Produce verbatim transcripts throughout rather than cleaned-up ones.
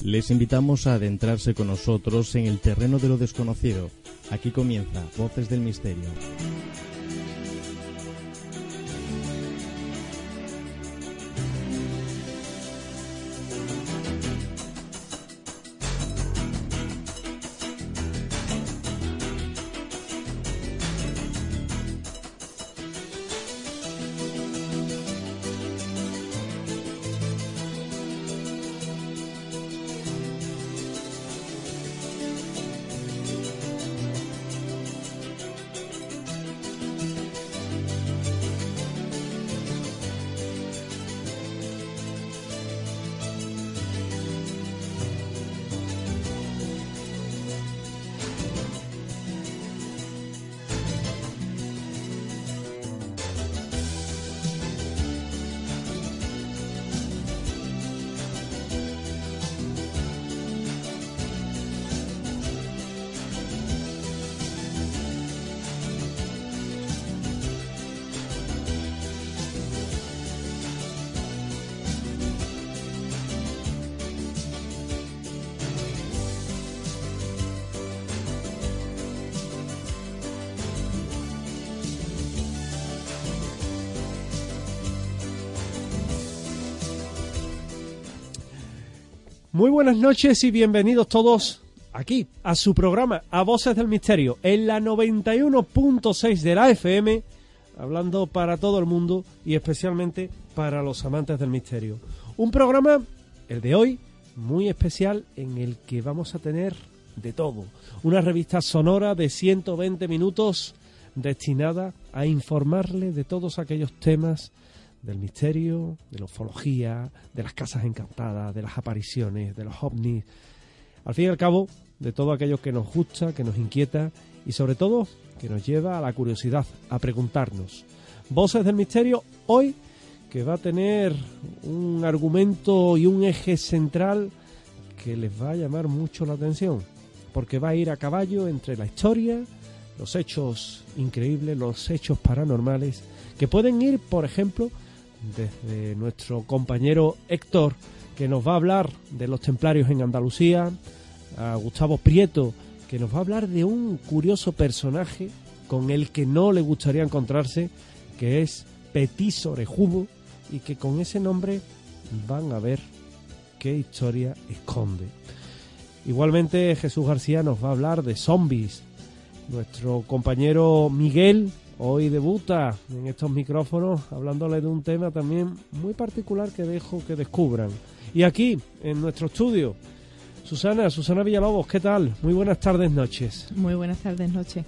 Les invitamos a adentrarse con nosotros en el terreno de lo desconocido. Aquí comienza Voces del Misterio. Muy buenas noches y bienvenidos todos aquí a su programa, a Voces del Misterio, en la noventa y uno punto seis de la F M, hablando para todo el mundo y especialmente para los amantes del misterio. Un programa, el de hoy, muy especial, en el que vamos a tener de todo. Una revista sonora de ciento veinte minutos destinada a informarle de todos aquellos temas del misterio, de la ufología, de las casas encantadas, de las apariciones, de los ovnis, al fin y al cabo, de todo aquello que nos gusta, que nos inquieta y sobre todo que nos lleva a la curiosidad, a preguntarnos. Voces del Misterio, hoy, que va a tener un argumento y un eje central que les va a llamar mucho la atención, porque va a ir a caballo entre la historia, los hechos increíbles, los hechos paranormales, que pueden ir, por ejemplo, desde nuestro compañero Héctor, que nos va a hablar de los templarios en Andalucía, a Gustavo Prieto, que nos va a hablar de un curioso personaje con el que no le gustaría encontrarse, que es Petiso Orejudo, y que con ese nombre van a ver qué historia esconde. Igualmente Jesús García nos va a hablar de zombies. Nuestro compañero Miguel hoy debuta en estos micrófonos hablándole de un tema también muy particular que dejo que descubran. Y aquí, en nuestro estudio, Susana, Susana Villalobos, ¿qué tal? Muy buenas tardes, noches. Muy buenas tardes, noches.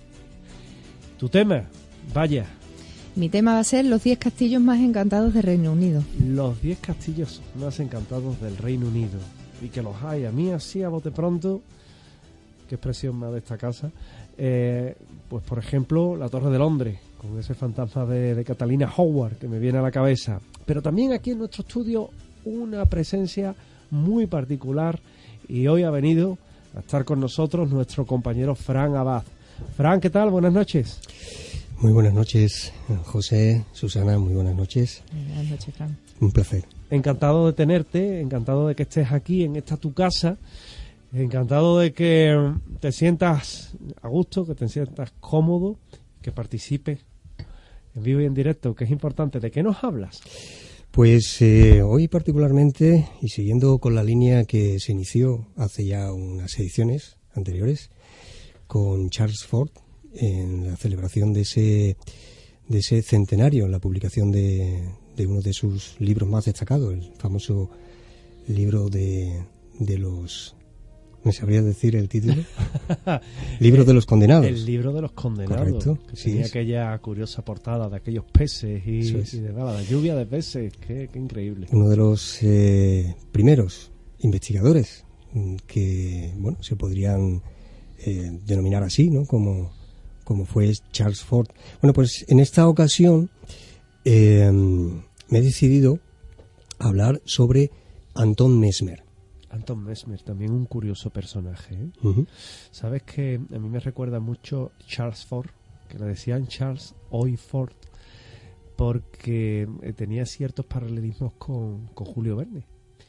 Tu tema, vaya. Mi tema va a ser los diez castillos más encantados del Reino Unido. Los diez castillos más encantados del Reino Unido. Y que los hay. A mí así, a bote pronto, qué expresión más de esta casa, eh, pues por ejemplo la Torre de Londres, con ese fantasma de, de Catalina Howard que me viene a la cabeza. Pero también aquí en nuestro estudio una presencia muy particular, y hoy ha venido a estar con nosotros nuestro compañero Fran Abad. Fran, ¿qué tal? Buenas noches. Muy buenas noches, José, Susana, muy buenas noches. Buenas noches, Fran. Un placer. Encantado de tenerte, encantado de que estés aquí en esta tu casa. Encantado de que te sientas a gusto, que te sientas cómodo, que participes en vivo y en directo, que es importante. ¿De qué nos hablas? Pues eh, hoy particularmente, y siguiendo con la línea que se inició hace ya unas ediciones anteriores, con Charles Fort, en la celebración de ese, de ese centenario, en la publicación de, de uno de sus libros más destacados, el famoso libro de, de los... ¿Me sabrías decir el título? Libro de los condenados. El libro de los condenados. Correcto. Que Sí, tenía es. aquella curiosa portada de aquellos peces y, Es. y de nada, la lluvia de peces. Qué, qué increíble. Uno de los eh, primeros investigadores que, bueno, se podrían eh, denominar así, ¿no? Como, como fue Charles Fort. Bueno, pues en esta ocasión eh, me he decidido a hablar sobre Anton Mesmer. Anton Mesmer, también un curioso personaje, ¿eh? Uh-huh. Sabes que a mí me recuerda mucho Charles Fort, que le decían Charles Hoy Fort, porque tenía ciertos paralelismos con, con Julio Verne.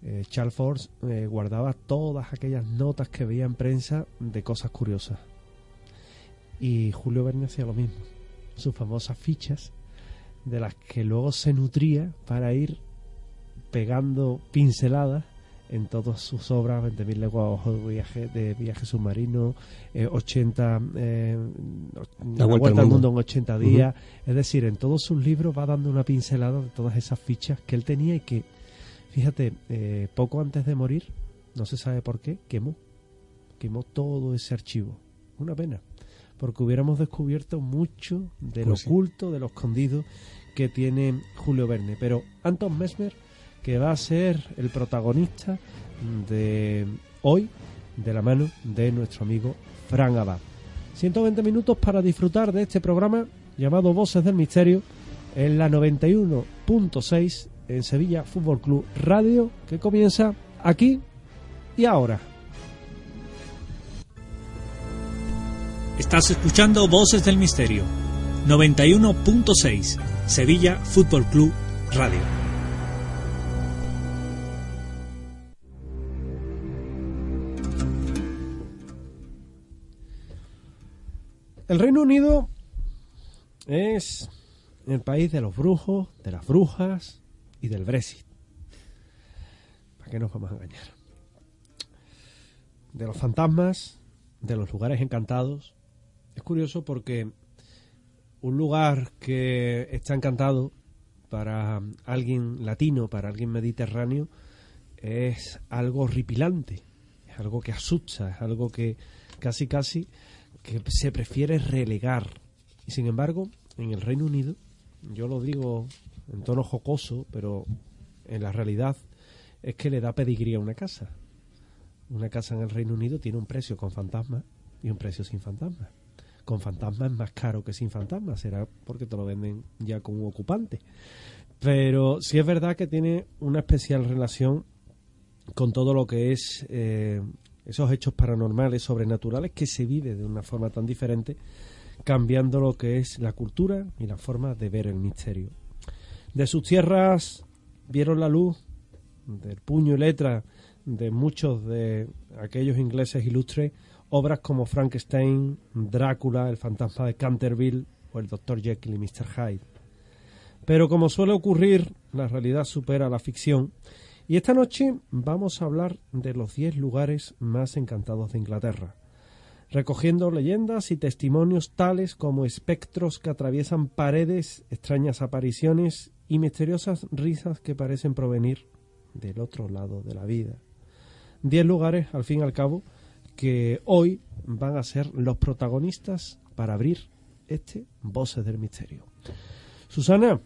eh, Charles Fort eh, guardaba todas aquellas notas que veía en prensa de cosas curiosas. Y Julio Verne hacía lo mismo. Sus famosas fichas, de las que luego se nutría para ir pegando pinceladas en todas sus obras, veinte mil leguas de viaje, de viaje submarino, eh, ochenta eh, La Vuelta, vuelta al mundo. mundo en ochenta días. Uh-huh. Es decir, en todos sus libros va dando una pincelada de todas esas fichas que él tenía y que, fíjate, eh, poco antes de morir, no se sabe por qué, quemó. Quemó todo ese archivo. Una pena, porque hubiéramos descubierto mucho de lo pues sí. oculto, de lo escondido que tiene Julio Verne. Pero Anton Mesmer, que va a ser el protagonista de hoy, de la mano de nuestro amigo Fran Abad. ciento veinte minutos para disfrutar de este programa llamado Voces del Misterio en la noventa y uno punto seis en Sevilla Fútbol Club Radio, que comienza aquí y ahora. Estás escuchando Voces del Misterio, noventa y uno punto seis, Sevilla Fútbol Club Radio. El Reino Unido es el país de los brujos, de las brujas y del Brexit. ¿Para qué nos vamos a engañar? De los fantasmas, de los lugares encantados. Es curioso porque un lugar que está encantado para alguien latino, para alguien mediterráneo, es algo horripilante, es algo que asusta, es algo que casi casi que se prefiere relegar. Y sin embargo, en el Reino Unido, yo lo digo en tono jocoso, pero en la realidad es que le da pedigrí a una casa. Una casa en el Reino Unido tiene un precio con fantasmas y un precio sin fantasmas. Con fantasmas es más caro que sin fantasmas, será porque te lo venden ya con un ocupante. Pero sí es verdad que tiene una especial relación con todo lo que es eh, esos hechos paranormales, sobrenaturales, que se vive de una forma tan diferente, cambiando lo que es la cultura y la forma de ver el misterio. De sus tierras vieron la luz, del puño y letra de muchos de aquellos ingleses ilustres, obras como Frankenstein, Drácula, El fantasma de Canterville o el doctor Jekyll y mister Hyde. Pero como suele ocurrir, la realidad supera la ficción. Y esta noche vamos a hablar de los diez lugares más encantados de Inglaterra, recogiendo leyendas y testimonios tales como espectros que atraviesan paredes, extrañas apariciones y misteriosas risas que parecen provenir del otro lado de la vida. Diez lugares, al fin y al cabo, que hoy van a ser los protagonistas para abrir este Voces del Misterio. Susana,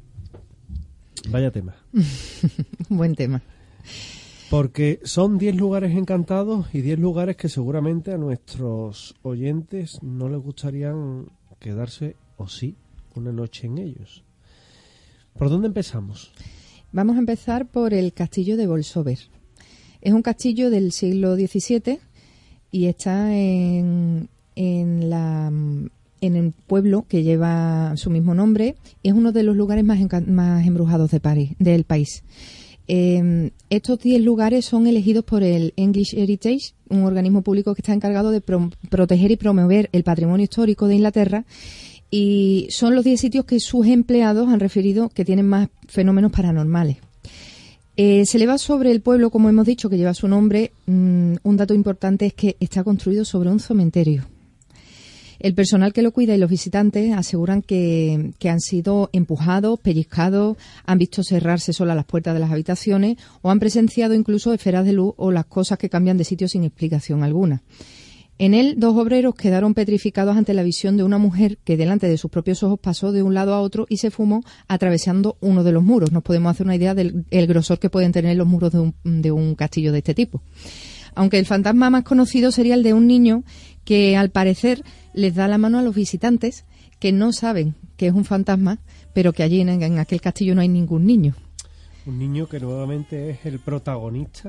vaya tema. Buen tema. Porque son diez lugares encantados y diez lugares que seguramente a nuestros oyentes no les gustarían quedarse, o sí, una noche en ellos. ¿Por dónde empezamos? Vamos a empezar por el castillo de Bolsover. Es un castillo del siglo diecisiete y está en, en, la, en el pueblo que lleva su mismo nombre. Es uno de los lugares más, enca- más embrujados de París, del país. Eh, estos diez lugares son elegidos por el English Heritage, un organismo público que está encargado de pro- proteger y promover el patrimonio histórico de Inglaterra, y son los diez sitios que sus empleados han referido que tienen más fenómenos paranormales. Eh, se eleva sobre el pueblo, como hemos dicho, que lleva su nombre. Mmm, un dato importante es que está construido sobre un cementerio. El personal que lo cuida y los visitantes aseguran que, que han sido empujados, pellizcados, han visto cerrarse solas las puertas de las habitaciones o han presenciado incluso esferas de luz o las cosas que cambian de sitio sin explicación alguna. En él, dos obreros quedaron petrificados ante la visión de una mujer que delante de sus propios ojos pasó de un lado a otro y se fumó atravesando uno de los muros. Nos podemos hacer una idea del el grosor que pueden tener los muros de un, de un castillo de este tipo. Aunque el fantasma más conocido sería el de un niño que, al parecer, les da la mano a los visitantes que no saben que es un fantasma, pero que allí en, en aquel castillo no hay ningún niño. Un niño que nuevamente es el protagonista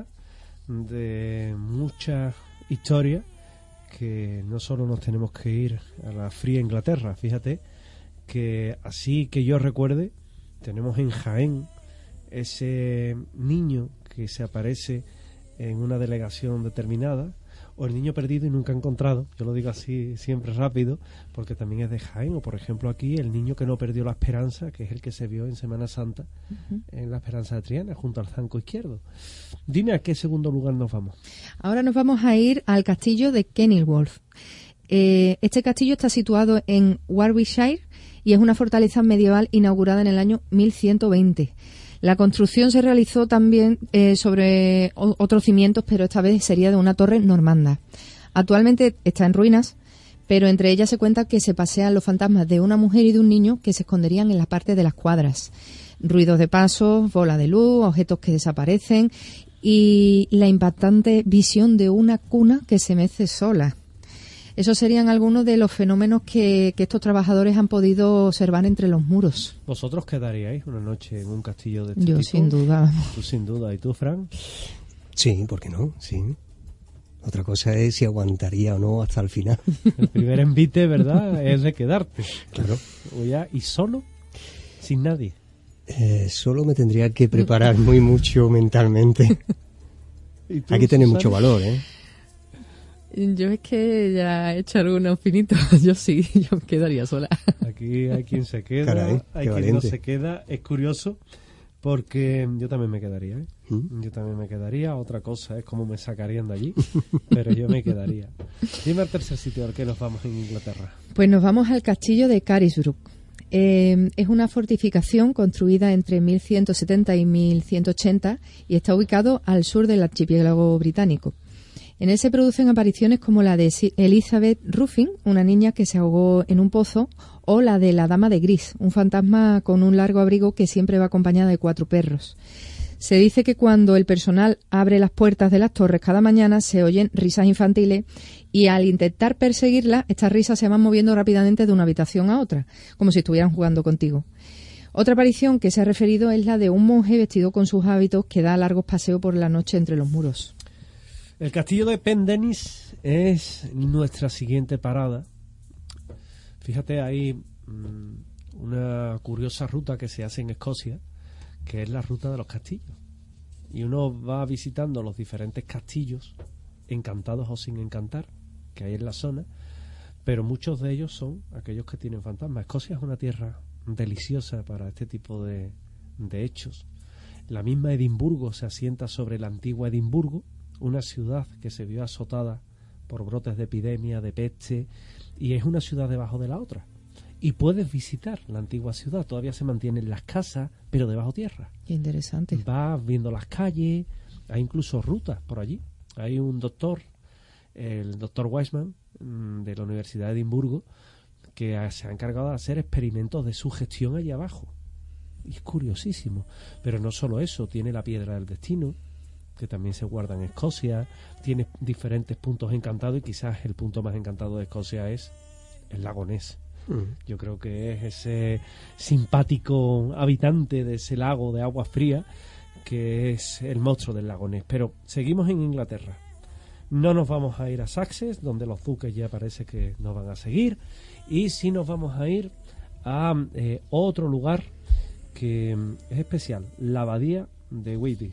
de muchas historias, que no solo nos tenemos que ir a la fría Inglaterra. Fíjate que, así que yo recuerde, tenemos en Jaén ese niño que se aparece en una delegación determinada, o el niño perdido y nunca encontrado, yo lo digo así siempre rápido, porque también es de Jaén, o por ejemplo aquí el niño que no perdió la esperanza, que es el que se vio en Semana Santa, uh-huh. en la Esperanza de Triana, junto al Zanco Izquierdo. Dime a qué segundo lugar nos vamos. Ahora nos vamos a ir al castillo de Kenilworth. Eh, este castillo está situado en Warwickshire y es una fortaleza medieval inaugurada en el año mil ciento veinte. La construcción se realizó también eh, sobre o, otros cimientos, pero esta vez sería de una torre normanda. Actualmente está en ruinas, pero entre ellas se cuenta que se pasean los fantasmas de una mujer y de un niño que se esconderían en la parte de las cuadras. Ruidos de pasos, bola de luz, objetos que desaparecen y la impactante visión de una cuna que se mece sola. Esos serían algunos de los fenómenos que, que estos trabajadores han podido observar entre los muros. ¿Vosotros quedaríais una noche en un castillo de este Yo, tipo? sin duda. Tú sin duda. ¿Y tú, Fran? Sí, ¿por qué no? Sí. Otra cosa es si aguantaría o no hasta el final. El primer envite, ¿verdad?, es de quedarte. Claro. O ya, ¿y solo? Sin nadie. Eh, solo me tendría que preparar muy mucho mentalmente. ¿Y tú, Hay que tener Susana? mucho valor, ¿eh? Yo es que ya he hecho algunos finitos. Yo sí, yo me quedaría sola. Aquí hay quien se queda, Caray, hay qué quien valiente. no se queda. Es curioso porque yo también me quedaría, ¿eh? ¿Mm? Yo también me quedaría. Otra cosa es cómo me sacarían de allí, pero yo me quedaría. Dime el tercer sitio al que nos vamos en Inglaterra. Pues nos vamos al castillo de Carisbrooke. Eh, es una fortificación construida entre mil ciento setenta y mil ciento ochenta y está ubicado al sur del archipiélago británico. En él se producen apariciones como la de Elizabeth Ruffin, una niña que se ahogó en un pozo, o la de la Dama de Gris, un fantasma con un largo abrigo que siempre va acompañada de cuatro perros. Se dice que cuando el personal abre las puertas de las torres cada mañana se oyen risas infantiles y al intentar perseguirlas, estas risas se van moviendo rápidamente de una habitación a otra, como si estuvieran jugando contigo. Otra aparición que se ha referido es la de un monje vestido con sus hábitos que da largos paseos por la noche entre los muros. El castillo de Pendennis es nuestra siguiente parada. Fíjate, hay mmm, una curiosa ruta que se hace en Escocia, que es la ruta de los castillos. Y uno va visitando los diferentes castillos, encantados o sin encantar, que hay en la zona, pero muchos de ellos son aquellos que tienen fantasmas. Escocia es una tierra deliciosa para este tipo de, de hechos. La misma Edimburgo se asienta sobre la antigua Edimburgo, una ciudad que se vio azotada por brotes de epidemia, de peste, y es una ciudad debajo de la otra. Y puedes visitar la antigua ciudad, todavía se mantienen las casas, pero debajo tierra. Qué interesante. Vas viendo las calles, hay incluso rutas por allí. Hay un doctor, el doctor Wiseman, de la Universidad de Edimburgo, que se ha encargado de hacer experimentos de sugestión allí abajo. Y es curiosísimo. Pero no solo eso, tiene la piedra del destino, que también se guarda en Escocia, tiene diferentes puntos encantados y quizás el punto más encantado de Escocia es el lago Ness. Mm. Yo creo que es ese simpático habitante de ese lago de agua fría que es el monstruo del lago Ness. Pero seguimos en Inglaterra. No nos vamos a ir a Sussex, donde los duques ya parece que nos van a seguir, y sí nos vamos a ir a eh, otro lugar que es especial, la abadía de Whitby.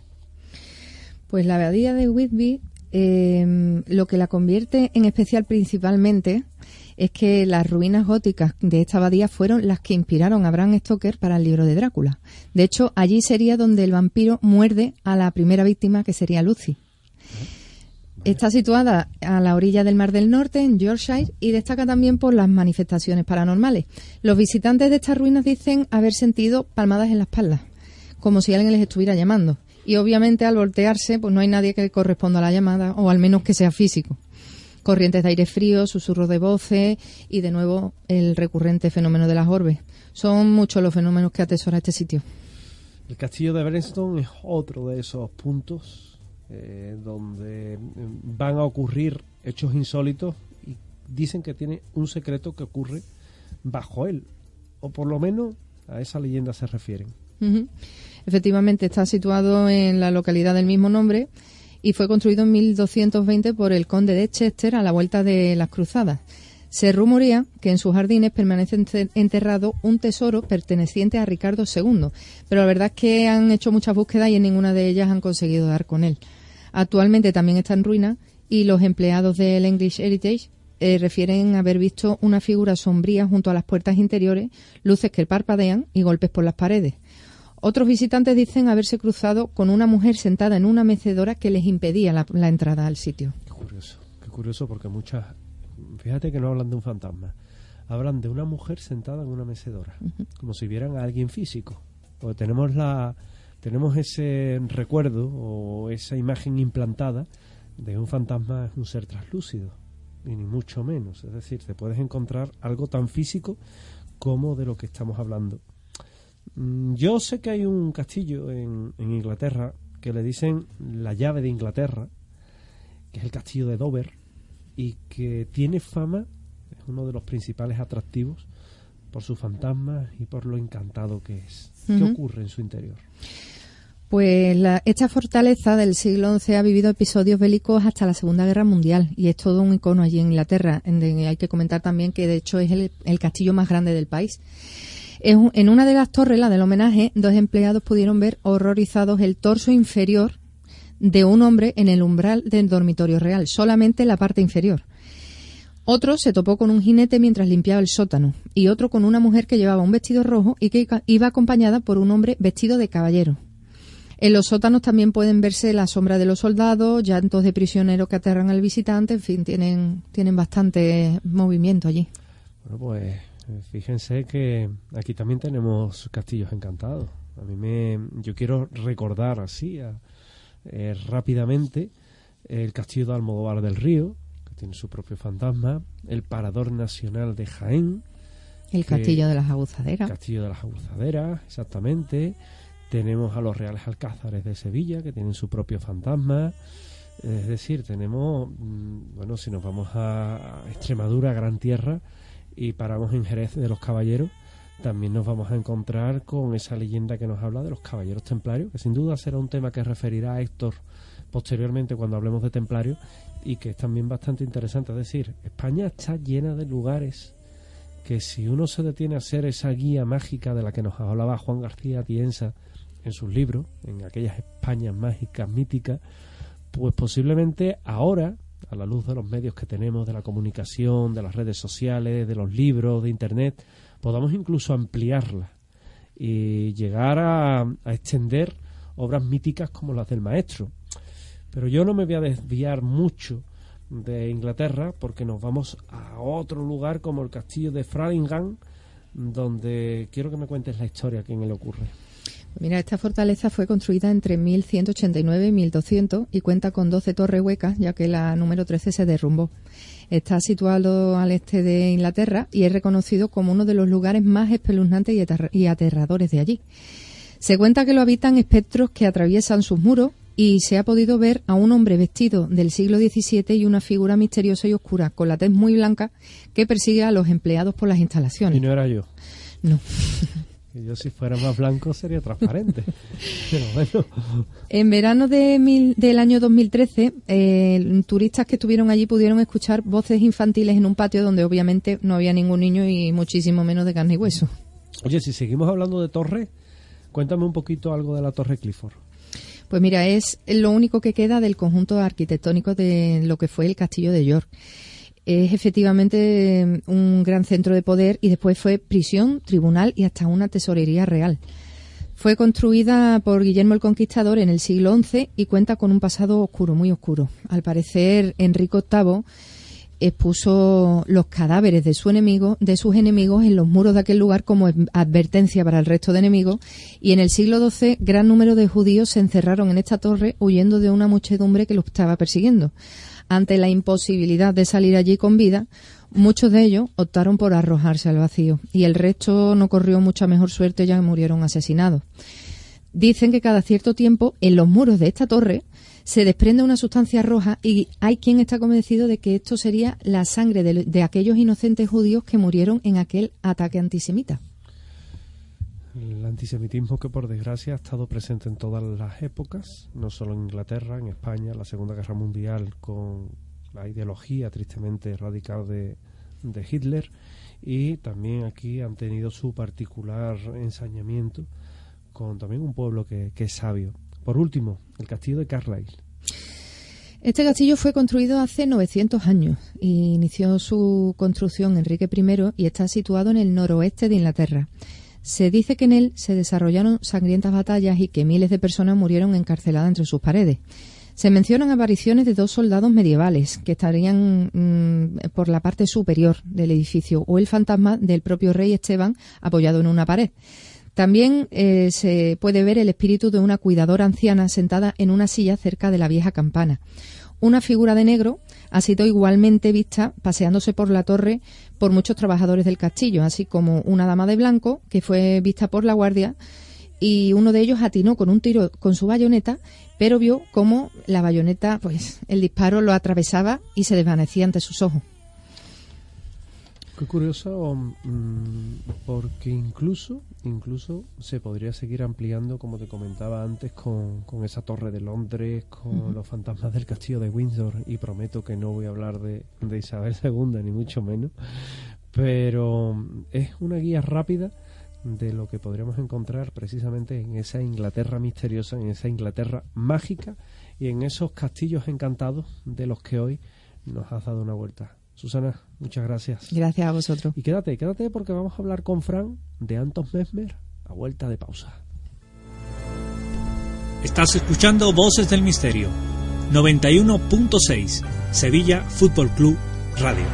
Pues la abadía de Whitby, eh, lo que la convierte en especial principalmente es que las ruinas góticas de esta abadía fueron las que inspiraron a Bram Stoker para el libro de Drácula. De hecho, allí sería donde el vampiro muerde a la primera víctima, que sería Lucy. Está situada a la orilla del Mar del Norte, en Yorkshire, y destaca también por las manifestaciones paranormales. Los visitantes de estas ruinas dicen haber sentido palmadas en la espalda, como si alguien les estuviera llamando. Y obviamente al voltearse, pues no hay nadie que corresponda a la llamada, o al menos que sea físico. Corrientes de aire frío, susurros de voces y de nuevo el recurrente fenómeno de las orbes. Son muchos los fenómenos que atesora este sitio. El castillo de Brenston es otro de esos puntos eh, donde van a ocurrir hechos insólitos y dicen que tiene un secreto que ocurre bajo él, o por lo menos a esa leyenda se refieren. Uh-huh. Efectivamente, está situado en la localidad del mismo nombre y fue construido en mil doscientos veinte por el conde de Chester a la vuelta de las cruzadas. Se rumorea que en sus jardines permanece enterrado un tesoro perteneciente a Ricardo segundo, pero la verdad es que han hecho muchas búsquedas y en ninguna de ellas han conseguido dar con él. Actualmente también está en ruina y los empleados del English Heritage eh, refieren haber visto una figura sombría junto a las puertas interiores, luces que parpadean y golpes por las paredes. Otros visitantes dicen haberse cruzado con una mujer sentada en una mecedora que les impedía la, la entrada al sitio. Qué curioso, qué curioso porque muchas... Fíjate que no hablan de un fantasma, hablan de una mujer sentada en una mecedora, uh-huh. como si vieran a alguien físico. Porque tenemos la, tenemos ese recuerdo o esa imagen implantada de un fantasma es un ser translúcido, y ni mucho menos. Es decir, te puedes encontrar algo tan físico como de lo que estamos hablando. Yo sé que hay un castillo en, en Inglaterra que le dicen la llave de Inglaterra, que es el castillo de Dover, y que tiene fama, es uno de los principales atractivos por sus fantasmas y por lo encantado que es. ¿Qué uh-huh. ocurre en su interior? Pues la, esta fortaleza del siglo once ha vivido episodios bélicos hasta la Segunda Guerra Mundial y es todo un icono allí en Inglaterra. En, en, hay que comentar también que de hecho es el, el castillo más grande del país. Es un, en una de las torres, la del homenaje, dos empleados pudieron ver horrorizados el torso inferior de un hombre en el umbral del dormitorio real, solamente la parte inferior. Otro se topó con un jinete mientras limpiaba el sótano y otro con una mujer que llevaba un vestido rojo y que iba acompañada por un hombre vestido de caballero. En los sótanos también pueden verse la sombra de los soldados, llantos de prisioneros que aterran al visitante, en fin, tienen, tienen bastante movimiento allí. Bueno, pues fíjense que aquí también tenemos castillos encantados. A mí me, yo quiero recordar así a, eh, rápidamente el castillo de Almodóvar del Río, que tiene su propio fantasma, el Parador Nacional de Jaén, el castillo de las Aguzaderas, el castillo de las Aguzaderas, exactamente. Tenemos a los Reales Alcázares de Sevilla, que tienen su propio fantasma. Es decir, tenemos, bueno, si nos vamos a Extremadura, Gran Tierra, y paramos en Jerez de los Caballeros, también nos vamos a encontrar con esa leyenda que nos habla de los Caballeros Templarios, que sin duda será un tema que referirá a Héctor posteriormente cuando hablemos de Templarios, y que es también bastante interesante. Es decir, España está llena de lugares que si uno se detiene a hacer esa guía mágica de la que nos hablaba Juan García Tienza en sus libros, en aquellas Españas mágicas, míticas, pues posiblemente ahora, a la luz de los medios que tenemos, de la comunicación, de las redes sociales, de los libros, de Internet, podamos incluso ampliarla y llegar a, a extender obras míticas como las del maestro. Pero yo no me voy a desviar mucho de Inglaterra porque nos vamos a otro lugar como el castillo de Fralingham, donde quiero que me cuentes la historia, ¿a quién le ocurre? Mira, esta fortaleza fue construida entre mil ciento ochenta y nueve y mil doscientos y cuenta con doce torres huecas, ya que la número trece se derrumbó. Está situado al este de Inglaterra y es reconocido como uno de los lugares más espeluznantes y, aterra- y aterradores de allí. Se cuenta que lo habitan espectros que atraviesan sus muros y se ha podido ver a un hombre vestido del siglo diecisiete y una figura misteriosa y oscura con la tez muy blanca que persigue a los empleados por las instalaciones. Y no era yo. No. Yo si fuera más blanco sería transparente. Pero bueno. En verano de mil, del año dos mil trece, eh, turistas que estuvieron allí pudieron escuchar voces infantiles en un patio donde obviamente no había ningún niño y muchísimo menos de carne y hueso. Oye, si seguimos hablando de torres, cuéntame un poquito algo de la Torre Clifford. Pues mira, es lo único que queda del conjunto arquitectónico de lo que fue el castillo de York. Es efectivamente un gran centro de poder y después fue prisión, tribunal y hasta una tesorería real. Fue construida por Guillermo el Conquistador en el siglo once y cuenta con un pasado oscuro, muy oscuro. Al parecer, Enrique octavo expuso los cadáveres de su enemigo, de sus enemigos en los muros de aquel lugar como advertencia para el resto de enemigos, y en el siglo doce gran número de judíos se encerraron en esta torre huyendo de una muchedumbre que los estaba persiguiendo. Ante la imposibilidad de salir allí con vida, muchos de ellos optaron por arrojarse al vacío y el resto no corrió mucha mejor suerte, ya murieron asesinados. Dicen que cada cierto tiempo en los muros de esta torre se desprende una sustancia roja y hay quien está convencido de que esto sería la sangre de, de aquellos inocentes judíos que murieron en aquel ataque antisemita. El antisemitismo que por desgracia ha estado presente en todas las épocas, no solo en Inglaterra, en España, la Segunda Guerra Mundial, con la ideología tristemente radical de, de Hitler, y también aquí han tenido su particular ensañamiento con también un pueblo que, que es sabio. Por último, el castillo de Carlisle. Este castillo fue construido hace novecientos años y inició su construcción Enrique primero y está situado en el noroeste de Inglaterra. Se dice que en él se desarrollaron sangrientas batallas y que miles de personas murieron encarceladas entre sus paredes. Se mencionan apariciones de dos soldados medievales que estarían mmm, por la parte superior del edificio, o el fantasma del propio rey Esteban apoyado en una pared. También eh, se puede ver el espíritu de una cuidadora anciana sentada en una silla cerca de la vieja campana. Una figura de negro ha sido igualmente vista paseándose por la torre por muchos trabajadores del castillo, así como una dama de blanco que fue vista por la guardia, y uno de ellos atinó con un tiro con su bayoneta, pero vio cómo la bayoneta, pues el disparo lo atravesaba y se desvanecía ante sus ojos. Qué curioso, mmm, porque incluso incluso se podría seguir ampliando, como te comentaba antes, con, con esa torre de Londres, con uh-huh. los fantasmas del castillo de Windsor, y prometo que no voy a hablar de, de Isabel segunda, ni mucho menos, pero es una guía rápida de lo que podríamos encontrar precisamente en esa Inglaterra misteriosa, en esa Inglaterra mágica y en esos castillos encantados de los que hoy nos has dado una vuelta. Susana, muchas gracias. Gracias a vosotros. Y quédate, quédate porque vamos a hablar con Fran de Anton Mesmer a vuelta de pausa. Estás escuchando Voces del Misterio, noventa y uno punto seis, Sevilla Fútbol Club Radio.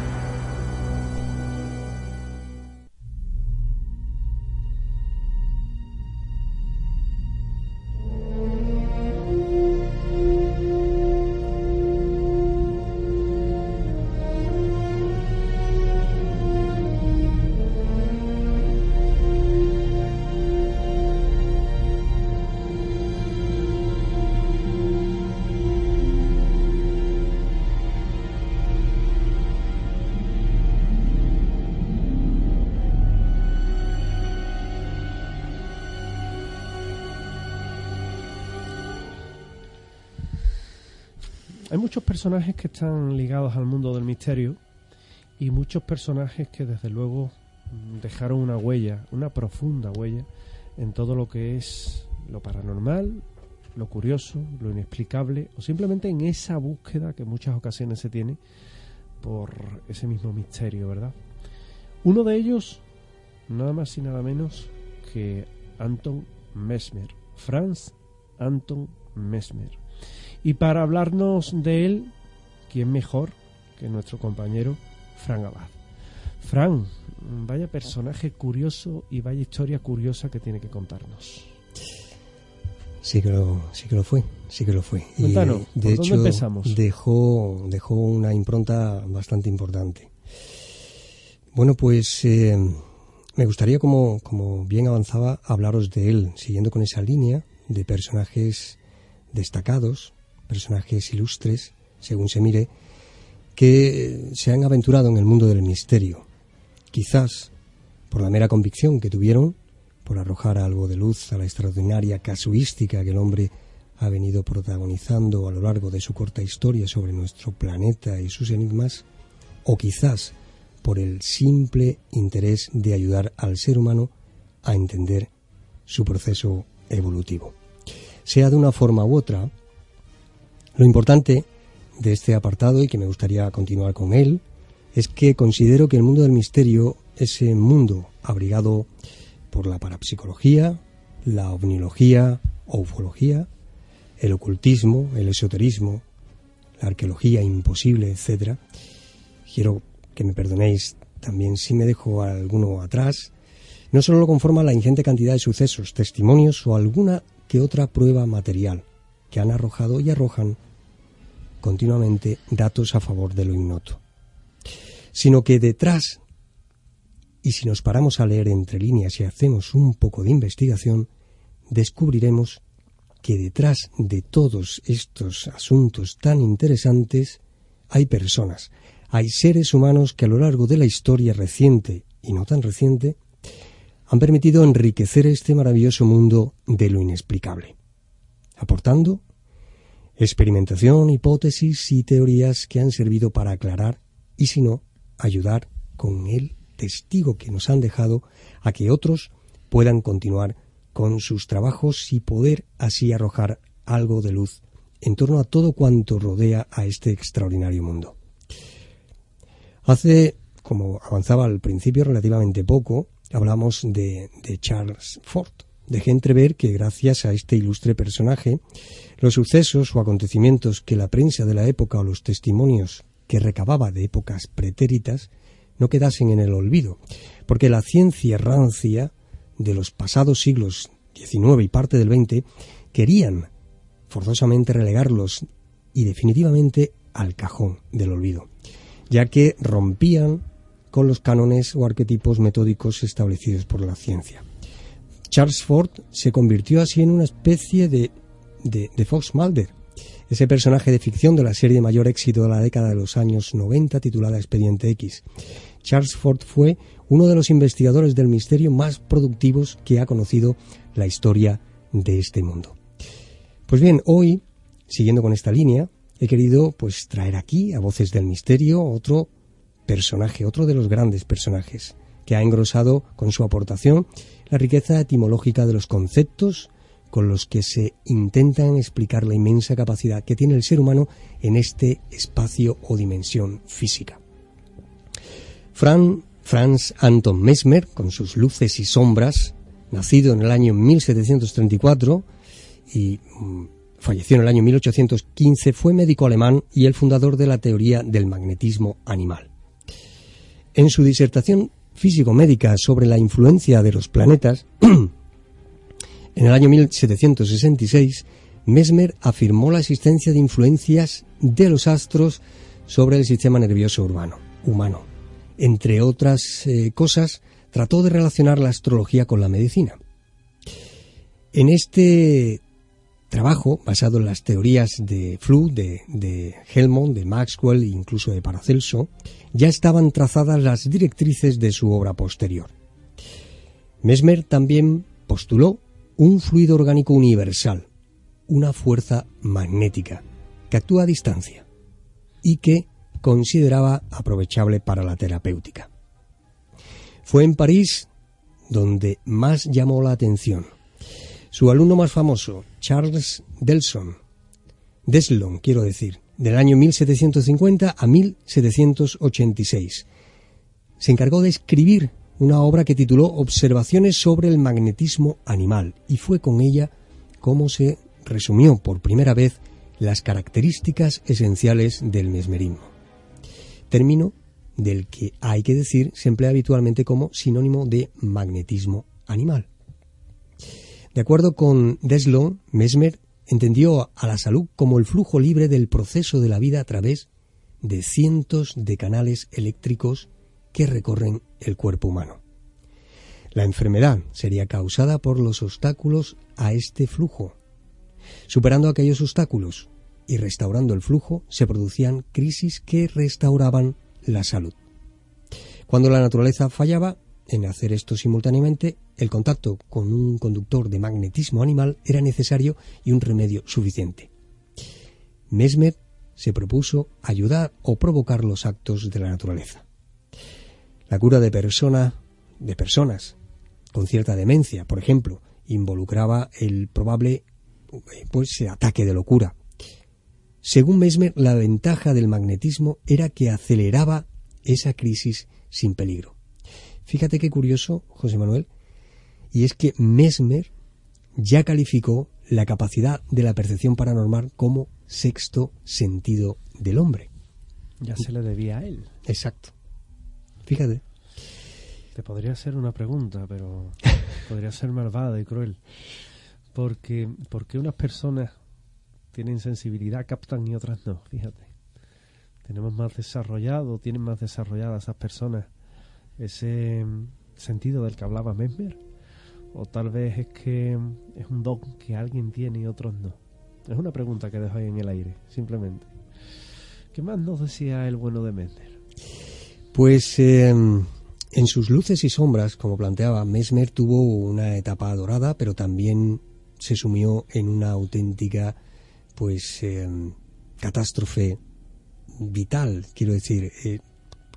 Hay muchos personajes que están ligados al mundo del misterio y muchos personajes que desde luego dejaron una huella, una profunda huella en todo lo que es lo paranormal, lo curioso, lo inexplicable, o simplemente en esa búsqueda que en muchas ocasiones se tiene por ese mismo misterio, ¿verdad? Uno de ellos, nada más y nada menos que Anton Mesmer, Franz Anton Mesmer. Y para hablarnos de él, ¿quién mejor que nuestro compañero Fran Abad? Fran, vaya personaje curioso y vaya historia curiosa que tiene que contarnos. Sí que lo, sí que lo fue, sí que lo fue. Cuéntanos, y de ¿por hecho dónde empezamos? Dejó, dejó una impronta bastante importante. Bueno, pues eh, me gustaría, como, como bien avanzaba, hablaros de él, siguiendo con esa línea de personajes destacados, personajes ilustres, según se mire, que se han aventurado en el mundo del misterio, quizás por la mera convicción que tuvieron, por arrojar algo de luz a la extraordinaria casuística que el hombre ha venido protagonizando a lo largo de su corta historia sobre nuestro planeta y sus enigmas, o quizás por el simple interés de ayudar al ser humano a entender su proceso evolutivo. Sea de una forma u otra, lo importante de este apartado, y que me gustaría continuar con él, es que considero que el mundo del misterio, ese mundo abrigado por la parapsicología, la ovniología o ufología, el ocultismo, el esoterismo, la arqueología imposible, etcétera. Quiero que me perdonéis también si me dejo alguno atrás. No solo lo conforma la ingente cantidad de sucesos, testimonios o alguna que otra prueba material que han arrojado y arrojan continuamente datos a favor de lo ignoto, sino que detrás, y si nos paramos a leer entre líneas y hacemos un poco de investigación, descubriremos que detrás de todos estos asuntos tan interesantes hay personas, hay seres humanos que a lo largo de la historia reciente y no tan reciente han permitido enriquecer este maravilloso mundo de lo inexplicable, aportando experimentación, hipótesis y teorías que han servido para aclarar, y si no, ayudar con el testigo que nos han dejado a que otros puedan continuar con sus trabajos y poder así arrojar algo de luz en torno a todo cuanto rodea a este extraordinario mundo. Hace, como avanzaba al principio, relativamente poco, hablamos de, de Charles Fort. Dejé entrever que gracias a este ilustre personaje, los sucesos o acontecimientos que la prensa de la época o los testimonios que recababa de épocas pretéritas no quedasen en el olvido, porque la ciencia rancia de los pasados siglos diecinueve y parte del veinte querían forzosamente relegarlos y definitivamente al cajón del olvido, ya que rompían con los cánones o arquetipos metódicos establecidos por la ciencia. Charles Fort se convirtió así en una especie de, de, de Fox Mulder, ese personaje de ficción de la serie de mayor éxito de la década de los años noventa titulada Expediente X. Charles Fort fue uno de los investigadores del misterio más productivos que ha conocido la historia de este mundo. Pues bien, hoy, siguiendo con esta línea, he querido pues traer aquí a Voces del Misterio otro personaje, otro de los grandes personajes, que ha engrosado con su aportación la riqueza etimológica de los conceptos con los que se intentan explicar la inmensa capacidad que tiene el ser humano en este espacio o dimensión física. Fran, Franz Anton Mesmer, con sus luces y sombras, nacido en el año mil setecientos treinta y cuatro y mmm, falleció en el año mil ochocientos quince, fue médico alemán y el fundador de la teoría del magnetismo animal. En su disertación físico-médica sobre la influencia de los planetas, en el año mil setecientos sesenta y seis, Mesmer afirmó la existencia de influencias de los astros sobre el sistema nervioso urbano, humano. Entre otras eh, cosas, trató de relacionar la astrología con la medicina. En este trabajo, basado en las teorías de Fludd, de, de Helmont, de Maxwell e incluso de Paracelso, ya estaban trazadas las directrices de su obra posterior. Mesmer también postuló un fluido orgánico universal, una fuerza magnética que actúa a distancia y que consideraba aprovechable para la terapéutica. Fue en París donde más llamó la atención. Su alumno más famoso, Charles Delson, Deslon, quiero decir, del año mil setecientos cincuenta a mil setecientos ochenta y seis, se encargó de escribir una obra que tituló Observaciones sobre el magnetismo animal, y fue con ella como se resumió por primera vez las características esenciales del mesmerismo, término del que, hay que decir, se emplea habitualmente como sinónimo de magnetismo animal. De acuerdo con Deslon, Mesmer entendió a la salud como el flujo libre del proceso de la vida a través de cientos de canales eléctricos que recorren el cuerpo humano. La enfermedad sería causada por los obstáculos a este flujo. Superando aquellos obstáculos y restaurando el flujo, se producían crisis que restauraban la salud. Cuando la naturaleza fallaba en hacer esto simultáneamente, el contacto con un conductor de magnetismo animal era necesario y un remedio suficiente. Mesmer se propuso ayudar o provocar los actos de la naturaleza. La cura de, persona, de personas con cierta demencia, por ejemplo, involucraba el probable pues, ataque de locura. Según Mesmer, la ventaja del magnetismo era que aceleraba esa crisis sin peligro. Fíjate qué curioso, José Manuel, y es que Mesmer ya calificó la capacidad de la percepción paranormal como sexto sentido del hombre. Ya se le debía a él. Exacto. Fíjate. Te podría hacer una pregunta, pero podría ser malvada y cruel. Porque, ¿por qué unas personas tienen sensibilidad, captan y otras no? Fíjate. Tenemos más desarrollado, tienen más desarrolladas esas personas ese sentido del que hablaba Mesmer. O tal vez es que es un don que alguien tiene y otros no. Es una pregunta que dejo ahí en el aire, simplemente. ¿Qué más nos decía el bueno de Mesmer? Pues eh, en sus luces y sombras, como planteaba, Mesmer tuvo una etapa dorada, pero también se sumió en una auténtica pues eh, catástrofe vital, quiero decir. Eh,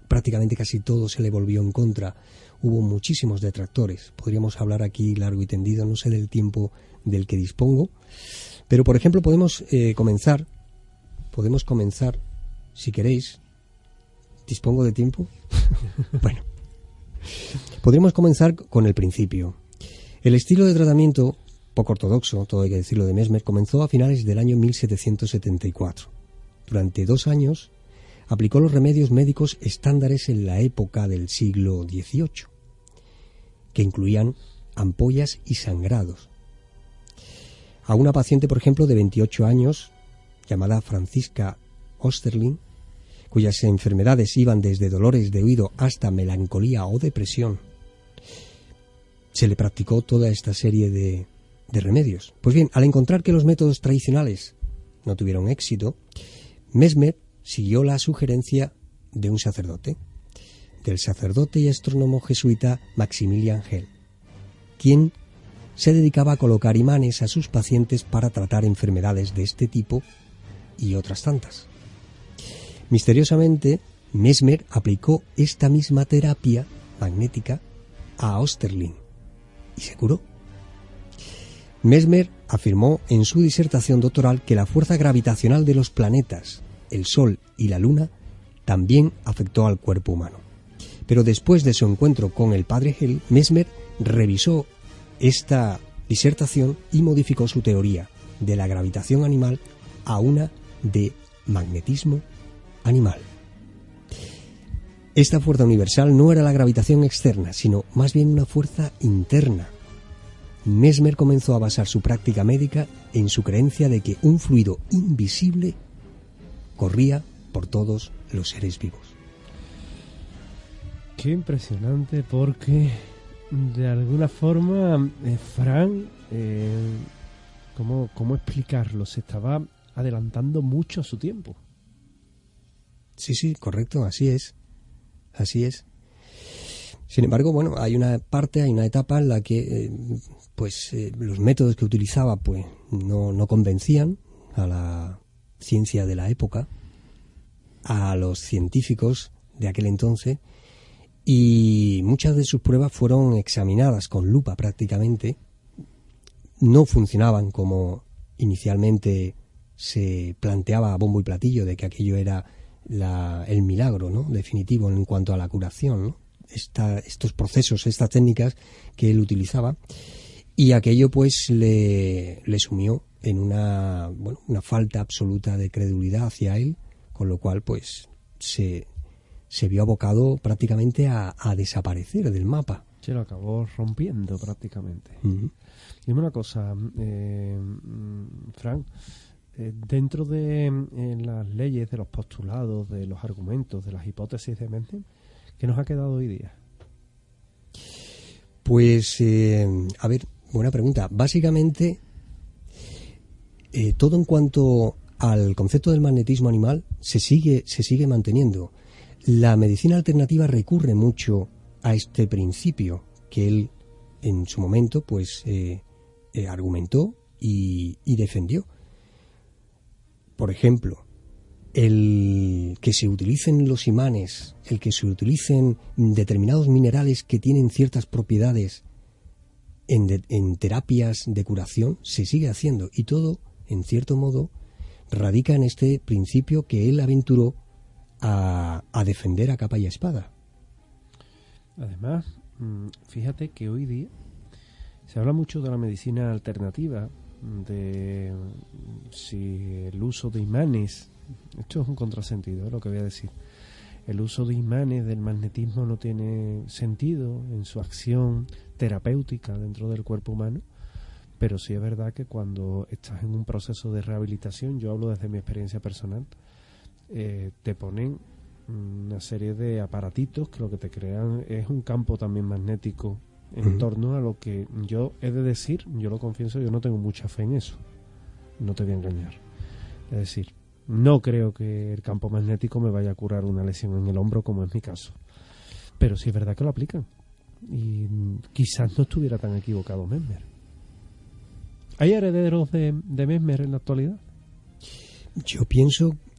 prácticamente casi todo se le volvió en contra. Hubo muchísimos detractores. Podríamos hablar aquí largo y tendido, no sé del tiempo del que dispongo. Pero, por ejemplo, podemos eh, comenzar, podemos comenzar, si queréis. ¿Dispongo de tiempo? Bueno, podríamos comenzar con el principio. El estilo de tratamiento, poco ortodoxo, todo hay que decirlo, de Mesmer, comenzó a finales del año mil setecientos setenta y cuatro. Durante dos años aplicó los remedios médicos estándares en la época del siglo dieciocho, que incluían ampollas y sangrados. A una paciente, por ejemplo, de veintiocho años, llamada Francisca Osterlin, cuyas enfermedades iban desde dolores de oído hasta melancolía o depresión, se le practicó toda esta serie de, de remedios. Pues bien, al encontrar que los métodos tradicionales no tuvieron éxito, Mesmer siguió la sugerencia de un sacerdote, del sacerdote y astrónomo jesuita Maximilian Hell, quien se dedicaba a colocar imanes a sus pacientes para tratar enfermedades de este tipo y otras tantas. Misteriosamente, Mesmer aplicó esta misma terapia magnética a Osterlin y se curó. Mesmer afirmó en su disertación doctoral que la fuerza gravitacional de los planetas, el Sol y la Luna también afectó al cuerpo humano. Pero después de su encuentro con el padre Hell, Mesmer revisó esta disertación y modificó su teoría de la gravitación animal a una de magnetismo animal. Esta fuerza universal no era la gravitación externa, sino más bien una fuerza interna. Mesmer comenzó a basar su práctica médica en su creencia de que un fluido invisible corría por todos los seres vivos. Qué impresionante, porque de alguna forma, eh, Fran, eh, ¿cómo, ¿cómo explicarlo? Se estaba adelantando mucho a su tiempo. Sí, sí, correcto, así es. Así es. Sin embargo, bueno, hay una parte, hay una etapa en la que eh, pues eh, los métodos que utilizaba pues no, no convencían a la ciencia de la época, a los científicos de aquel entonces, y muchas de sus pruebas fueron examinadas con lupa prácticamente. No funcionaban como inicialmente se planteaba a bombo y platillo, de que aquello era la, el milagro, ¿no?, definitivo en cuanto a la curación, ¿no? Esta, estos procesos, estas técnicas que él utilizaba, y aquello pues le, le sumió en una, bueno, una falta absoluta de credulidad hacia él, con lo cual pues se, se vio abocado prácticamente a, a desaparecer del mapa. Se lo acabó rompiendo prácticamente. Uh-huh. Dime una cosa, eh, Frank, eh, dentro de eh, las leyes, de los postulados, de los argumentos, de las hipótesis de Mesmer, ¿qué nos ha quedado hoy día? Pues, eh, a ver, buena pregunta. Básicamente, eh, todo en cuanto al concepto del magnetismo animal se sigue, se sigue manteniendo. La medicina alternativa recurre mucho a este principio que él, en su momento, pues eh, eh, argumentó y, y defendió. Por ejemplo, el que se utilicen los imanes, el que se utilicen determinados minerales que tienen ciertas propiedades en, de, en terapias de curación, se sigue haciendo, y todo, en cierto modo, radica en este principio que él aventuró a, a defender a capa y espada. Además, fíjate que hoy día se habla mucho de la medicina alternativa, de si el uso de imanes, esto es un contrasentido, ¿eh?, lo que voy a decir, el uso de imanes del magnetismo no tiene sentido en su acción terapéutica dentro del cuerpo humano, pero sí es verdad que cuando estás en un proceso de rehabilitación, yo hablo desde mi experiencia personal, eh, te ponen una serie de aparatitos que lo que te crean es un campo también magnético en uh-huh. torno a lo que yo he de decir, yo lo confieso, yo no tengo mucha fe en eso, no te voy a engañar. Es decir, no creo que el campo magnético me vaya a curar una lesión en el hombro, como es mi caso, pero sí es verdad que lo aplican, y quizás no estuviera tan equivocado Mesmer. ¿Hay herederos de, de Mesmer en la actualidad? Yo pienso,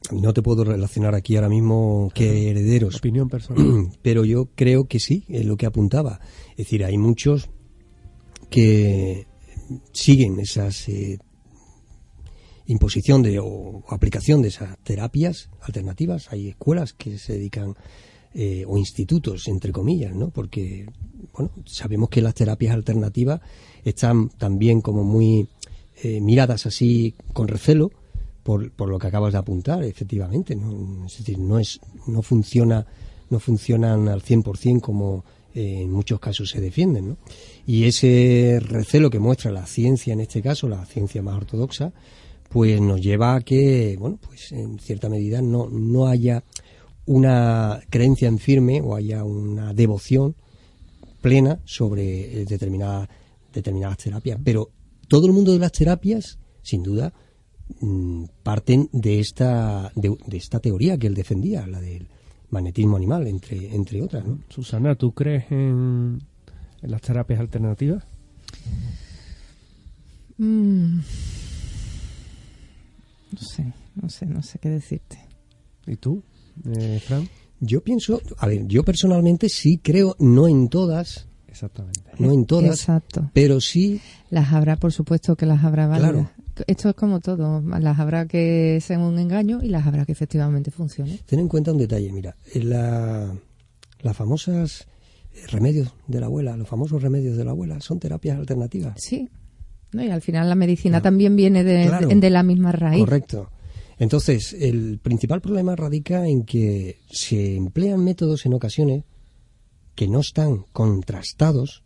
no te puedo relacionar aquí ahora mismo qué herederos. Opinión personal. Pero yo creo que sí, es lo que apuntaba. Es decir, hay muchos que siguen esas eh, imposición de, o, o aplicación de esas terapias alternativas. Hay escuelas que se dedican, eh, o institutos, entre comillas, ¿no? Porque, bueno, sabemos que las terapias alternativas están también como muy eh, miradas así con recelo por, por lo que acabas de apuntar, efectivamente, ¿no? Es decir, no es, no funciona, no funcionan al cien por ciento como eh, en muchos casos se defienden, ¿no? Y ese recelo que muestra la ciencia, en este caso, la ciencia más ortodoxa, pues nos lleva a que, bueno, pues en cierta medida no, no haya una creencia en firme o haya una devoción plena sobre determinadas, determinadas terapias. Pero todo el mundo de las terapias, sin duda, mmm, parten de esta, de, de esta teoría que él defendía, la del magnetismo animal, entre, entre otras, ¿no? Susana, ¿tú crees en, en las terapias alternativas? Mm. No sé, no sé, no sé qué decirte. ¿Y tú, eh, Fran? Yo pienso, a ver, yo personalmente sí creo, no en todas, Exactamente. no en todas, Exacto. pero sí. Las habrá, por supuesto que las habrá válidas. Claro. Esto es como todo, las habrá que sean un engaño y las habrá que efectivamente funcionen. Ten en cuenta un detalle, mira, la, las famosas remedios de la abuela, los famosos remedios de la abuela son terapias alternativas. Sí. No, y al final la medicina Claro. también viene de, Claro. de, de la misma raíz. Correcto. Entonces, el principal problema radica en que se emplean métodos en ocasiones que no están contrastados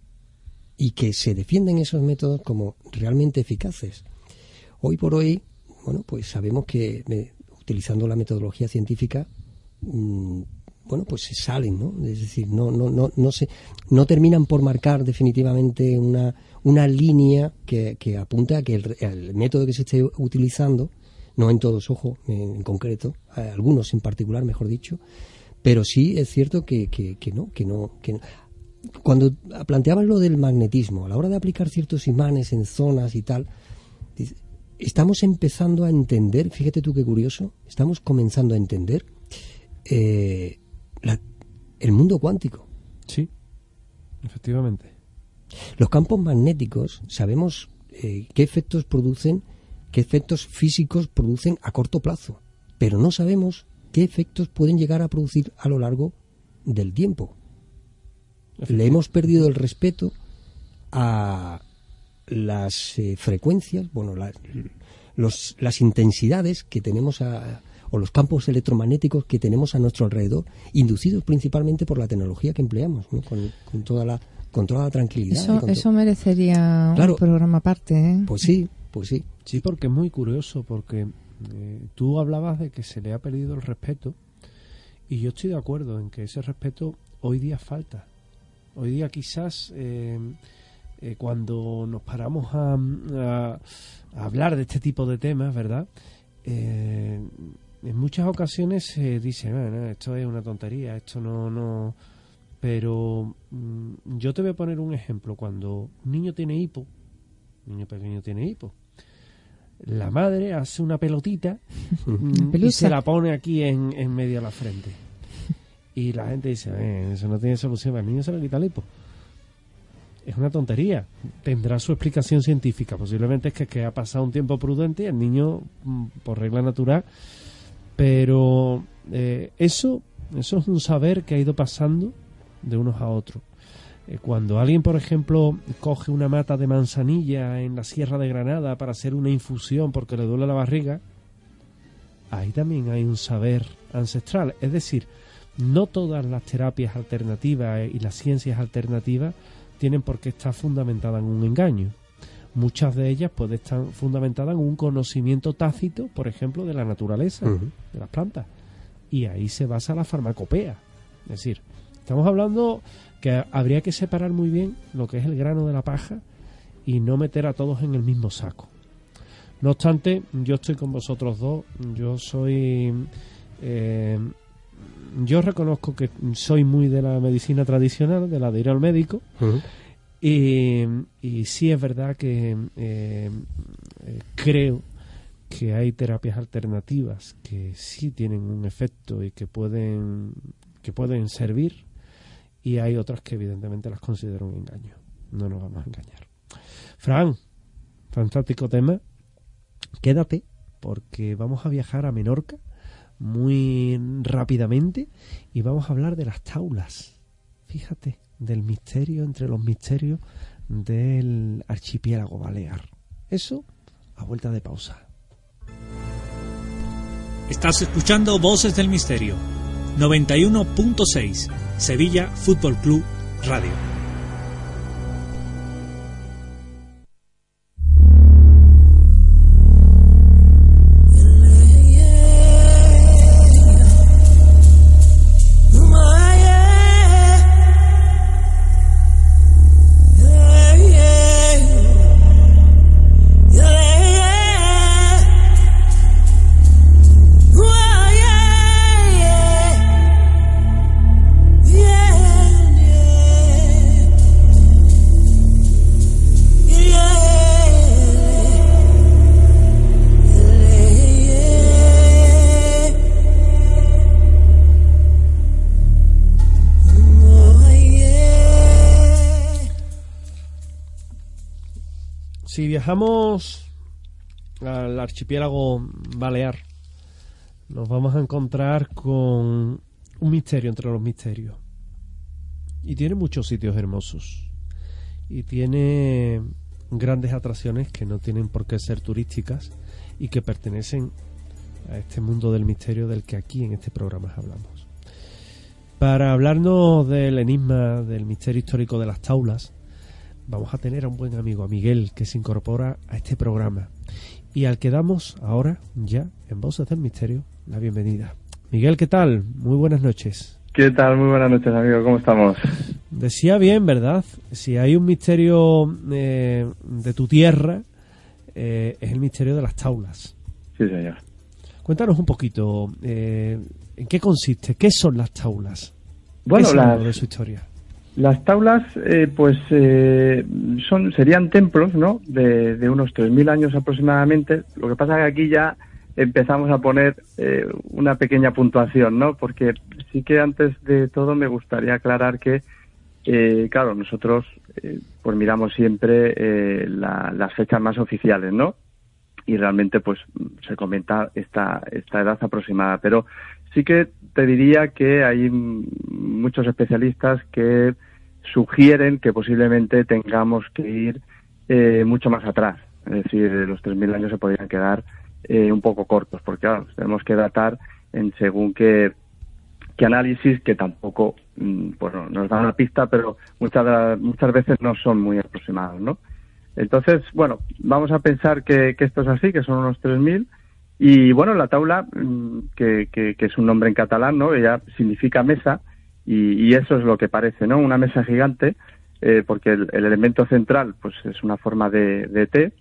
y que se defienden esos métodos como realmente eficaces. Hoy por hoy, bueno, pues sabemos que eh, utilizando la metodología científica, mmm, bueno, pues se salen, ¿no? Es decir, no, no, no, no se, no terminan por marcar definitivamente una, una línea que, que apunta a que el, el método que se esté utilizando, no en todos, ojo, en, en concreto, algunos en particular, mejor dicho, pero sí es cierto que, que, que no, que no, que no. Cuando planteabas lo del magnetismo, a la hora de aplicar ciertos imanes en zonas y tal, estamos empezando a entender, fíjate tú qué curioso, estamos comenzando a entender eh, la, el mundo cuántico. Sí, efectivamente. Los campos magnéticos, sabemos eh, qué efectos producen, qué efectos físicos producen a corto plazo, pero no sabemos qué efectos pueden llegar a producir a lo largo del tiempo. Le hemos perdido el respeto a las eh, frecuencias, bueno, la, los, las intensidades que tenemos a, o los campos electromagnéticos que tenemos a nuestro alrededor, inducidos principalmente por la tecnología que empleamos, ¿no? con, con toda la con toda la tranquilidad. Eso, con eso to- merecería Claro. un programa aparte, ¿eh? Pues sí, pues sí. Sí, porque es muy curioso, porque eh, tú hablabas de que se le ha perdido el respeto, y yo estoy de acuerdo en que ese respeto hoy día falta. Hoy día quizás eh, eh, cuando nos paramos a, a, a hablar de este tipo de temas, ¿verdad? Eh, en muchas ocasiones se dice, bueno, esto es una tontería, esto no... no pero mmm, yo te voy a poner un ejemplo. Cuando un niño tiene hipo, un niño pequeño tiene hipo, la madre hace una pelotita mm, y se la pone aquí en, en medio de la frente. Y la gente dice, eh, eso no tiene solución, al niño se le quita el hipo. Es una tontería. Tendrá su explicación científica. Posiblemente es que, que ha pasado un tiempo prudente y el niño, por regla natural. Pero eh, eso, eso es un saber que ha ido pasando de unos a otros. Eh, cuando alguien, por ejemplo, coge una mata de manzanilla en la Sierra de Granada para hacer una infusión porque le duele la barriga, ahí también hay un saber ancestral. Es decir, no todas las terapias alternativas y las ciencias alternativas tienen por qué estar fundamentadas en un engaño. Muchas de ellas pueden estar fundamentadas en un conocimiento tácito, por ejemplo, de la naturaleza, uh-huh. de las plantas. Y ahí se basa la farmacopea. Es decir, estamos hablando que habría que separar muy bien lo que es el grano de la paja y no meter a todos en el mismo saco. No obstante, yo estoy con vosotros dos. Yo soy... Eh, yo reconozco que soy muy de la medicina tradicional, de la de ir al médico, uh-huh. y, y sí es verdad que eh, eh, creo que hay terapias alternativas que sí tienen un efecto y que pueden, que pueden servir, y hay otras que evidentemente las considero un engaño. No nos vamos a engañar. Fran, fantástico tema. Quédate, porque vamos a viajar a Menorca muy rápidamente y vamos a hablar de las taulas. Fíjate, del misterio entre los misterios del archipiélago balear. Eso a vuelta de pausa. Estás escuchando Voces del Misterio, noventa y uno punto seis, Sevilla Fútbol Club Radio. Si viajamos al archipiélago balear, nos vamos a encontrar con un misterio entre los misterios. Y tiene muchos sitios hermosos. Y tiene grandes atracciones que no tienen por qué ser turísticas y que pertenecen a este mundo del misterio del que aquí en este programa hablamos. Para hablarnos del enigma, del misterio histórico de las taulas, vamos a tener a un buen amigo, a Miguel, que se incorpora a este programa y al que damos ahora, ya, en Voces del Misterio, la bienvenida. Miguel, ¿qué tal? Muy buenas noches. ¿Qué tal? Muy buenas noches, amigo. ¿Cómo estamos? Decía bien, ¿verdad? Si hay un misterio eh, de tu tierra, eh, es el misterio de las taulas. Sí, señor. Cuéntanos un poquito, eh, ¿en qué consiste? ¿Qué son las taulas? Bueno, ¿Qué es las... algo de su historia? Las taulas, eh, pues, eh, son serían templos, ¿no?, de, de unos tres mil años aproximadamente. Lo que pasa es que aquí ya empezamos a poner eh, una pequeña puntuación, ¿no?, porque sí que antes de todo me gustaría aclarar que, eh, claro, nosotros eh, pues miramos siempre eh, la, las fechas más oficiales, ¿no?, y realmente pues se comenta esta, esta edad aproximada, pero sí que te diría que hay muchos especialistas que sugieren que posiblemente tengamos que ir eh, mucho más atrás. Es decir, los tres mil años se podrían quedar eh, un poco cortos, porque claro, tenemos que datar en según qué, qué análisis, que tampoco mm, bueno, nos da una pista, pero muchas, muchas veces no son muy aproximados, ¿no? Entonces, bueno, vamos a pensar que, que esto es así, que son unos tres mil. Y bueno, la taula, que, que, que es un nombre en catalán, ¿no?, ella significa mesa, y, y eso es lo que parece, ¿no?, una mesa gigante, eh, porque el, el elemento central pues es una forma de, de T,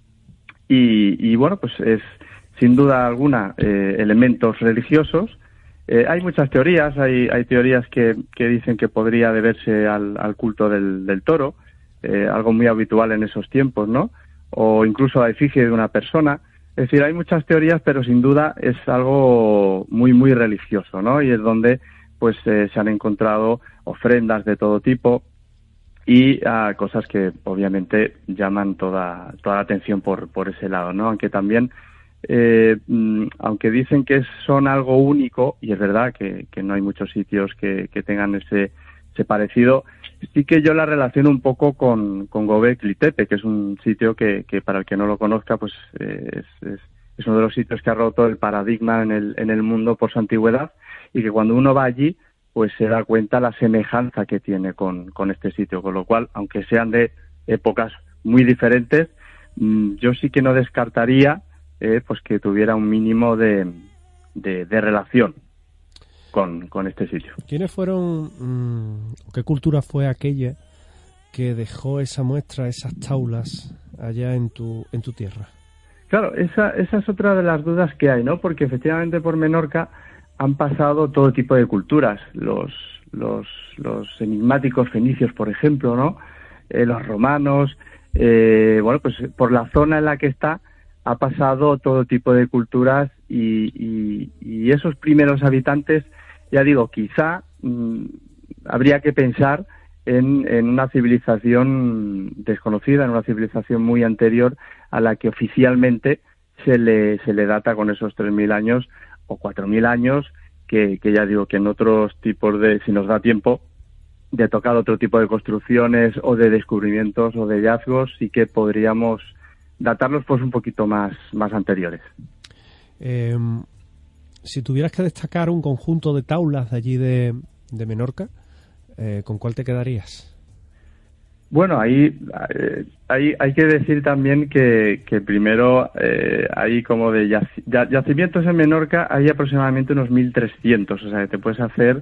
y, y bueno, pues es sin duda alguna eh, elementos religiosos. Eh, hay muchas teorías, hay, hay teorías que, que dicen que podría deberse al, al culto del, del toro, eh, algo muy habitual en esos tiempos, ¿no?, o incluso a la efigie de una persona. Es decir, hay muchas teorías, pero sin duda es algo muy, muy religioso, ¿no? Y es donde pues eh, se han encontrado ofrendas de todo tipo y uh, cosas que obviamente llaman toda toda la atención por por ese lado, ¿no? Aunque también, eh, aunque dicen que son algo único, y es verdad que, que no hay muchos sitios que, que tengan ese, ese parecido, sí que yo la relaciono un poco con, con Göbekli Tepe, que es un sitio que, que para el que no lo conozca, pues eh, es, es, es uno de los sitios que ha roto el paradigma en el, en el mundo por su antigüedad, y que cuando uno va allí, pues se da cuenta la semejanza que tiene con, con este sitio, con lo cual, aunque sean de épocas muy diferentes, mmm, yo sí que no descartaría eh, pues que tuviera un mínimo de, de, de relación Con, con este sitio. ¿Quiénes fueron, mmm, qué cultura fue aquella que dejó esa muestra, esas taulas allá en tu en tu tierra? Claro, esa, esa es otra de las dudas que hay, ¿no? Porque efectivamente por Menorca han pasado todo tipo de culturas, los los, los enigmáticos fenicios, por ejemplo, ¿no? Eh, los romanos, eh, bueno, pues por la zona en la que está ha pasado todo tipo de culturas y, y, y esos primeros habitantes, ya digo, quizá mmm, habría que pensar en, en una civilización desconocida, en una civilización muy anterior a la que oficialmente se le, se le data con esos tres mil años o cuatro mil años, que, que ya digo que en otros tipos de, si nos da tiempo, de tocar otro tipo de construcciones o de descubrimientos o de hallazgos, sí que podríamos datarlos pues un poquito más, más anteriores. Eh, si tuvieras que destacar un conjunto de taulas de allí de, de Menorca, eh, ¿con cuál te quedarías? Bueno, ahí eh, hay, hay que decir también que, que primero eh, hay como de yac- yacimientos en Menorca, hay aproximadamente unos mil trescientos, o sea que te puedes hacer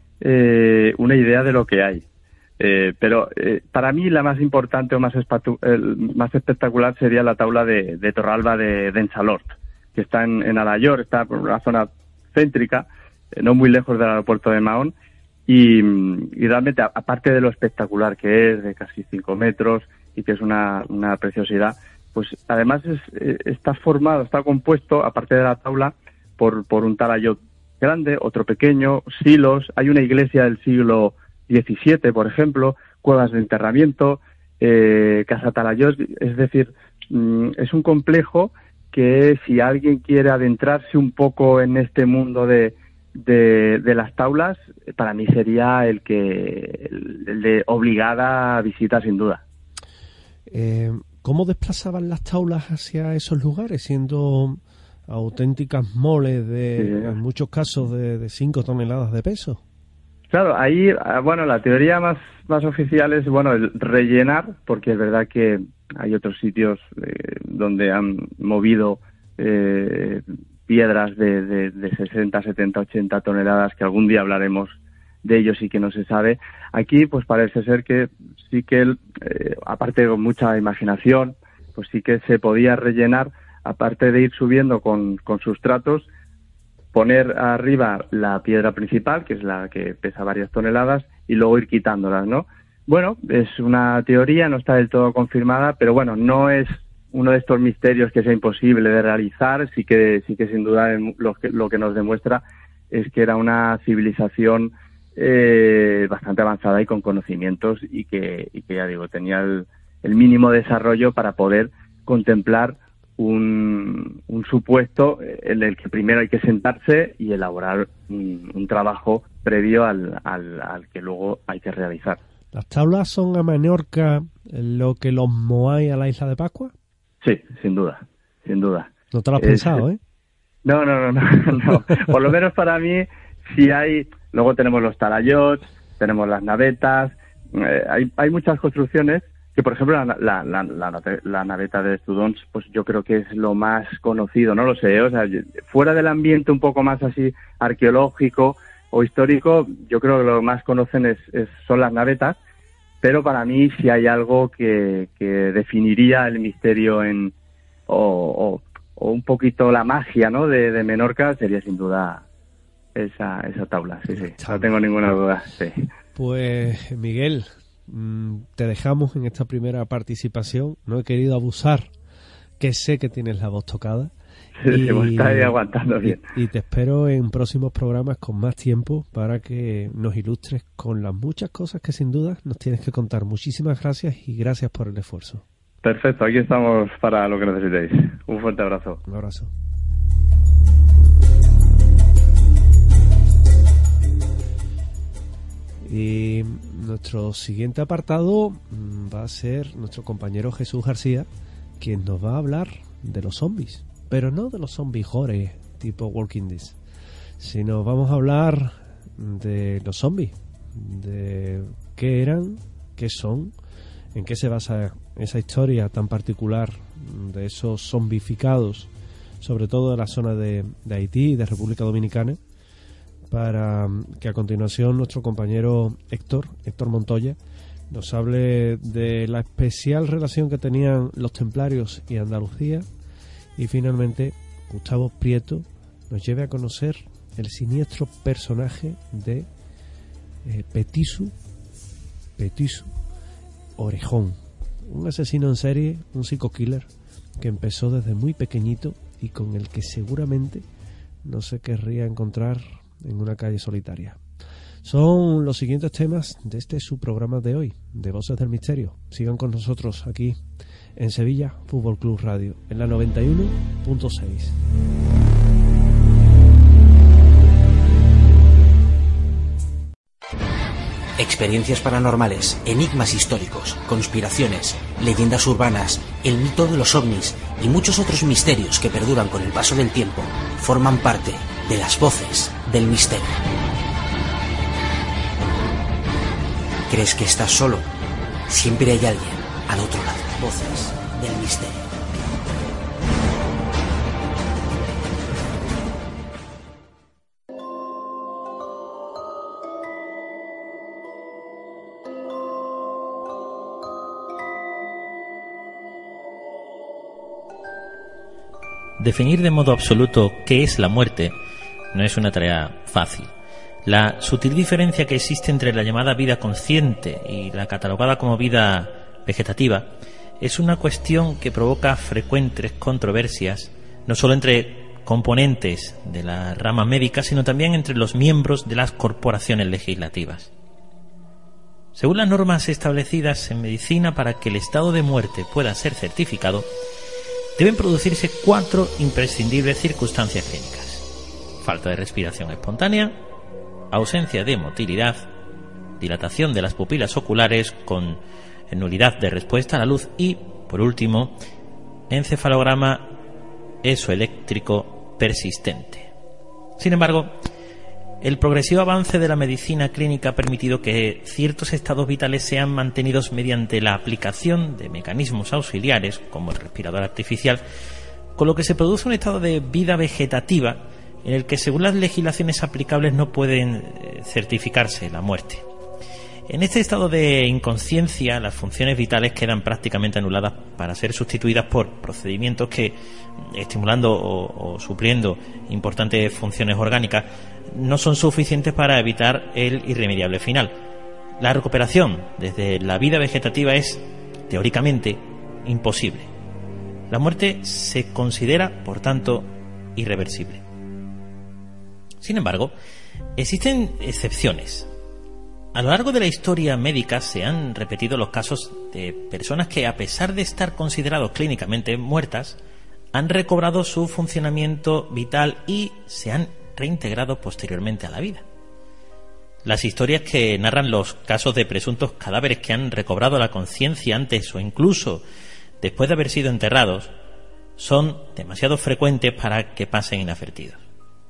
eh, una idea de lo que hay. Eh, pero eh, para mí la más importante o más, espatu- el más espectacular sería la tabla de, de Torralba de, de Ensalort, que está en, en Alayor, está por una zona céntrica, eh, no muy lejos del aeropuerto de Mahón, y, y realmente, aparte de lo espectacular que es, de casi cinco metros, y que es una, una preciosidad, pues además es, eh, está formado, está compuesto, aparte de la tabla, por, por un talayot grande, otro pequeño, silos, hay una iglesia del siglo diecisiete, por ejemplo, cuevas de enterramiento, eh, casa talayot, es decir, mm, es un complejo que si alguien quiere adentrarse un poco en este mundo de De, de las taulas, para mí sería el que el de obligada visita, sin duda. Eh, ¿Cómo desplazaban las taulas hacia esos lugares, siendo auténticas moles de, sí, en muchos casos, de, de cinco toneladas de peso? Claro, ahí, bueno, la teoría más, más oficial es, bueno, el rellenar, porque es verdad que hay otros sitios eh, donde han movido eh, piedras de, de, de sesenta, setenta, ochenta toneladas, que algún día hablaremos de ellos y que no se sabe. Aquí, pues parece ser que sí que, él, eh, aparte de mucha imaginación, pues sí que se podía rellenar, aparte de ir subiendo con, con sustratos, poner arriba la piedra principal, que es la que pesa varias toneladas, y luego ir quitándolas, ¿no? Bueno, es una teoría, no está del todo confirmada, pero bueno, no es uno de estos misterios que sea imposible de realizar. Sí que sí que sin duda lo que, lo que nos demuestra es que era una civilización eh, bastante avanzada y con conocimientos, y que, y que ya digo, tenía el, el mínimo desarrollo para poder contemplar un, un supuesto en el que primero hay que sentarse y elaborar un, un trabajo previo al, al, al que luego hay que realizar. ¿Las tablas son a Menorca lo que los Moai a la isla de Pascua? Sí, sin duda, sin duda. No te lo has es, pensado, ¿eh? No, no, no, no, no. Por lo menos para mí, sí hay. Luego tenemos los talayots, tenemos las navetas, eh, hay, hay muchas construcciones que, por ejemplo, la, la, la, la, la naveta de Studons, pues yo creo que es lo más conocido, no lo sé, ¿eh? O sea, fuera del ambiente un poco más así arqueológico o histórico, yo creo que lo más conocen es, es son las navetas. Pero para mí, si hay algo que, que definiría el misterio en o, o, o un poquito la magia, ¿no?, de, de Menorca, sería sin duda esa esa tabla. Sí, sí, no tengo ninguna duda. Sí. Pues Miguel, te dejamos en esta primera participación. No he querido abusar, que sé que tienes la voz tocada. Sí, y, me está ahí aguantando bien. Y, y te espero en próximos programas con más tiempo para que nos ilustres con las muchas cosas que sin duda nos tienes que contar. Muchísimas gracias y gracias por el esfuerzo. Perfecto, aquí estamos para lo que necesitéis. Un fuerte abrazo. Un abrazo. Y nuestro siguiente apartado va a ser nuestro compañero Jesús García, quien nos va a hablar de los zombies. Pero no de los zombies horror tipo Walking Dead, sino vamos a hablar de los zombies, de qué eran, qué son, en qué se basa esa historia tan particular de esos zombificados, sobre todo de la zona de, de Haití y de República Dominicana, para que a continuación nuestro compañero Héctor, Héctor Montoya, nos hable de la especial relación que tenían los templarios y Andalucía. Y finalmente, Gustavo Prieto nos lleve a conocer el siniestro personaje de eh, Petisu, Petisu Orejón, un asesino en serie, un psico-killer que empezó desde muy pequeñito y con el que seguramente no se querría encontrar en una calle solitaria. Son los siguientes temas de este su programa de hoy, de Voces del Misterio. Sigan con nosotros aquí en Sevilla Fútbol Club Radio, en la noventa y uno punto seis. Experiencias paranormales, enigmas históricos, conspiraciones, leyendas urbanas, el mito de los ovnis y muchos otros misterios que perduran con el paso del tiempo forman parte de las Voces del Misterio. ¿Crees que estás solo? Siempre hay alguien al otro lado. Voces del Misterio. Definir de modo absoluto qué es la muerte no es una tarea fácil. La sutil diferencia que existe entre la llamada vida consciente y la catalogada como vida vegetativa es una cuestión que provoca frecuentes controversias, no solo entre componentes de la rama médica, sino también entre los miembros de las corporaciones legislativas. Según las normas establecidas en medicina, para que el estado de muerte pueda ser certificado, deben producirse cuatro imprescindibles circunstancias clínicas: falta de respiración espontánea, ausencia de motilidad, dilatación de las pupilas oculares con nulidad de respuesta a la luz y, por último, encefalograma esoeléctrico persistente. Sin embargo, el progresivo avance de la medicina clínica ha permitido que ciertos estados vitales sean mantenidos mediante la aplicación de mecanismos auxiliares, como el respirador artificial, con lo que se produce un estado de vida vegetativa en el que, según las legislaciones aplicables, no pueden certificarse la muerte. En este estado de inconsciencia, las funciones vitales quedan prácticamente anuladas para ser sustituidas por procedimientos que, estimulando o, o supliendo importantes funciones orgánicas, no son suficientes para evitar el irremediable final. La recuperación desde la vida vegetativa es, teóricamente, imposible. La muerte se considera, por tanto, irreversible. Sin embargo, existen excepciones. A lo largo de la historia médica se han repetido los casos de personas que, a pesar de estar considerados clínicamente muertas, han recobrado su funcionamiento vital y se han reintegrado posteriormente a la vida. Las historias que narran los casos de presuntos cadáveres que han recobrado la conciencia antes o incluso después de haber sido enterrados son demasiado frecuentes para que pasen inadvertidos.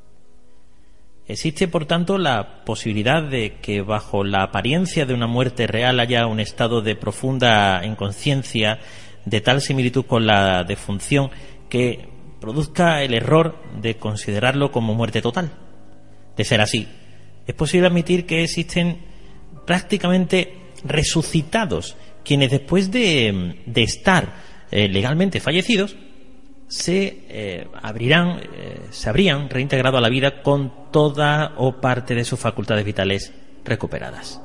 Existe, por tanto, la posibilidad de que bajo la apariencia de una muerte real haya un estado de profunda inconsciencia de tal similitud con la defunción que produzca el error de considerarlo como muerte total. De ser así, es posible admitir que existen prácticamente resucitados quienes, después de, de estar eh, legalmente fallecidos, se eh, abrirán, eh, se habrían reintegrado a la vida con toda o parte de sus facultades vitales recuperadas.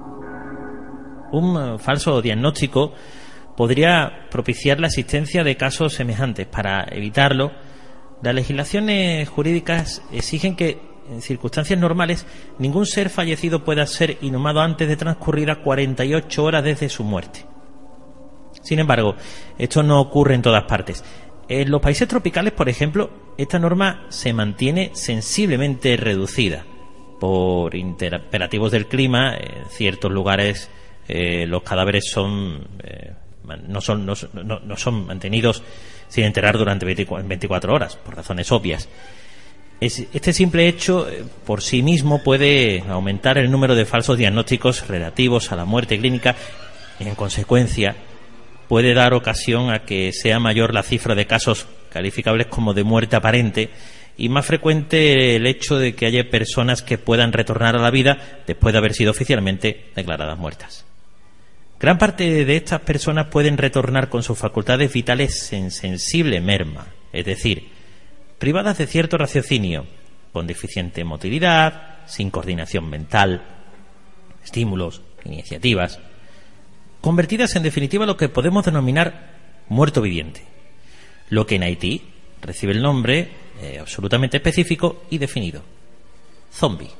Un uh, falso diagnóstico podría propiciar la existencia de casos semejantes. Para evitarlo, las legislaciones jurídicas exigen que, en circunstancias normales, ningún ser fallecido pueda ser inhumado antes de transcurridas cuarenta y ocho horas desde su muerte. Sin embargo, esto no ocurre en todas partes. En los países tropicales, por ejemplo, esta norma se mantiene sensiblemente reducida. Por imperativos del clima, en ciertos lugares eh, los cadáveres son, eh, no, son, no, no, no son mantenidos sin enterrar durante veinticuatro horas, por razones obvias. Este simple hecho eh, por sí mismo puede aumentar el número de falsos diagnósticos relativos a la muerte clínica y, en consecuencia, puede dar ocasión a que sea mayor la cifra de casos calificables como de muerte aparente y más frecuente el hecho de que haya personas que puedan retornar a la vida después de haber sido oficialmente declaradas muertas. Gran parte de estas personas pueden retornar con sus facultades vitales en sensible merma, es decir, privadas de cierto raciocinio, con deficiente motilidad, sin coordinación mental, estímulos, iniciativas, convertidas en definitiva en lo que podemos denominar muerto viviente. lo que en Haití recibe el nombre eh, absolutamente específico y definido: zombie.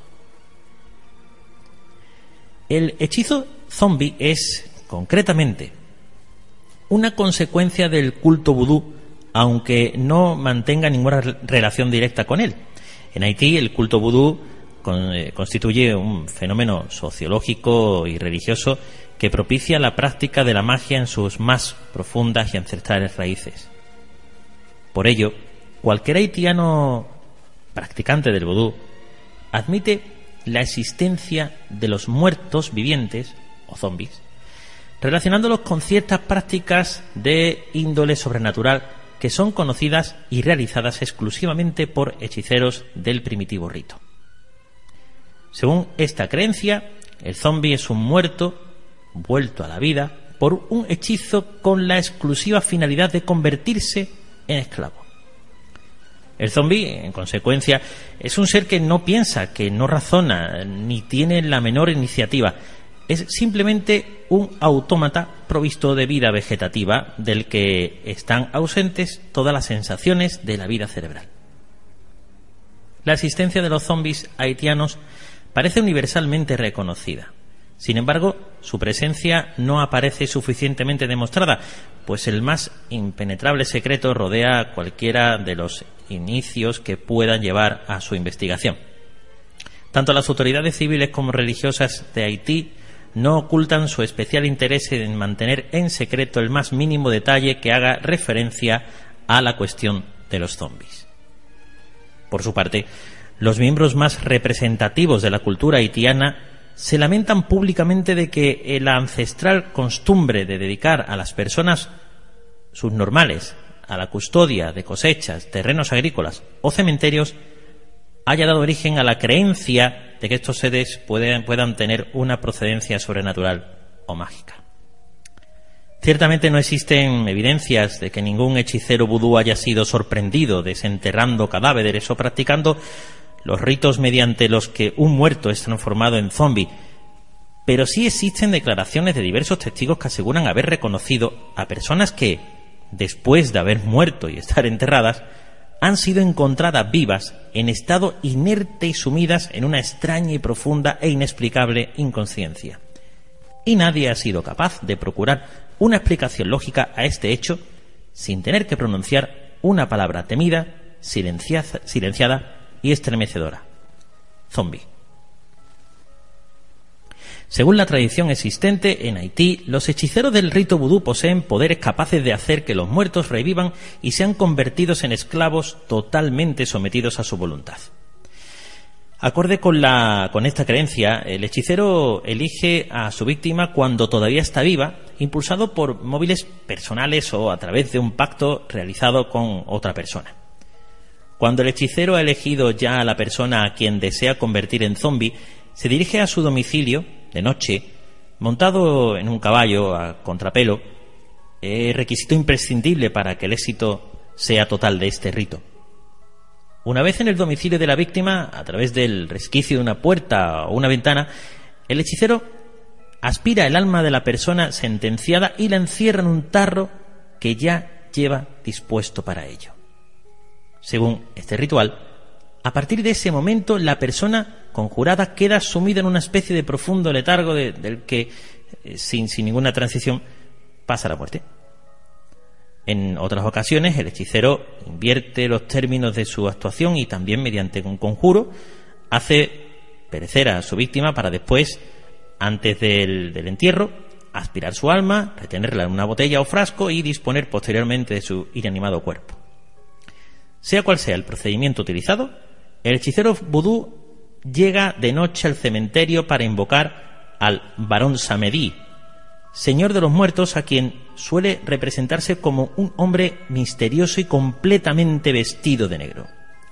El hechizo zombie es, concretamente, una consecuencia del culto vudú, aunque no mantenga ninguna relación directa con él. En Haití, el culto vudú con, eh, constituye un fenómeno sociológico y religioso que propicia la práctica de la magia en sus más profundas y ancestrales raíces. Por ello, cualquier haitiano practicante del vudú admite la existencia de los muertos vivientes, o zombies, relacionándolos con ciertas prácticas de índole sobrenatural que son conocidas y realizadas exclusivamente por hechiceros del primitivo rito. Según esta creencia, el zombie es un muerto vuelto a la vida por un hechizo con la exclusiva finalidad de convertirse en esclavo. El zombie, en consecuencia, es un ser que no piensa, que no razona, ni tiene la menor iniciativa. Es simplemente un autómata provisto de vida vegetativa del que están ausentes todas las sensaciones de la vida cerebral. La existencia de los zombies haitianos parece universalmente reconocida. Sin embargo, su presencia no aparece suficientemente demostrada, pues el más impenetrable secreto rodea cualquiera de los inicios que puedan llevar a su investigación. Tanto las autoridades civiles como religiosas de Haití no ocultan su especial interés en mantener en secreto el más mínimo detalle que haga referencia a la cuestión de los zombies. Por su parte, los miembros más representativos de la cultura haitiana se lamentan públicamente de que la ancestral costumbre de dedicar a las personas subnormales a la custodia de cosechas, terrenos agrícolas o cementerios haya dado origen a la creencia de que estos seres pueden, puedan tener una procedencia sobrenatural o mágica. Ciertamente no existen evidencias de que ningún hechicero vudú haya sido sorprendido desenterrando cadáveres o practicando los ritos mediante los que un muerto es transformado en zombie, pero sí existen declaraciones de diversos testigos que aseguran haber reconocido a personas que, después de haber muerto y estar enterradas, han sido encontradas vivas en estado inerte y sumidas en una extraña y profunda e inexplicable inconsciencia. Y nadie ha sido capaz de procurar una explicación lógica a este hecho sin tener que pronunciar una palabra temida, silenciada, silenciada y estremecedora: zombie. Según la tradición existente en Haití, los hechiceros del rito vudú poseen poderes capaces de hacer que los muertos revivan y sean convertidos en esclavos totalmente sometidos a su voluntad. Acorde con, la, con esta creencia, el hechicero elige a su víctima cuando todavía está viva, impulsado por móviles personales o a través de un pacto realizado con otra persona. Cuando el hechicero ha elegido ya a la persona a quien desea convertir en zombie, se dirige a su domicilio de noche, montado en un caballo a contrapelo, eh, requisito imprescindible para que el éxito sea total de este rito. Una vez en el domicilio de la víctima, a través del resquicio de una puerta o una ventana, el hechicero aspira el alma de la persona sentenciada y la encierra en un tarro que ya lleva dispuesto para ello. Según este ritual, a partir de ese momento la persona conjurada queda sumida en una especie de profundo letargo de, del que, eh, sin, sin ninguna transición, pasa a la muerte. En otras ocasiones, el hechicero invierte los términos de su actuación y también, mediante un conjuro, hace perecer a su víctima para después, antes del, del entierro, aspirar su alma, retenerla en una botella o frasco y disponer posteriormente de su inanimado cuerpo. Sea cual sea el procedimiento utilizado, el hechicero vudú llega de noche al cementerio para invocar al Barón Samedi, señor de los muertos, a quien suele representarse como un hombre misterioso y completamente vestido de negro.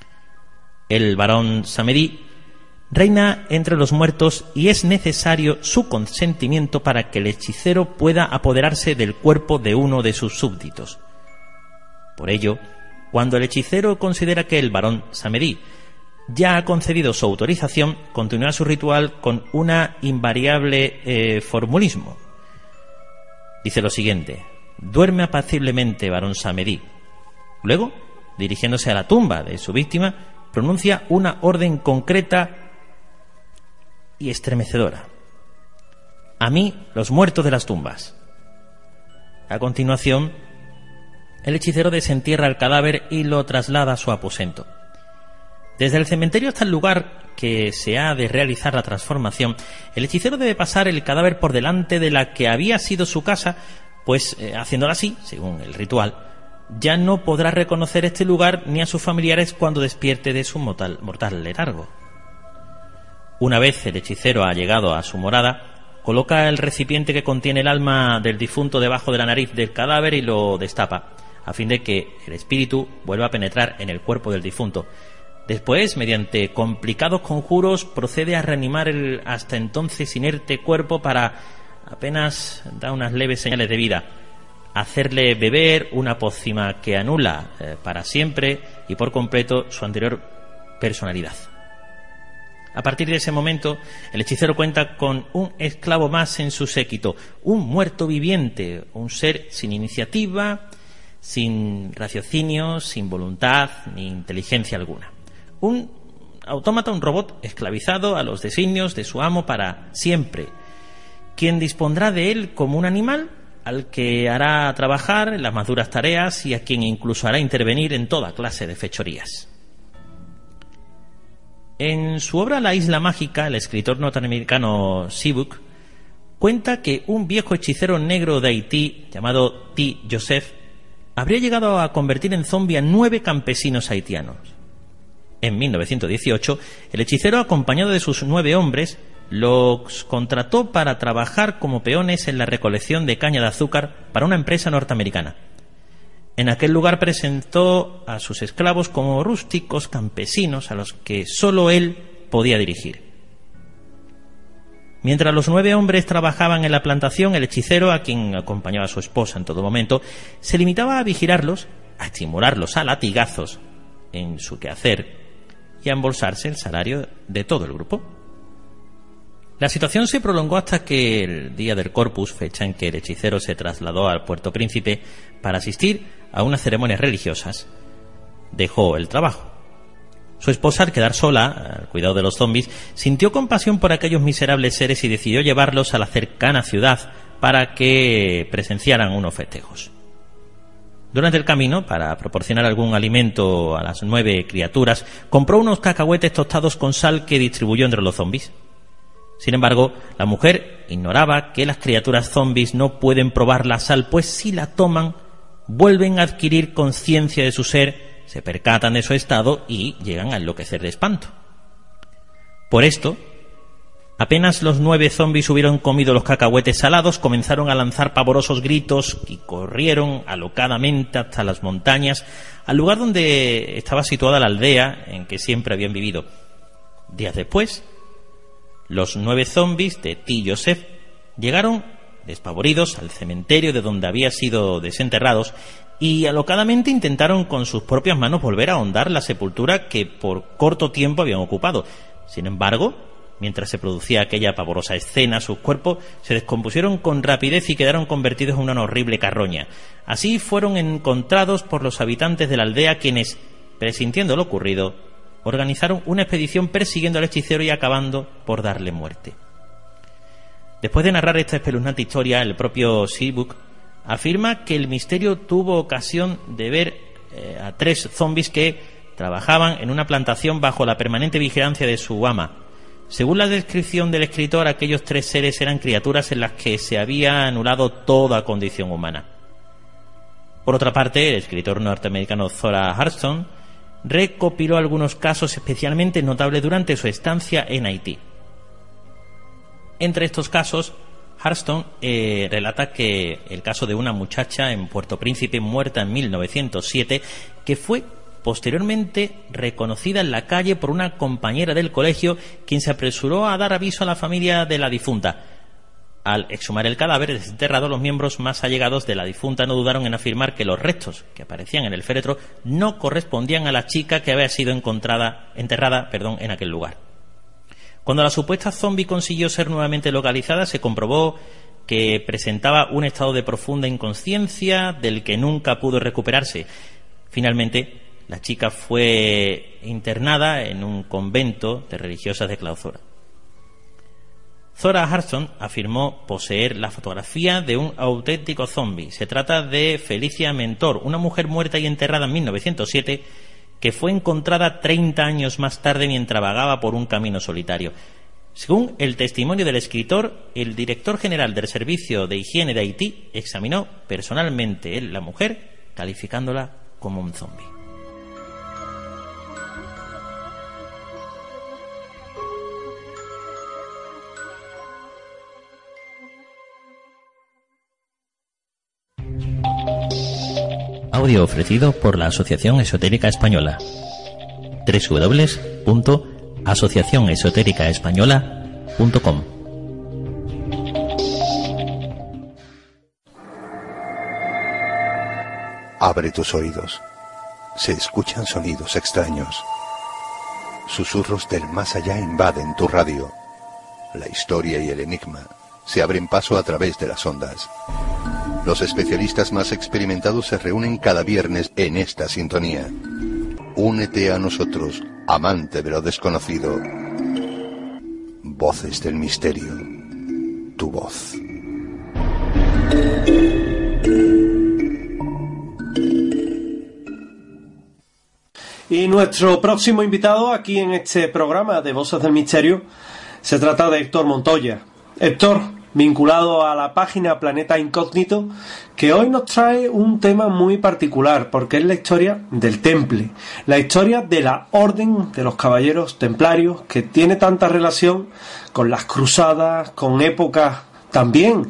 El Barón Samedi reina entre los muertos y es necesario su consentimiento para que el hechicero pueda apoderarse del cuerpo de uno de sus súbditos. Por ello, cuando el hechicero considera que el Barón Samedi ya ha concedido su autorización, continúa su ritual con una invariable eh, formulismo. Dice lo siguiente: duerme apaciblemente, Barón Samedi. Luego, dirigiéndose a la tumba de su víctima, pronuncia una orden concreta y estremecedora: a mí, los muertos de las tumbas. A continuación, el hechicero desentierra el cadáver y lo traslada a su aposento. Desde el cementerio hasta el lugar que se ha de realizar la transformación, el hechicero debe pasar el cadáver por delante de la que había sido su casa, pues eh, haciéndolo así, según el ritual, ya no podrá reconocer este lugar ni a sus familiares cuando despierte de su mortal, mortal letargo. Una vez el hechicero ha llegado a su morada, coloca el recipiente que contiene el alma del difunto debajo de la nariz del cadáver y lo destapa, a fin de que el espíritu vuelva a penetrar en el cuerpo del difunto. Después, mediante complicados conjuros, procede a reanimar el hasta entonces inerte cuerpo para, apenas da unas leves señales de vida, hacerle beber una pócima que anula eh, para siempre y por completo su anterior personalidad. A partir de ese momento, el hechicero cuenta con un esclavo más en su séquito, un muerto viviente, un ser sin iniciativa, sin raciocinio, sin voluntad ni inteligencia alguna. Un autómata, un robot esclavizado a los designios de su amo para siempre, quien dispondrá de él como un animal al que hará trabajar en las más duras tareas y a quien incluso hará intervenir en toda clase de fechorías. En su obra La isla mágica, el escritor norteamericano Seabook cuenta que un viejo hechicero negro de Haití llamado T. Joseph habría llegado a convertir en zombi a nueve campesinos haitianos. En mil novecientos dieciocho, el hechicero, acompañado de sus nueve hombres, los contrató para trabajar como peones en la recolección de caña de azúcar para una empresa norteamericana. En aquel lugar presentó a sus esclavos como rústicos campesinos a los que sólo él podía dirigir. Mientras los nueve hombres trabajaban en la plantación, el hechicero, a quien acompañaba a su esposa en todo momento, se limitaba a vigilarlos, a estimularlos a latigazos en su quehacer y a embolsarse el salario de todo el grupo. La situación se prolongó hasta que el día del Corpus, fecha en que el hechicero se trasladó al Puerto Príncipe para asistir a unas ceremonias religiosas, dejó el trabajo. Su esposa, al quedar sola, al cuidado de los zombis, sintió compasión por aquellos miserables seres y decidió llevarlos a la cercana ciudad para que presenciaran unos festejos. Durante el camino, para proporcionar algún alimento a las nueve criaturas, compró unos cacahuetes tostados con sal que distribuyó entre los zombis. Sin embargo, la mujer ignoraba que las criaturas zombis no pueden probar la sal, pues si la toman, vuelven a adquirir conciencia de su ser, se percatan de su estado y llegan a enloquecer de espanto. Por esto, apenas los nueve zombis hubieron comido los cacahuetes salados, comenzaron a lanzar pavorosos gritos y corrieron alocadamente hasta las montañas, al lugar donde estaba situada la aldea en que siempre habían vivido. Días después, los nueve zombis de T. Joseph llegaron despavoridos al cementerio de donde habían sido desenterrados y alocadamente intentaron con sus propias manos volver a ahondar la sepultura que por corto tiempo habían ocupado. Sin embargo, mientras se producía aquella pavorosa escena, sus cuerpos se descompusieron con rapidez y quedaron convertidos en una horrible carroña. Así fueron encontrados por los habitantes de la aldea, quienes, presintiendo lo ocurrido, organizaron una expedición persiguiendo al hechicero y acabando por darle muerte. Después de narrar esta espeluznante historia, el propio Seabook afirma que el misterio tuvo ocasión de ver eh, a tres zombis que trabajaban en una plantación bajo la permanente vigilancia de su ama. Según la descripción del escritor, aquellos tres seres eran criaturas en las que se había anulado toda condición humana. Por otra parte, el escritor norteamericano Zora Hurston recopiló algunos casos especialmente notables durante su estancia en Haití. Entre estos casos, Hurston eh, relata que el caso de una muchacha en Puerto Príncipe muerta en mil novecientos siete, que fue posteriormente reconocida en la calle por una compañera del colegio, quien se apresuró a dar aviso a la familia de la difunta. Al exhumar el cadáver desenterrado, los miembros más allegados de la difunta no dudaron en afirmar que los restos que aparecían en el féretro no correspondían a la chica que había sido encontrada, enterrada perdón, en aquel lugar. Cuando la supuesta zombie consiguió ser nuevamente localizada, se comprobó que presentaba un estado de profunda inconsciencia del que nunca pudo recuperarse. Finalmente, la chica fue internada en un convento de religiosas de clausura. Zora Hartson afirmó poseer la fotografía de un auténtico zombie. Se trata de Felicia Mentor, una mujer muerta y enterrada en mil novecientos siete que fue encontrada treinta años más tarde mientras vagaba por un camino solitario. Según el testimonio del escritor, el director general del Servicio de Higiene de Haití examinó personalmente a la mujer, calificándola como un zombie. Audio ofrecido por la Asociación Esotérica Española. doble u doble u doble u punto asociación esotérica española punto com. Abre tus oídos. Se escuchan sonidos extraños. Susurros del más allá invaden tu radio. La historia y el enigma se abren paso a través de las ondas. Los especialistas más experimentados se reúnen cada viernes en esta sintonía. Únete a nosotros, amante de lo desconocido. Voces del misterio. Tu voz. Y nuestro próximo invitado aquí en este programa de Voces del Misterio se trata de Héctor Montoya. Héctor, vinculado a la página Planeta Incógnito, que hoy nos trae un tema muy particular, porque es la historia del Temple, la historia de la Orden de los Caballeros Templarios, que tiene tanta relación con las cruzadas, con épocas también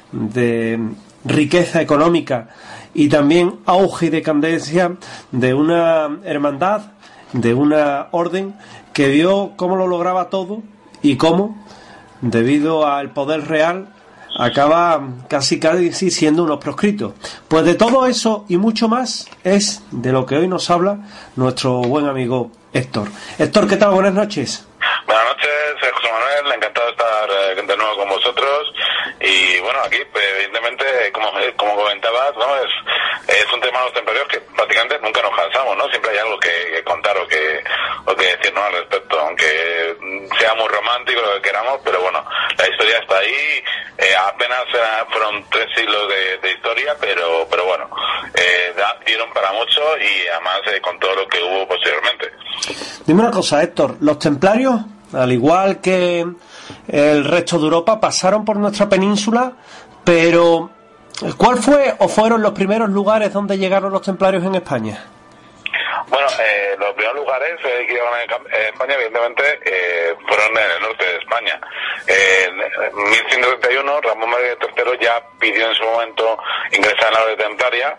de riqueza económica y también auge y decadencia de una hermandad, de una orden que vio cómo lo lograba todo y cómo, debido al poder real, acaba casi casi siendo unos proscritos. Pues de todo eso y mucho más es de lo que hoy nos habla nuestro buen amigo Héctor. Héctor, ¿qué tal? Buenas noches. Buenas noches, soy José Manuel, encantado de estar de nuevo con vosotros. Y bueno, aquí evidentemente, como, como comentabas, ¿no? es, es un tema de los templarios que prácticamente nunca nos cansamos, ¿no? Siempre hay algo que, que contar o que, o que decir, ¿no? Al respecto, aunque sea muy romántico lo que queramos, pero bueno, la historia está ahí. Eh, apenas eh, fueron tres siglos de, de historia, pero pero bueno, eh, da, dieron para mucho y además eh, con todo lo que hubo posteriormente. Dime una cosa, Héctor, los templarios, al igual que el resto de Europa, pasaron por nuestra península, pero ¿cuál fue o fueron los primeros lugares donde llegaron los templarios en España? Bueno, eh, los primeros lugares eh, que llegaron en España, evidentemente, eh, fueron en el norte de España. Eh, en mil ciento treinta y uno, Ramón María tercero ya pidió en su momento ingresar en la orden templaria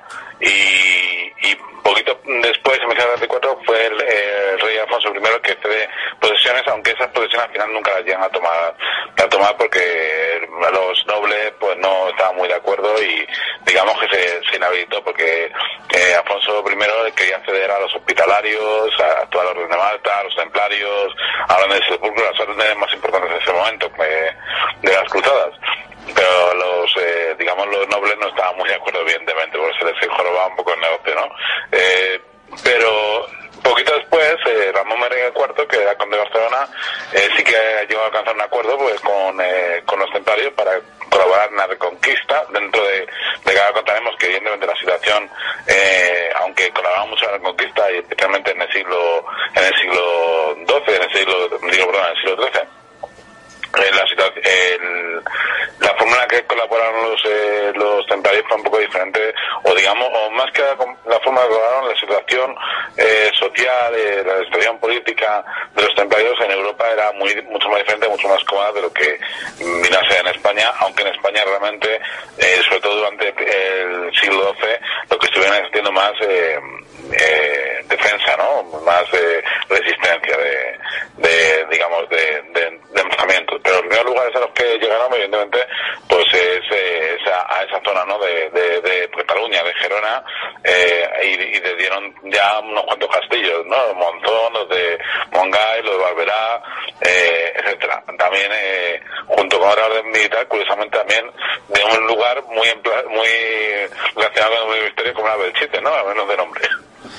y, y poquito después, en mil ciento treinta y cuatro, fue el, el rey Alfonso primero que cede posesiones, aunque esas posesiones al final nunca las llegan a tomar, a tomar porque los nobles pues no estaban muy de acuerdo y digamos que se, se inhabilitó porque eh, Alfonso primero quería acceder a los hospitalarios, a toda la orden de Malta, a los templarios, a la orden de Sepulcro, las órdenes más importantes en ese momento eh, de las cruzadas. Pero los, eh, digamos, los nobles no estaban muy de acuerdo, evidentemente, porque se les jorobaba un poco el negocio, ¿no? Eh, pero poquito después, eh, Ramón María cuarto, que era conde de Barcelona, eh, sí que llegó a alcanzar un acuerdo pues con, eh, con los templarios para colaborar en la reconquista. Dentro de, de que ahora contaremos que evidentemente la situación, eh, aunque colaboraba mucho en la reconquista y especialmente en el siglo en el siglo doce, en el siglo, digo, perdón, en el siglo trece, eh, la situación, el, la forma en la que colaboraron los eh, los templarios fue un poco diferente, o digamos, o más que la, la forma en que colaboraron, la situación eh, social, eh, la situación política de los templarios en Europa era muy mucho más diferente, mucho más cómoda de lo que vino a ser en España, aunque en España realmente, eh, sobre todo durante el siglo doce, lo que estuvieron haciendo más eh, eh, defensa, ¿no? Más eh, resistencia de, de digamos, de, de, de enfrentamientos. Pero los primeros lugares a los que llegaron, evidentemente, pues es, eh, es a, a esa zona, ¿no? De, de, de Cataluña, de Gerona, eh, y, y le dieron ya unos cuantos castillos, ¿no? Monzón, los de Montgai, los de Barberá, eh, etcétera. También, eh, junto con otra orden militar, curiosamente también de un lugar muy muy relacionado con el ministerio como la Belchite, ¿no? Al menos de nombre.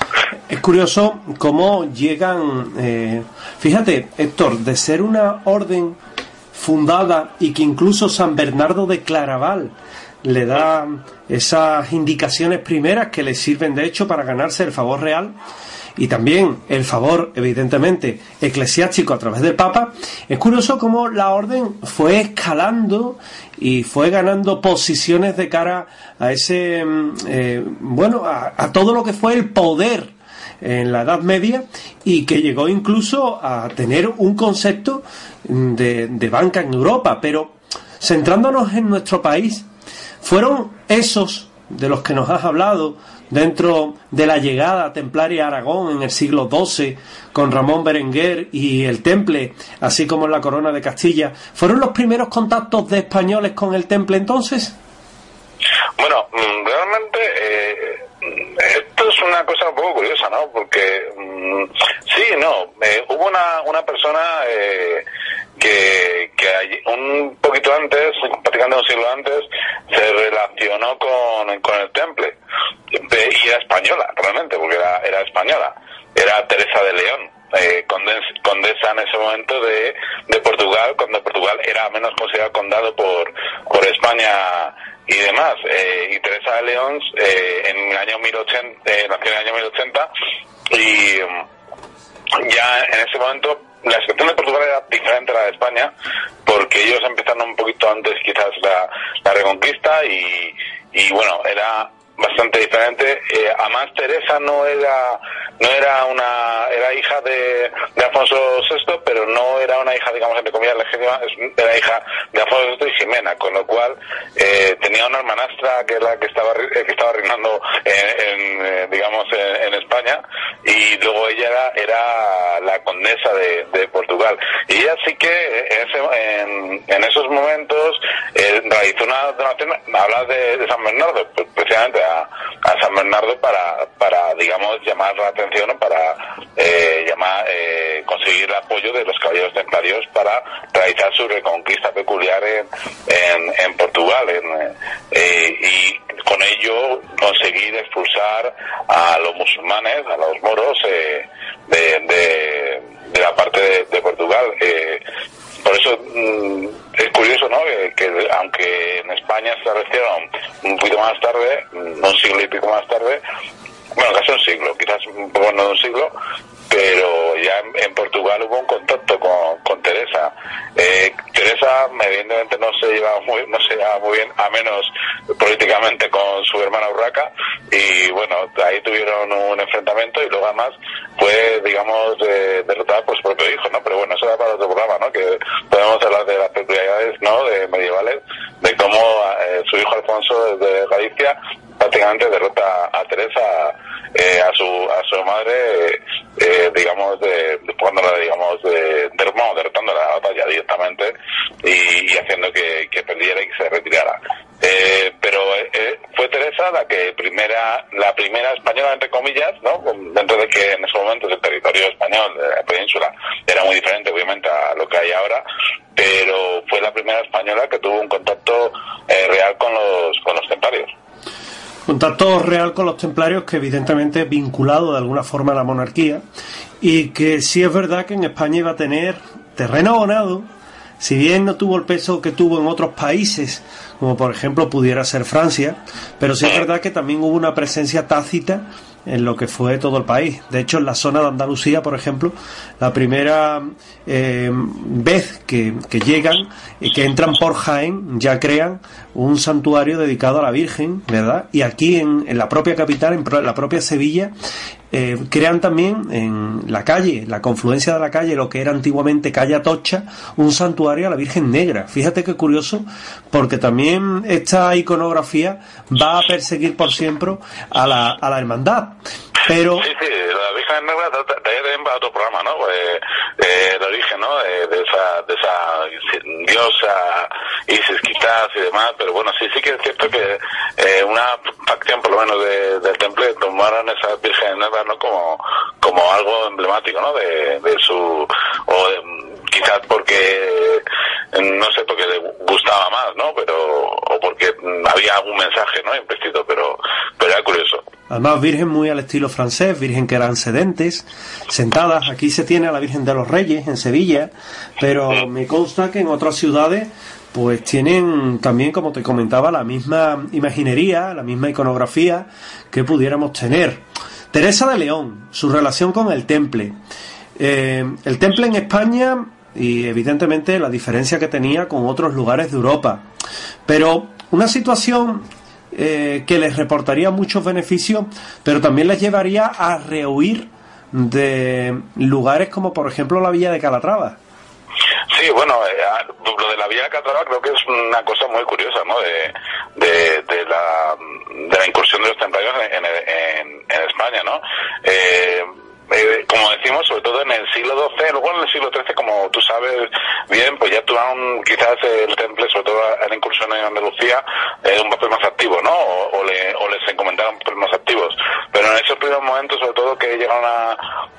Es curioso cómo llegan, eh, fíjate, Héctor, de ser una orden fundada y que incluso San Bernardo de Claraval le da esas indicaciones primeras que le sirven de hecho para ganarse el favor real y también el favor, evidentemente, eclesiástico a través del Papa. Es curioso cómo la orden fue escalando y fue ganando posiciones de cara a ese, eh, bueno, a, a todo lo que fue el poder en la Edad Media y que llegó incluso a tener un concepto de, de banca en Europa. Pero centrándonos en nuestro país, fueron esos de los que nos has hablado dentro de la llegada templaria a Aragón en el siglo doce con Ramón Berenguer y el Temple, así como en la Corona de Castilla. ¿Fueron los primeros contactos de españoles con el Temple entonces? Bueno, realmente eh, esto es una cosa un poco curiosa, ¿no? Porque mm, sí, no, eh, hubo una, una persona eh, que, que un poquito antes, prácticamente un siglo antes, se relacionó con, con el Temple y era española, realmente, porque era, era española, era Teresa de León. Eh, condesa en ese momento de, de Portugal, cuando Portugal era menos considerado condado por, por España y demás. Eh, y Teresa de León eh, en el año mil ochenta, eh, nació en el año mil ochenta y um, ya en ese momento la situación de Portugal era diferente a la de España porque ellos empezaron un poquito antes quizás la, la Reconquista y, y bueno, era bastante diferente. Eh, además Teresa no era no era una era hija de, de Alfonso sexto, pero no era una hija, digamos, entre comillas legítima, era hija de Alfonso sexto y Ximena, con lo cual eh, tenía una hermanastra que era la que estaba que estaba reinando en, en digamos en, en España, y luego ella era, era la condesa de, de Portugal, y ella sí que en, ese, en, en esos momentos eh, realizó una donación. Hablas de, de San Bernardo, pues precisamente a, a San Bernardo para, para digamos, llamar la atención o para eh, llamar, eh, conseguir el apoyo de los caballeros templarios para realizar su reconquista peculiar en, en, en Portugal en, eh, y con ello conseguir expulsar a los musulmanes, a los moros eh, de, de, de la parte de, de Portugal. Eh, Por eso mmm, es curioso, ¿no? Que, que aunque en España se establecieron un poquito más tarde, un siglo y pico más tarde, bueno, casi un siglo, quizás un poco no de un siglo, pero ya en, en Portugal hubo un contacto con, con Teresa. Eh, Teresa evidentemente no se llevaba muy, no se llevaba muy bien, a menos políticamente, con su hermana Urraca, y bueno, ahí tuvieron un enfrentamiento y luego además fue, digamos, eh, derrotada por su propio hijo, ¿no? Pero bueno, eso era para otro programa, ¿no? Que podemos hablar de las peculiaridades, ¿no?, de medievales, de cómo eh, su hijo Alfonso desde Galicia prácticamente derrota a Teresa, eh, a su a su madre, eh, digamos, de, de poniéndola, digamos, de, de, bueno, derrotando la batalla directamente y, y haciendo que, que perdiera y que se retirara. Eh, pero eh, fue Teresa la que primera, la primera española, entre comillas, ¿no?, dentro de que en ese momento el territorio español de la península era muy diferente, obviamente, a lo que hay ahora, pero fue la primera española que tuvo un contacto eh, real con los con los templarios. Contacto real con los templarios que evidentemente es vinculado de alguna forma a la monarquía, y que sí es verdad que en España iba a tener terreno abonado, si bien no tuvo el peso que tuvo en otros países, como por ejemplo pudiera ser Francia, pero sí es verdad que también hubo una presencia tácita en lo que fue todo el país. De hecho, en la zona de Andalucía, por ejemplo, la primera eh, vez que, que llegan y que entran por Jaén, ya crean un santuario dedicado a la Virgen, ¿verdad? Y aquí en, en la propia capital, en la propia Sevilla, eh, crean también en la calle, la confluencia de la calle, lo que era antiguamente calle Atocha, un santuario a la Virgen Negra. Fíjate qué curioso, porque también esta iconografía va a perseguir por siempre a la, a la hermandad. Pero sí, sí, la Virgen Negra de ahí también va a otro programa, ¿no? Eh, eh, el origen, ¿no?, de, de esa de esa diosa Isis quizás y demás, pero bueno, sí, sí que es cierto que eh, una facción, por lo menos de, del temple, tomaron esa Virgen Negra, ¿no?, como como algo emblemático, ¿no?, de, de su, o de, quizás porque no sé, porque le gustaba más, ¿no?, pero o porque había algún mensaje, ¿no?, implícito, pero pero era curioso. Además, virgen muy al estilo francés, virgen que eran sedentes, sentadas. Aquí se tiene a la Virgen de los Reyes en Sevilla, pero me consta que en otras ciudades pues tienen también, como te comentaba, la misma imaginería, la misma iconografía que pudiéramos tener. Teresa de León, su relación con el temple. Eh, el temple en España y evidentemente la diferencia que tenía con otros lugares de Europa. Pero una situación Eh, que les reportaría muchos beneficios, pero también les llevaría a rehuir de lugares como por ejemplo la Villa de Calatrava. Sí, bueno, eh, lo de la Villa de Calatrava creo que es una cosa muy curiosa, ¿no? De, de, de, la, de la incursión de los templarios en, en, en España, ¿no? Eh, Eh, como decimos, sobre todo en el siglo doce, luego en el siglo trece, como tú sabes bien, pues ya tuvieron quizás el temple, sobre todo en la incursión en Andalucía, eh, un papel más activo, ¿no? O, o, le, o les encomendaron papeles más activos. Pero en esos primeros momentos, sobre todo que llegaron a,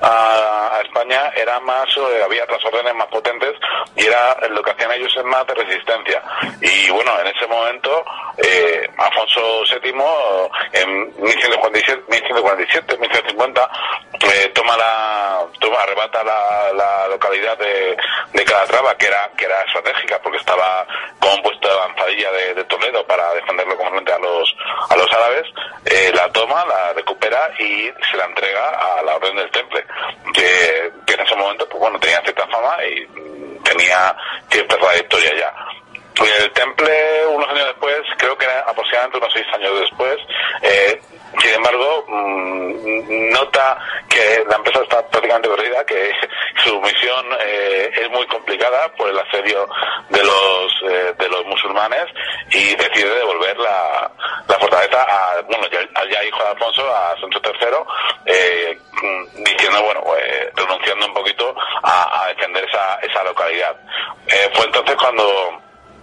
a, a España, era más, eh, había otras órdenes más potentes y era lo que hacían ellos es más de resistencia. Y bueno, en ese momento, eh, Alfonso séptimo, en mil ciento cuarenta y siete, mil ciento cuarenta y siete, mil ciento cincuenta, eh, toma la toma arrebata la, la localidad de, de Calatrava, que era que era estratégica porque estaba como un puesto de avanzadilla de, de Toledo para defenderlo comúnmente a los a los árabes. Eh, la toma, la recupera y se la entrega a la Orden del Temple, que, que en ese momento pues bueno tenía cierta fama y tenía cierta trayectoria ya. El Temple, unos años después, creo que era aproximadamente unos seis años después, eh, sin embargo, mmm, nota que la empresa está prácticamente perdida, que su misión eh, es muy complicada por el asedio de los eh, de los musulmanes y decide devolver la, la fortaleza a, bueno, ya, al ya hijo de Alfonso, a Sancho tercero, eh, diciendo, bueno, eh, renunciando un poquito a, a defender esa, esa localidad. Eh, fue entonces cuando,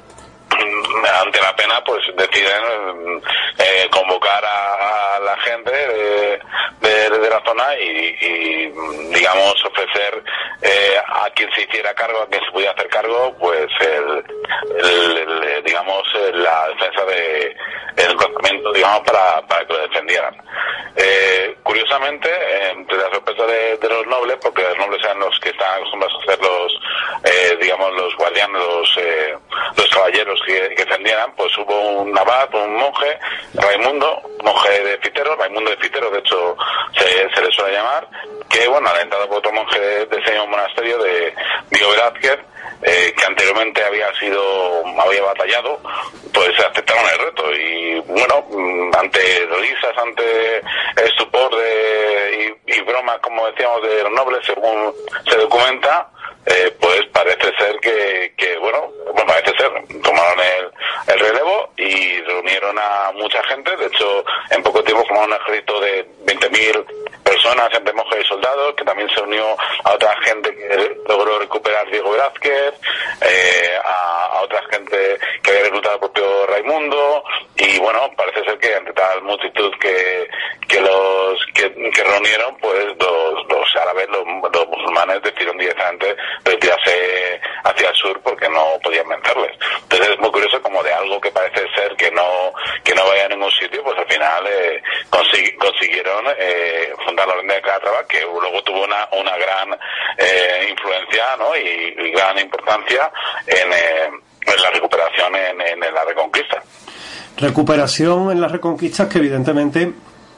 ante la pena, pues deciden eh, convocar a, a la gente de, de, de la zona y, y digamos ofrecer eh, a quien se hiciera cargo, a quien se pudiera hacer cargo, pues el, el, el digamos la defensa de el conocimiento, digamos, para, para que lo defendieran. Eh, curiosamente, entre la sorpresa de, de los nobles, porque los nobles eran los que están acostumbrados a ser los eh, digamos los guardianes, los eh, los caballeros que, que defendieran, pues hubo un abad, un monje, Raimundo, monje de Fitero, Raimundo de Fitero, de hecho se, se le suele llamar, que bueno, alentado por otro monje de, de ese mismo monasterio, de Diego Velázquez, eh, que anteriormente había sido, había batallado, pues aceptaron el reto y bueno, ante risas, ante estupor de, y, y bromas, como decíamos, de los nobles, según se documenta, eh, pues parece ser que, que bueno, bueno, parece ser, tomaron el, el relevo y reunieron a mucha gente. De hecho, en poco tiempo formaron un ejército de veinte mil personas, entre monjes y soldados, que también se unió a otra gente que logró recuperar Diego Velázquez, eh, a, a otra gente que había reclutado el propio Raimundo, y bueno, parece ser que ante tal multitud que, que los que, que reunieron, pues los, los árabes, los, los musulmanes decidieron directamente retirarse hacia el sur porque no podían vencerles. Entonces es muy curioso como de algo que parece ser que no que no vaya a ningún sitio, pues al final eh, consig, consiguieron eh, fundar la Orden de Calatrava, que luego tuvo una una gran eh, influencia, ¿no? y, y gran importancia en, eh, en la recuperación en, en, en la Reconquista. Recuperación en las reconquistas que evidentemente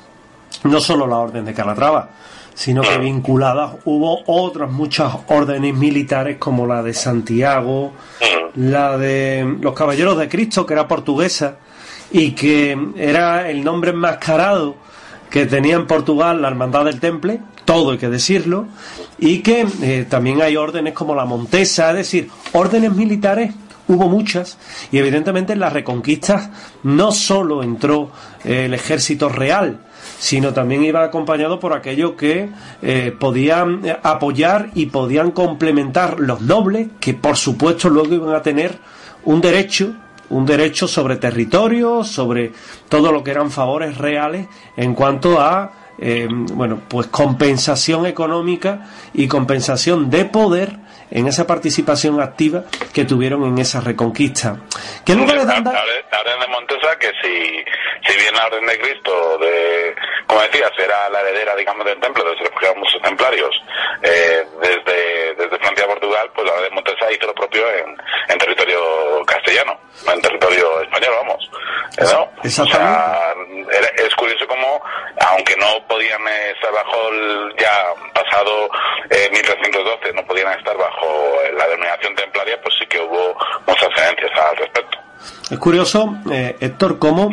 no solo la Orden de Calatrava, sino que vinculadas hubo otras muchas órdenes militares como la de Santiago, la de los Caballeros de Cristo, que era portuguesa y que era el nombre enmascarado que tenía en Portugal la Hermandad del Temple, todo hay que decirlo, y que eh, también hay órdenes como la Montesa, es decir, órdenes militares hubo muchas, y evidentemente en las reconquistas no solo entró eh, el ejército real, sino también iba acompañado por aquello que eh, podían apoyar y podían complementar los nobles, que por supuesto luego iban a tener un derecho, un derecho sobre territorio, sobre todo lo que eran favores reales en cuanto a eh, bueno, pues compensación económica y compensación de poder en esa participación activa que tuvieron en esa reconquista. ¿Qué lugares dan? La, la, la Orden de Montesa, que si, si bien la Orden de Cristo, de, como decías, era la heredera, digamos, del templo, donde se refugiaban muchos templarios, eh, desde, desde Francia a Portugal, pues la Orden de Montesa hizo lo propio en, en territorio castellano, en territorio español, vamos. ¿No? Exactamente. O sea, era, es curioso cómo, aunque no podían estar bajo el ya pasado eh, mil trescientos doce, no podían estar bajo la denominación templaria, pues sí que hubo muchas creencias al respecto. Es curioso, eh, Héctor, cómo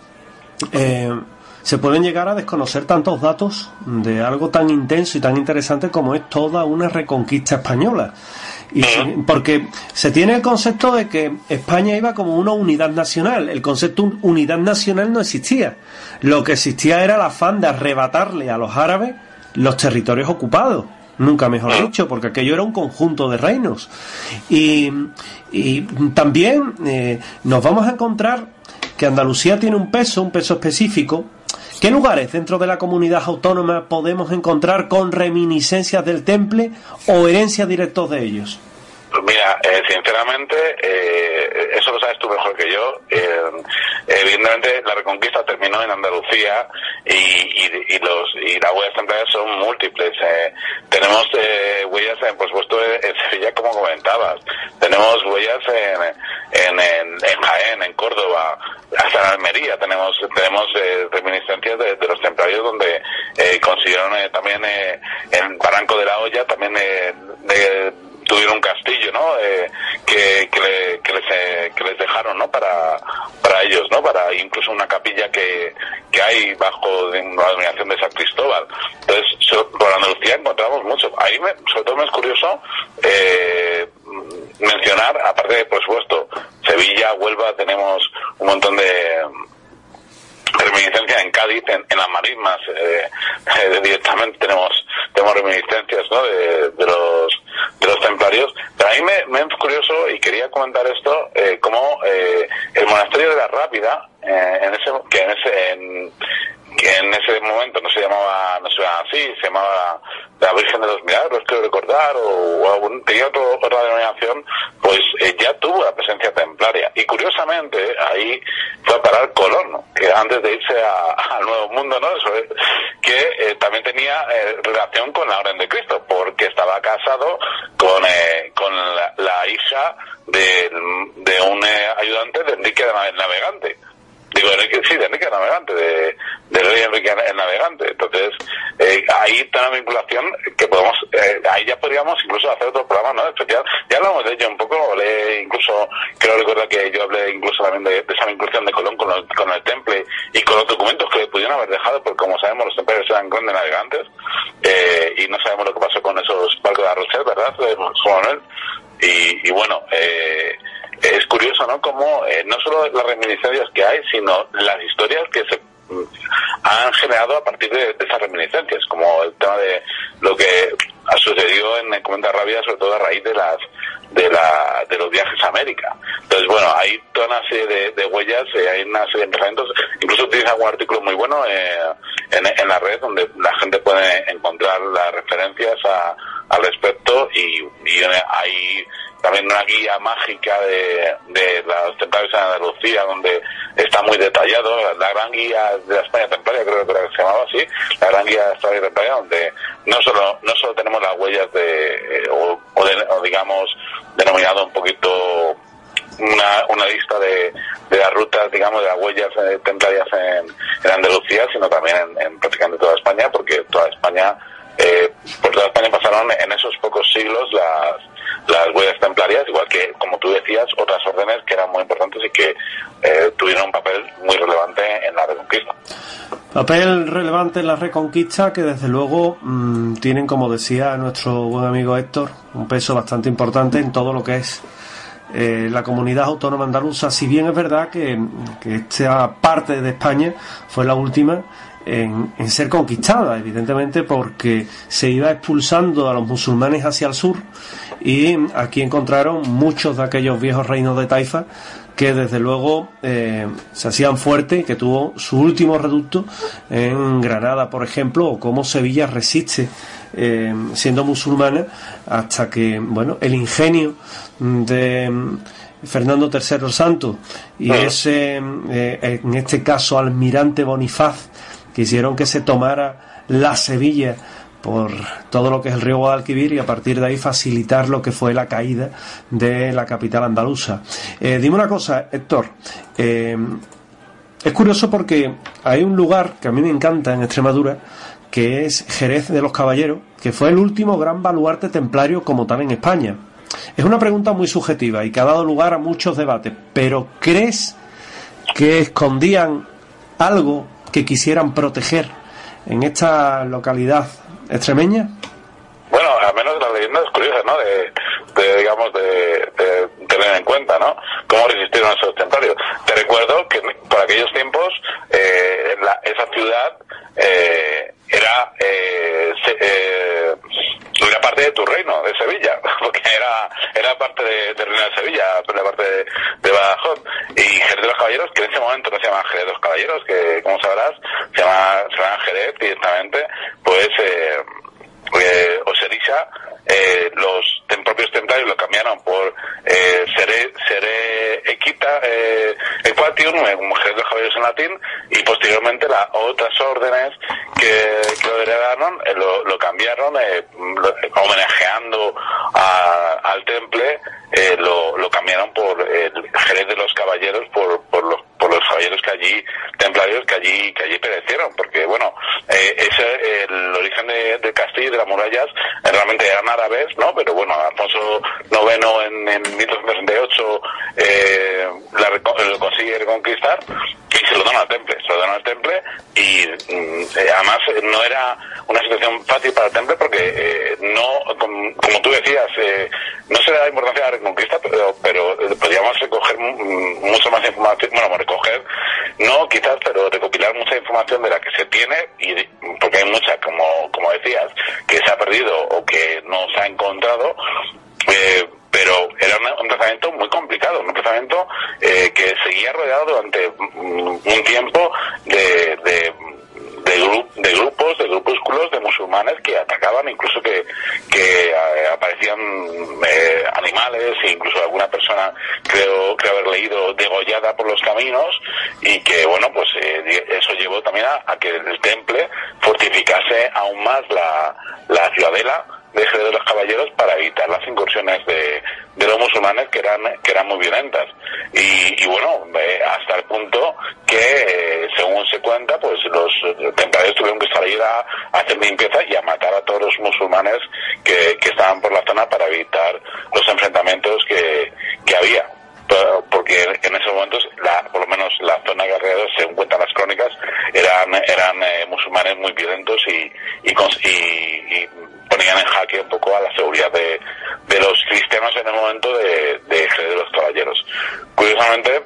eh, se pueden llegar a desconocer tantos datos de algo tan intenso y tan interesante como es toda una reconquista española. Y uh-huh. Porque se tiene el concepto de que España iba como una unidad nacional. El concepto de unidad nacional no existía. Lo que existía era el afán de arrebatarle a los árabes los territorios ocupados. Nunca mejor dicho, porque aquello era un conjunto de reinos. Y, y también eh, nos vamos a encontrar que Andalucía tiene un peso, un peso específico. ¿Qué lugares dentro de la comunidad autónoma podemos encontrar con reminiscencias del temple o herencias directos de ellos? Pues mira, eh, sinceramente, eh, eso lo sabes tú mejor que yo. Eh, evidentemente, la reconquista terminó en Andalucía y, y, y los y las huellas templarias son múltiples. Eh. Tenemos eh, huellas, en, por supuesto, en Sevilla, como comentabas. Tenemos huellas en, en, en, en Jaén, en Córdoba, hasta en Almería. Tenemos tenemos eh, reminiscencias de, de los templarios donde eh, consiguieron eh, también eh, en Barranco de la Hoya, también eh, de, tuvieron un castillo, ¿no? Eh, que, que, le, que, les, eh, que les dejaron, ¿no? Para para ellos, ¿no? Para incluso una capilla que, que hay bajo de la dominación de San Cristóbal. Entonces, so, por Andalucía encontramos mucho. Ahí, me, sobre todo, me es curioso eh, mencionar, aparte de, por supuesto, Sevilla, Huelva, tenemos un montón de reminiscencias en Cádiz, en, en las marismas, eh, eh, directamente tenemos tenemos reminiscencias, ¿no? de, de los de los templarios. Pero a mí me, me es curioso y quería comentar esto, eh, como eh, el monasterio de la Rápida, eh, en ese que en ese en, que en ese momento no se llamaba no se llamaba así, se llamaba la Virgen de los Milagros, creo recordar, o, o algún, tenía otro, otra denominación, pues eh, ya tuvo la presencia templaria. Y curiosamente, ahí fue a parar Colón, ¿no? Que antes de irse a, al Nuevo Mundo, ¿no? Eso es, que eh, también tenía eh, relación con la Orden de Cristo, porque estaba casado con eh, con la, la hija de, de un eh, ayudante de Enrique el Navegante. Digo, Enrique, sí, de Enrique el Navegante, de, de rey Enrique el Navegante. Entonces, eh, ahí está una vinculación que podemos, eh, ahí ya podríamos incluso hacer otro programa, ¿no? Especial. Ya hablamos de ello un poco, le, incluso, creo recordar que yo hablé incluso también de, de esa vinculación de Colón con, los, con el temple y con los documentos que le pudieron haber dejado, porque como sabemos, los templarios eran grandes navegantes, eh, y no sabemos lo que pasó con esos barcos de Arrocel, ¿verdad, Juan Manuel? Y, y bueno, eh, es curioso, ¿no? Como eh, no solo las reminiscencias que hay, sino las historias que se han generado a partir de, de esas reminiscencias, como el tema de lo que ha sucedido en Comenda Rábida, sobre todo a raíz de las de la de los viajes a América. Entonces, bueno, hay toda una serie de, de huellas, eh, hay una serie de emplazamientos, incluso utiliza un artículo muy bueno eh, en, en la red donde la gente puede encontrar las referencias a, al respecto y, y hay también una guía mágica de, de los templarios en Andalucía, donde está muy detallado, la gran guía de la España templaria, creo que se llamaba así, la gran guía de la España templaria, donde no solo no solo tenemos las huellas de, eh, o, o, de, o digamos, denominado un poquito una, una lista de, de las rutas, digamos, de las huellas eh, templarias en, en Andalucía, sino también en, en prácticamente toda España, porque toda España, eh, por toda España pasaron en esos pocos siglos las las huellas templarias, igual que, como tú decías, otras órdenes que eran muy importantes y que eh, tuvieron un papel muy relevante en la Reconquista. Papel relevante en la Reconquista que, desde luego, mmm, tienen, como decía nuestro buen amigo Héctor, un peso bastante importante en todo lo que es eh, la comunidad autónoma andaluza, si bien es verdad que, que esta parte de España fue la última En, en ser conquistada, evidentemente, porque se iba expulsando a los musulmanes hacia el sur y aquí encontraron muchos de aquellos viejos reinos de taifa que desde luego eh, se hacían fuertes y que tuvo su último reducto en Granada, por ejemplo, o cómo Sevilla resiste eh, siendo musulmana hasta que, bueno, el ingenio de Fernando tercero el Santo y ese, eh, en este caso, almirante Bonifaz, que hicieron que se tomara la Sevilla por todo lo que es el río Guadalquivir y a partir de ahí facilitar lo que fue la caída de la capital andaluza. Eh, dime una cosa, Héctor, eh, es curioso porque hay un lugar que a mí me encanta en Extremadura, que es Jerez de los Caballeros, que fue el último gran baluarte templario como tal en España. Es una pregunta muy subjetiva y que ha dado lugar a muchos debates, pero ¿crees que escondían algo que quisieran proteger en esta localidad extremeña? Bueno, al menos las leyendas curiosas, ¿no? De, de digamos, de, de tener en cuenta, ¿no? Cómo resistieron esos templarios. Te recuerdo que por aquellos tiempos eh, la, esa ciudad eh, era eh, se, eh, era parte de tu reino, de Sevilla, porque era era parte de, de Reino de Sevilla, era parte de, de Badajoz. Y Jerez de los Caballeros, que en ese momento no se llama Jerez de los Caballeros, que como sabrás, se llama, se llama Jerez directamente, pues eh, eh, Oserixa, eh, los tem, propios templarios lo cambiaron por eh, Seré, Seré Equita eh, Equatium, como Jerez de los Caballeros en latín, y posteriormente las otras órdenes que, que lo heredaron eh, lo, lo cambiaron eh, lo, homenajeando a, al temple, eh, lo, lo cambiaron por el Jerez de los Caballeros, por, por los por los caballeros que allí, templarios que allí que allí perecieron, porque bueno, eh, ese el origen de, de Castilla y de las murallas eh, realmente eran árabes, ¿no? Pero bueno, Alfonso noveno en, en mil doscientos sesenta y ocho eh, la, lo consigue reconquistar y se lo dan al temple, se lo dan al temple y mm, eh, además no era una situación fácil para el temple porque eh, no, como, como tú decías, eh, no se le da importancia a la reconquista, pero, pero podríamos recoger m- mucho más información, bueno, recoger, no quizás, pero recopilar mucha información de la que se tiene, y porque hay mucha, como, como decías, que se ha perdido o que no se ha encontrado, eh, pero era un emplazamiento muy complicado, un emplazamiento eh, que seguía rodeado durante un tiempo de, de de, gru de grupos, de grupúsculos de musulmanes que atacaban, incluso que, que eh, aparecían eh, animales, e incluso alguna persona, creo, creo haber leído, degollada por los caminos, y que, bueno, pues eh, eso llevó también a, a que el temple fortificase aún más la, la ciudadela de Jerez de los Caballeros para evitar las incursiones de, de los musulmanes que eran que eran muy violentas y, y bueno, eh, hasta el punto que eh, según se cuenta, pues los templarios tuvieron que salir a, a hacer limpieza y a matar a todos los musulmanes que, que estaban por la zona para evitar los enfrentamientos que, que había, porque en esos momentos, la, por lo menos la zona de alrededor, según cuentan las crónicas, eran eran eh, musulmanes muy violentos y y, y, y ponían en jaque un poco a la seguridad de, de los cristianos en el momento de, de Jerez de los Caballeros. Curiosamente,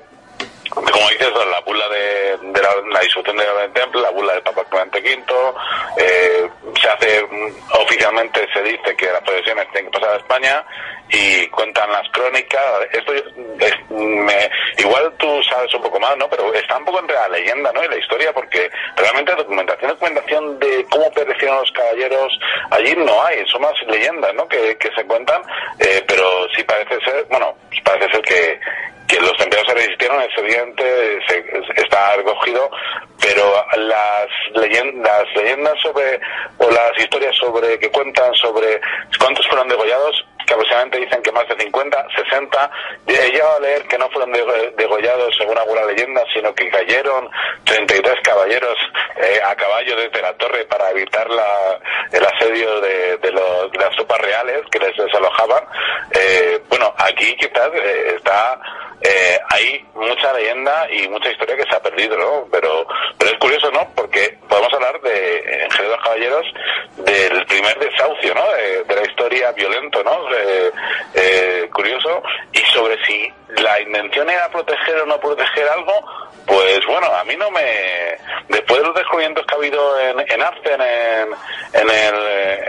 como dices, la bula de, de la, la disolución del temple, la bula del Papa Clemente quinto, eh, se hace oficialmente, se dice que las procesiones tienen que pasar a España y cuentan las crónicas. Esto es, me, igual tú sabes un poco más, ¿no? Pero está un poco entre la leyenda, ¿no? Y la historia, porque realmente documentación, documentación de cómo perecieron los caballeros allí no hay, son más leyendas, ¿no? Que, que se cuentan, eh, pero sí parece ser, bueno, parece ser que que los templarios se resistieron, es evidente, se, está recogido, pero las leyendas, las leyendas sobre, o las historias sobre que cuentan sobre cuántos fueron degollados, que aproximadamente dicen que más de cincuenta, sesenta, he llegado a leer que no fueron degollados según alguna leyenda, sino que cayeron treinta y tres caballeros eh, a caballo desde la torre para evitar la, el asedio de, de, los, de las tropas reales que les desalojaban. Eh, bueno, aquí quizás eh, está... Eh, hay mucha leyenda y mucha historia que se ha perdido, ¿no? Pero, pero es curioso, ¿no? Porque podemos hablar de, en Jerez de los Caballeros, del primer desahucio, ¿no? De, de la historia violento, ¿no? Eh, eh, curioso. Y sobre si la intención era proteger o no proteger algo, pues bueno, a mí no me... Después de los descubrimientos que ha habido en, en Arzen, en, en, el,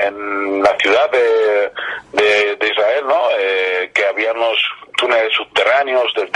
en la ciudad de, de, de Israel, ¿no? Eh, que había unos túneles subterráneos del temple y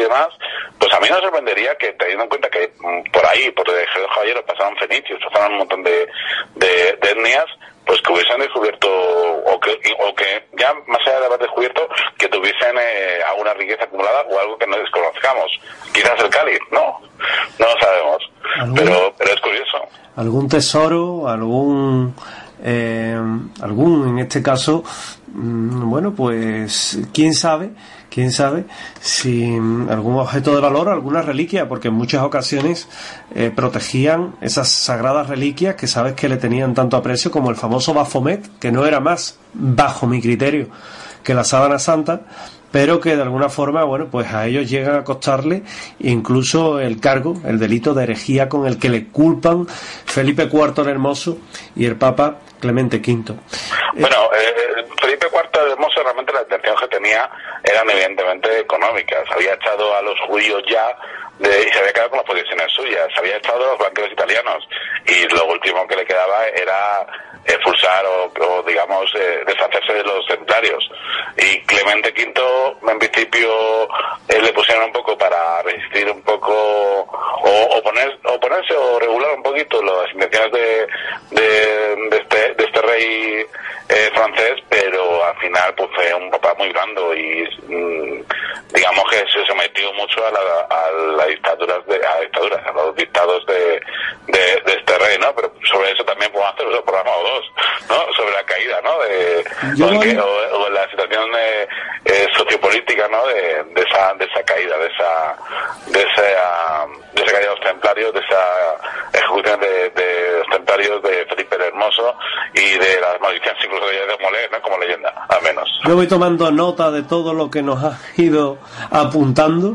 demás, pues a mí me sorprendería que, teniendo en cuenta que mm, por ahí, por el Ejército Caballero, pasaron fenicios, pasaron un montón de, de, de etnias, pues que hubiesen descubierto, o que, o que ya más allá de haber descubierto, que tuviesen eh, alguna riqueza acumulada o algo que no desconozcamos. Quizás el cáliz, no, no lo sabemos, pero, pero es curioso. Algún tesoro, algún... Eh, algún, en este caso, mmm, bueno, pues, quién sabe, quién sabe si algún objeto de valor, alguna reliquia, porque en muchas ocasiones eh, protegían esas sagradas reliquias que sabes que le tenían tanto aprecio, como el famoso Baphomet, que no era más, bajo mi criterio, que la sábana santa, pero que de alguna forma, bueno, pues a ellos llegan a costarle incluso el cargo, el delito de herejía con el que le culpan Felipe cuarto el Hermoso y el Papa Clemente quinto. Bueno, eh, Felipe cuarto el Hermoso, realmente la intención que tenía eran evidentemente económicas. Había echado a los judíos ya de, y se había quedado con las posiciones suyas. Se había echado a los banqueros italianos y lo último que le quedaba era expulsar o, o digamos, eh, deshacerse de los templarios. Y Clemente quinto, en principio, eh, le pusieron un poco para resistir un poco, o, o, poner, o ponerse o regular un poquito las intenciones de, de, de, este, de este rey eh, francés, pero al final pues fue un papá muy blando y mmm, digamos que se sometió mucho a la, a la dictaduras de, a dictaduras, a los dictados de, de, de este rey, ¿no? Pero sobre eso también podemos hacer otro programa o dos, ¿no? Sobre la caída, ¿no? De, o, que, o, o la situación eh, eh, sociopolítica, ¿no? De, de esa de esa caída, de esa de esa de esa caída de los templarios, de esa ejecución de, de los templarios de Felipe el Hermoso y de las maldiciones incluso de de Molé, ¿no? Como leyenda, al menos. Yo voy tomando nota de todo lo que nos ha ido apuntando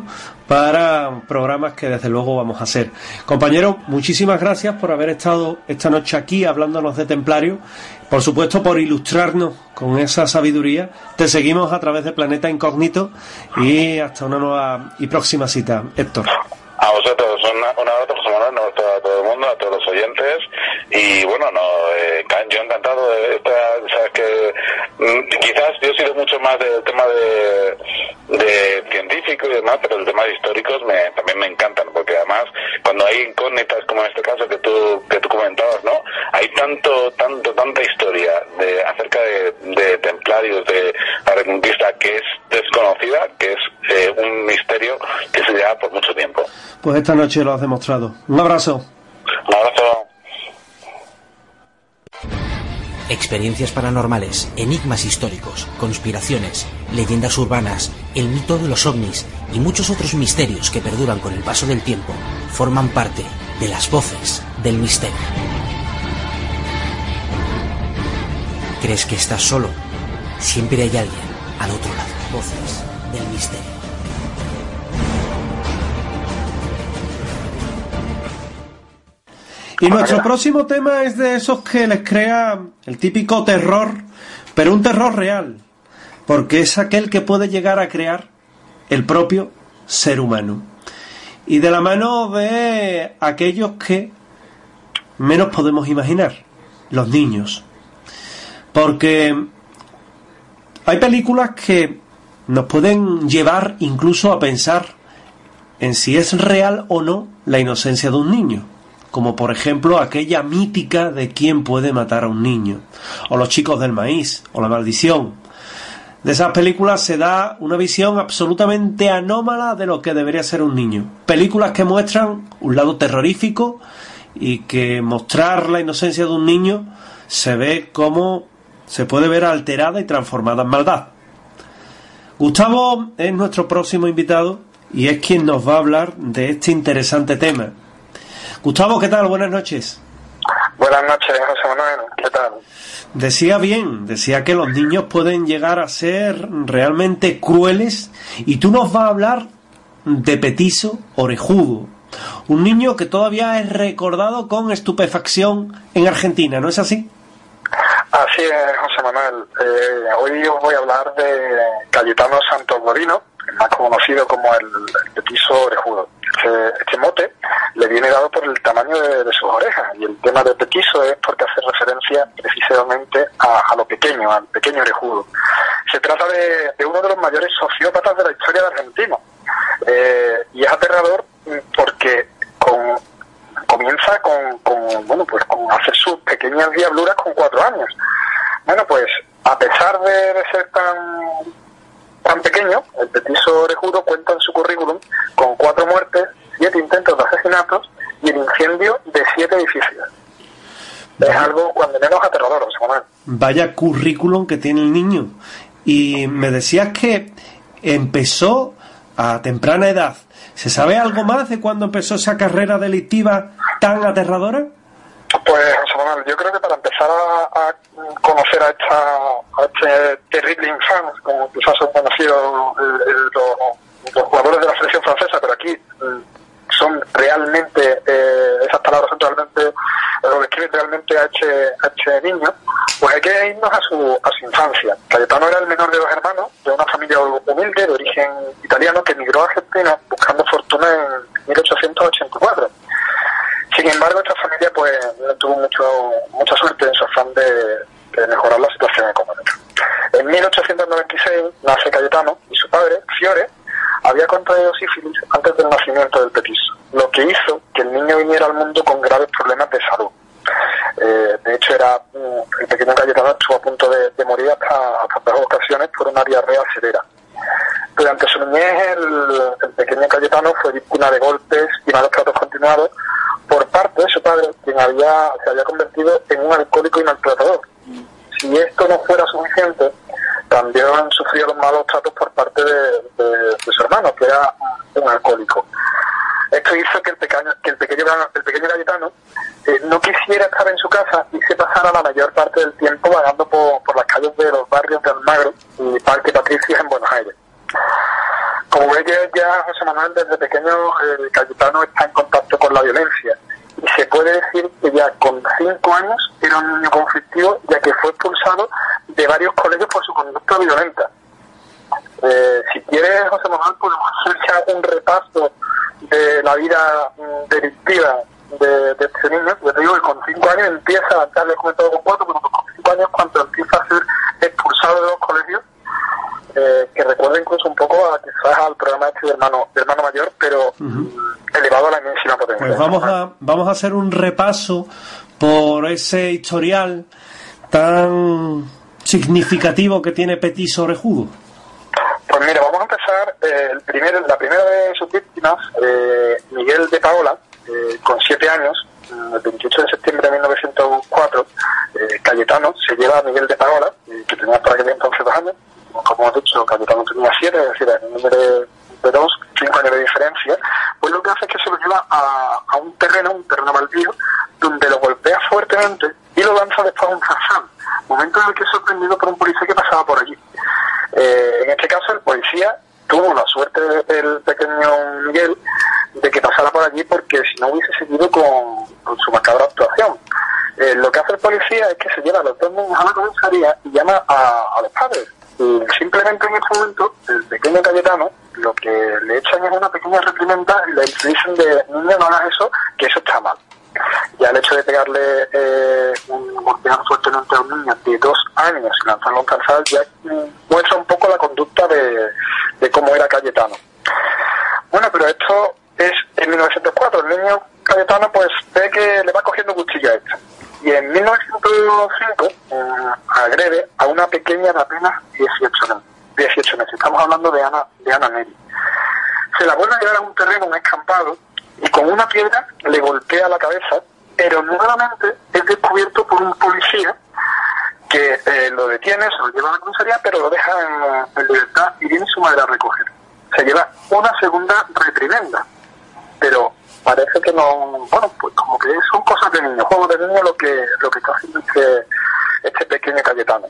para programas que desde luego vamos a hacer. Compañero, muchísimas gracias por haber estado esta noche aquí hablándonos de Templario, por supuesto por ilustrarnos con esa sabiduría. Te seguimos a través de Planeta Incógnito y hasta una nueva y próxima cita, Héctor. A vosotros, un, un abrazo, José Manuel, un abrazo a todo el mundo, a todos los oyentes, y bueno, no, eh, yo encantado de esta, sabes que mm, quizás yo he sido mucho más del tema de, de científico y demás, pero el tema de históricos me, también me encantan, porque además cuando hay incógnitas como en este caso que tú que tú comentabas, ¿no? Hay tanto, tanto, tanta historia de acerca de, de templarios, de la Reconquista, que es desconocida, que es eh, un misterio que se lleva por mucho tiempo. Pues esta noche lo has demostrado. Un abrazo. Un abrazo. Experiencias paranormales, enigmas históricos, conspiraciones, leyendas urbanas, el mito de los ovnis y muchos otros misterios que perduran con el paso del tiempo forman parte de las voces del misterio. ¿Crees que estás solo? Siempre hay alguien al otro lado. Voces del misterio. Y nuestro próximo tema es de esos que les crea el típico terror, pero un terror real, porque es aquel que puede llegar a crear el propio ser humano. Y de la mano de aquellos que menos podemos imaginar, los niños. Porque hay películas que nos pueden llevar incluso a pensar en si es real o no la inocencia de un niño. Como por ejemplo aquella mítica de quién puede matar a un niño, o Los chicos del maíz, o La maldición. De esas películas se da una visión absolutamente anómala de lo que debería ser un niño. Películas que muestran un lado terrorífico y que mostrar la inocencia de un niño se ve como se puede ver alterada y transformada en maldad. Gustavo es nuestro próximo invitado y es quien nos va a hablar de este interesante tema. Gustavo, ¿qué tal? Buenas noches. Buenas noches, José Manuel. ¿Qué tal? Decía bien, decía que los niños pueden llegar a ser realmente crueles y tú nos vas a hablar de Petiso Orejudo, un niño que todavía es recordado con estupefacción en Argentina, ¿no es así? Así es, José Manuel. Eh, hoy os voy a hablar de Cayetano Santos Borino, más conocido como el, el Petiso Orejudo. Este, este mote le viene dado por el tamaño de, de sus orejas, y el tema de petizo es porque hace referencia precisamente a, a lo pequeño, al pequeño orejudo. Se trata de, de uno de los mayores sociópatas de la historia de Argentina, eh, y es aterrador porque con, comienza con, con, bueno, pues con hacer sus pequeñas diabluras con cuatro años. Bueno, pues a pesar de, de ser tan tan pequeño, el petizo orejudo cuenta en su currículum con cuatro muertes, siete intentos de asesinatos y el incendio de siete edificios. Es algo cuando menos aterrador, José Manuel. Vaya currículum que tiene el niño. Y me decías que empezó a temprana edad. ¿Se sabe algo más de cuándo empezó esa carrera delictiva tan aterradora? Pues, José Manuel, yo creo que para empezar a, a conocer a, esta, a este terrible infame, como quizás son conocidos eh, eh, los, los jugadores de la selección francesa, pero aquí eh, son realmente, eh, esas palabras son realmente, eh, lo describen realmente a este, a este niño, pues hay que irnos a su, a su infancia. Cayetano era el menor de dos hermanos, de una familia humilde, de origen italiano, que emigró a Argentina buscando fortuna en mil ochocientos ochenta y cuatro. Sin embargo, esta familia pues no tuvo mucho, mucha suerte en su afán de, de mejorar la situación económica. En mil ochocientos noventa y seis nace Cayetano y su padre, Fiore, había contraído sífilis antes del nacimiento del petizo, lo que hizo que el niño viniera al mundo con graves problemas de salud. Eh, de hecho, era el pequeño Cayetano estuvo a punto de, de morir hasta, hasta dos ocasiones por una diarrea severa. Durante su niñez, el, el pequeño Cayetano fue víctima de golpes y malos tratos continuados por parte de su padre, quien había, se había convertido en un alcohólico y maltratador. Si esto no fuera suficiente, también han sufrido los malos tratos por parte de, de, de su hermano, que era un alcohólico. Esto hizo que el pequeño, que el pequeño, el pequeño Cayetano eh, no quisiera estar en su casa y se pasara la mayor parte del tiempo vagando por, por las calles de los barrios de Almagro y Parque Patricios en Buenos Aires. Como ve que ya José Manuel, desde pequeño el Cayetano está en contacto con la violencia, y se puede decir que ya con cinco años era un niño conflictivo, ya que fue expulsado de varios colegios por su conducta violenta. Eh, si quieres, José Manuel, podemos hacer ya un repaso de la vida mm, delictiva de, de este niño. Yo te digo que con cinco años empieza, ya les he comentado con cuatro, pero con cinco años cuando empieza a ser expulsado de los colegios, Eh, que recuerda incluso un poco a quizás al programa este de hermano, de hermano mayor, pero uh-huh. elevado a la enésima potencia. Pues vamos a, vamos a hacer un repaso por ese historial tan significativo que tiene Petizo Orejudo. Pues mira, vamos a empezar, eh, el primer, la primera de sus víctimas, eh, Miguel de Paola, eh, con siete años, el veintiocho de septiembre de mil novecientos cuatro, eh, Cayetano se lleva a Miguel de Paola, eh, que tenía por aquel entonces dos años. Como hemos dicho, Cayetano tenía siete, es decir, el número de, de dos, cinco años de diferencia, pues lo que hace es que se lo lleva a, a un terreno, un terreno baldío, donde lo golpea fuertemente y lo lanza después a un zarzal, momento en el que es sorprendido por un policía que pasaba por allí. Eh, en este caso, el policía tuvo la suerte del pequeño Miguel de que pasara por allí, porque si no hubiese seguido con, con su macabra actuación. Eh, lo que hace el policía es que se lleva a los dos niños a la comisaría y llama a, a los padres. Y simplemente en ese momento, el pequeño Cayetano, lo que le echan es una pequeña reprimenda y le dicen de, niño, no hagas eso, que eso está mal. Ya el hecho de pegarle eh, un golpear fuertemente a un niño de dos años y lanzarlo a un zarzal ya mm, muestra un poco la conducta de, de cómo era Cayetano. Bueno, pero esto es en mil novecientos cuatro. El niño Cayetano pues ve que le va cogiendo cuchilla a esto. Y en mil novecientos cinco eh, agrede a una pequeña de apenas dieciocho meses. Estamos hablando de Ana, de Ana Neri. Se la vuelve a llevar a un terreno, un escampado, y con una piedra le golpea la cabeza, pero nuevamente es descubierto por un policía que eh, lo detiene, se lo lleva a la comisaría, pero lo deja en, en libertad y viene su madre a recoger. Se lleva una segunda reprimenda, pero parece que no, bueno, pues como que son cosas de niño, juegos de niño lo que lo que está haciendo este, este pequeño Cayetano.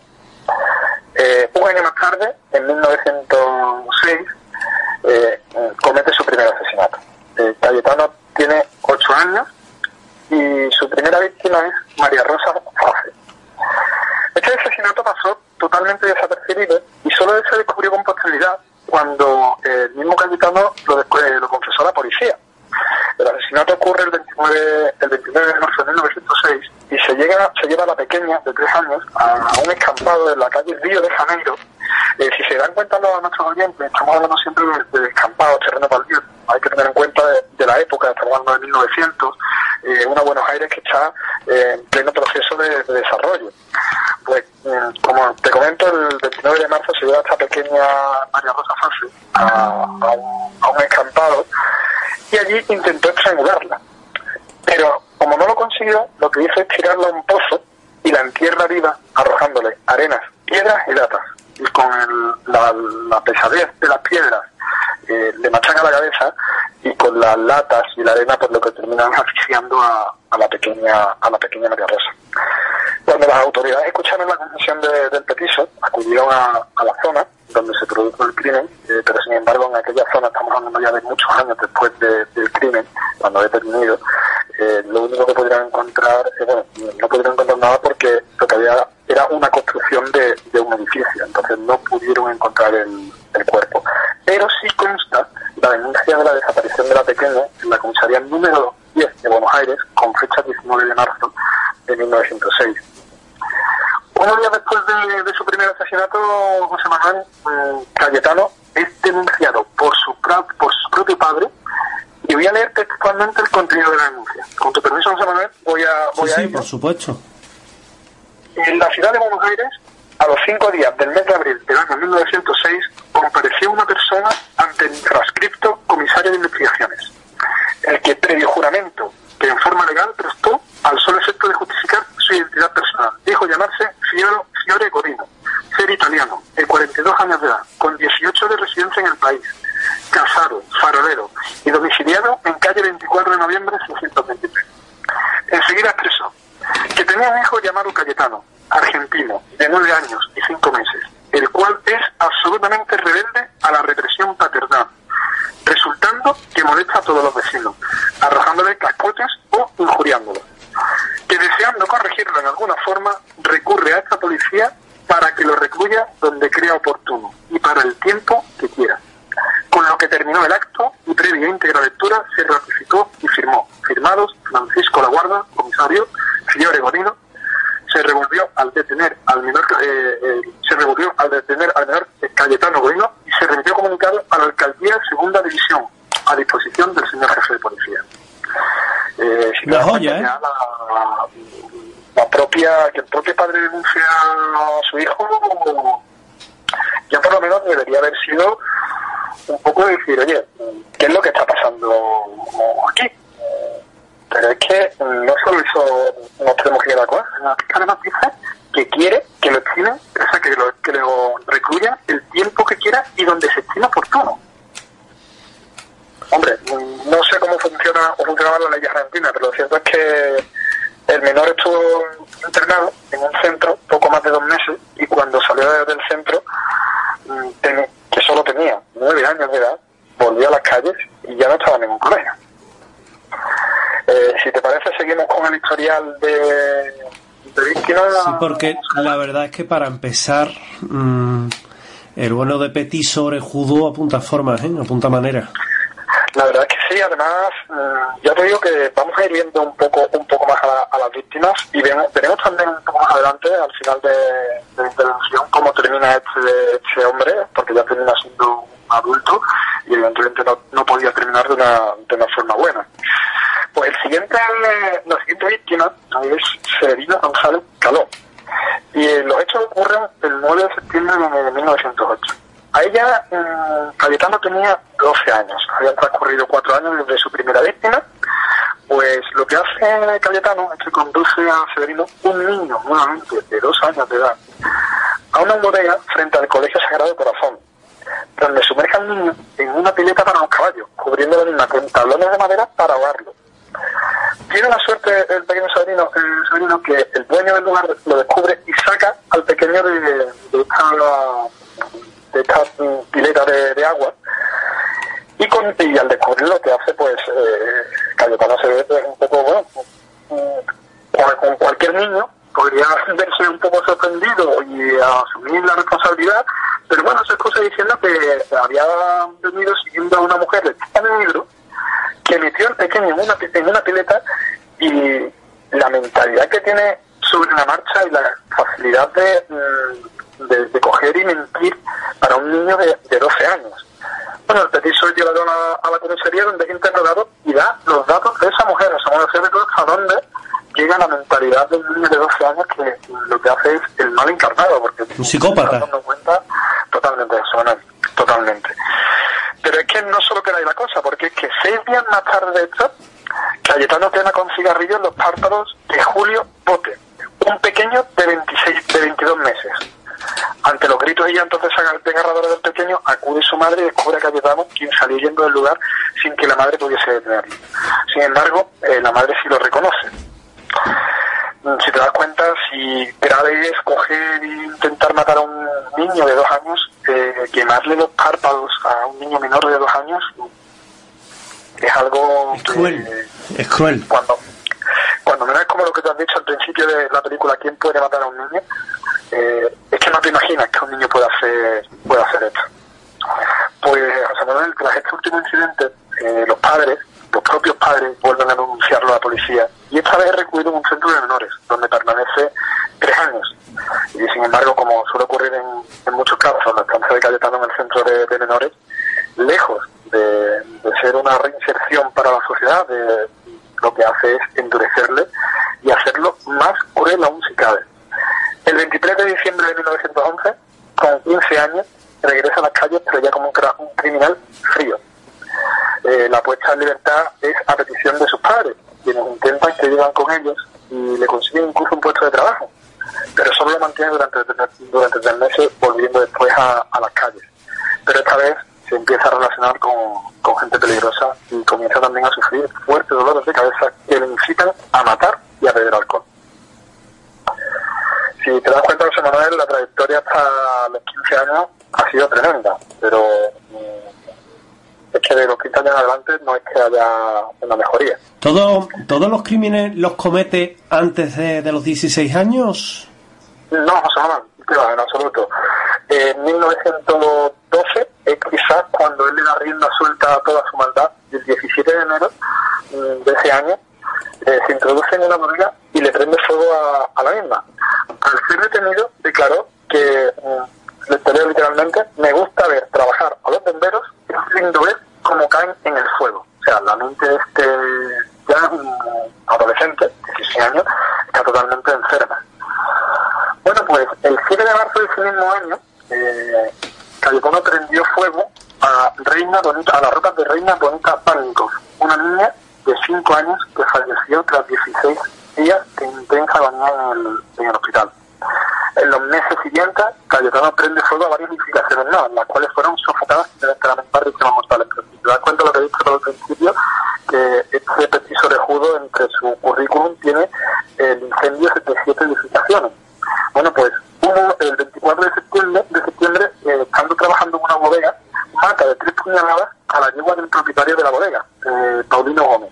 Eh, un año más tarde, en mil novecientos seis, eh, comete su primer asesinato. Eh, Cayetano tiene ocho años y su primera víctima es María Rosa Fafe. Este asesinato pasó totalmente desapercibido y solo se descubrió con posterioridad cuando eh, el mismo Cayetano lo, eh, lo confesó a la policía. Esto ocurre el veintinueve, el veintinueve de marzo de mil novecientos seis y se llega, se lleva a la pequeña de tres años a, a un escampado en la calle Río de Janeiro. Eh, si se dan cuenta los, nuestros oyentes, estamos hablando siempre de, de escampados, terreno baldío. Hay que tener en cuenta de, de la época, estamos hablando de mil novecientos, eh, una Buenos Aires que está eh, en pleno proceso de, de desarrollo. Pues, eh, como te comento, el veintinueve de marzo se lleva a esta pequeña María Rosa Fase a, a, un, a un escampado y allí intentó estrangularla. Pero como no lo consiguió, lo que hizo es tirarla a un pozo y la entierra viva, arrojándole arenas, piedras y latas. Y con el, la, la pesadez de las piedras eh, le machaca la cabeza, y con las latas y la arena, pues lo que terminan asfixiando a, a la pequeña a la pequeña María Rosa. Cuando las autoridades escucharon la confesión de, del petiso, acudieron a, a la zona donde se produjo el crimen, eh, pero sin embargo en aquella zona, estamos hablando ya de muchos años después de, del crimen, cuando he terminado, eh, lo único que pudieron encontrar, eh, bueno, no pudieron encontrar nada porque lo que había era una construcción de, de un edificio, entonces no pudieron encontrar el, el cuerpo. Pero sí consta la denuncia de la desaparición de la pequeña en la comisaría número diez de Buenos Aires, con fecha diecinueve de marzo de mil novecientos seis. Unos días después de, de su primer asesinato, José Manuel eh, Cayetano es denunciado por su, por su propio padre, y voy a leer textualmente el contenido de la denuncia. Con tu permiso, José Manuel, voy a, voy sí, a sí, ello. por supuesto. En la ciudad de Buenos Aires, a los cinco días del mes de abril del año mil novecientos seis, compareció una persona ante el transcripto comisario de investigaciones, el que previo juramento que en forma legal prestó al solo efecto de justificar su identidad personal. Dijo llamarse Fiore, Fiore Godino, ser italiano, de cuarenta y dos años de edad, con dieciocho de residencia en el país, casado, farolero y domiciliado en calle veinticuatro de noviembre seiscientos veintitrés. Enseguida expresó que tenía un hijo llamado Cayetano, argentino, de nueve años y cinco meses, el cual es absolutamente rebelde a la represión paternal, resultando que molesta a todos los vecinos, arrojándole cascotes o injuriándolos, que deseando corregirlo en alguna forma, recurre a esta policía para que lo recluya donde crea oportuno y para el tiempo que quiera. Con lo que terminó el acto y previa íntegra lectura se ratificó y firmó. Firmados Francisco Laguarda, comisario, Fiore Godino. Se revolvió al detener al menor eh, eh, se revolvió al detener al menor Cayetano Godino y se remitió comunicado a la alcaldía segunda división a disposición del señor jefe de policía. Eh, si la joya, ¿eh? La, la, la propia que el propio padre denuncia a su hijo, ya por lo menos debería haber sido un poco de decir, oye, ¿qué es lo que está pasando aquí? Pero es que no solo eso nos tenemos que quedar con eso, sino que además dice que quiere que lo estime, o sea, que lo, que lo recluya el tiempo que quiera y donde se estime oportuno. Hombre, no sé cómo funciona o funcionaba la ley argentina, pero lo cierto es que el menor estuvo internado en un centro poco más de dos meses y cuando salió del centro, ten, que solo tenía nueve años de edad, volvió a las calles y ya no estaba en ningún colegio. Eh, si te parece, seguimos con el historial de, de víctimas. Sí, porque la verdad es que para empezar, mmm, el bueno de Petiso orejudo apunta formas, ¿eh? Apunta manera. La verdad es que sí, además, mmm, ya te digo que vamos a ir viendo un poco un poco más a, la, a las víctimas y veremos, veremos también un poco más adelante, al final de, de la intervención, cómo termina este, este hombre, porque ya termina siendo un adulto y evidentemente no, no podía terminar de una, de una forma buena. Pues el siguiente, la siguiente víctima es Severina González Caló. Y eh, los hechos ocurren el nueve de septiembre de mil novecientos ocho. A ella, eh, Cayetano tenía doce años. Habían transcurrido cuatro años desde su primera víctima. Pues lo que hace Cayetano es que conduce a Severino, un niño nuevamente de dos años de edad, a una bodega frente al Colegio Sagrado Corazón, donde sumerge al niño en una pileta para los caballos, cubriendo la misma con tablones de madera para ahogarlo. Tiene la suerte el pequeño Severino, el Severino que el dueño del lugar lo descubre y saca al pequeño de, de esta, de esta pileta de, de agua, y, con, y al descubrir lo que hace, pues eh, Cayetano se ve pues, un poco, bueno, con, con cualquier niño podría verse un poco sorprendido y asumir la responsabilidad, pero bueno, se excusa diciendo que había venido siguiendo a una mujer de negro que se metió el pequeño en una, en una pileta y la mentalidad que tiene sobre la marcha y la facilidad de, de, de coger y mentir para un niño de, de doce años. Bueno, el petiso es llevado a la, a la comisaría donde es interrogado y da los datos de esa mujer, esa mujer de todo hasta dónde llega la mentalidad de un niño de doce años que lo que hace es el mal encarnado, porque un psicópata. Dando cuenta totalmente de eso, ¿no? Totalmente. Pero es que no solo queda ahí la cosa, porque es que seis días más tarde de esto, Cayetano quema con cigarrillos los párpados de Julio Bote, un pequeño de veintiséis, de veintidós meses. Ante los gritos y llantos desgarradores del pequeño, acude su madre y descubre a Cayetano, quien salió yendo del lugar sin que la madre pudiese detenerlo. Sin embargo, eh, la madre sí lo reconoce. Si te das cuenta, si grave es coger e intentar matar a un niño de dos años, eh, quemarle los párpados a un niño menor de dos años, es algo es cruel. Que, es cruel. Cuando, cuando menos es como lo que te has dicho al principio de la película ¿Quién puede matar a un niño? Eh, es que no te imaginas que un niño pueda hacer, pueda hacer esto. Pues, José Manuel, tras este último incidente, eh, los padres, los propios padres, vuelven a denunciarlo a la policía. Y esta vez es recluido en un centro de menores, donde permanece tres años. Y sin embargo, como suele ocurrir en, en muchos casos, la estancia de Cayetano en el centro de, de menores, lejos de, de ser una reinserción para la sociedad, de, lo que hace es endurecerle y hacerlo más cruel aún si cabe. El veintitrés de diciembre de mil novecientos once, con quince años, regresa a las calles, pero ya como un, un criminal frío. Eh, la puesta en libertad es a petición de sus padres, quienes intentan que vivan con ellos y le consiguen incluso un puesto de trabajo, pero solo lo mantiene durante, durante tres meses, volviendo después a, a las calles. Pero esta vez se empieza a relacionar con, con gente peligrosa y comienza también a sufrir fuertes dolores de cabeza que le incitan a matar y a beber alcohol. Si te das cuenta, José Manuel, la trayectoria hasta los quince años ha sido tremenda, pero es que de los quince años en adelante no es que haya una mejoría. ¿Todo, ¿Todos los crímenes los comete antes de, de los dieciséis años? No, José Manuel, en absoluto. En mil novecientos doce es quizás cuando él le da rienda suelta a toda su maldad. El diecisiete de enero de ese año eh, se introduce en una bodega y le prende fuego a, a la misma. Al ser detenido, declaró que, mm, le leo literalmente, me gusta ver trabajar a los bomberos, es lindo ver cómo caen en el fuego. O sea, la mente de este ya un adolescente, dieciséis años, está totalmente enferma. Bueno, pues el siete de marzo de ese mismo año, eh, Cayetano prendió fuego a Reina Bonita, a las ropas de Reina Bonita Pánicos, una niña de cinco años que falleció tras dieciséis días de intensa agonía en el, en el hospital. En los meses siguientes, Cayetano prende fuego a varias edificaciones nuevas, las cuales fueron sofocadas sin tener que lamentar víctimas mortales. Pero si te das cuenta de lo que he dicho al principio, que este petiso orejudo entre su currículum tiene el incendio de siete edificaciones. Bueno, pues uno, el veinticuatro de septiembre, de septiembre eh, estando trabajando en una bodega, mata de tres puñaladas a la yegua del propietario de la bodega, eh, Paulino Gómez,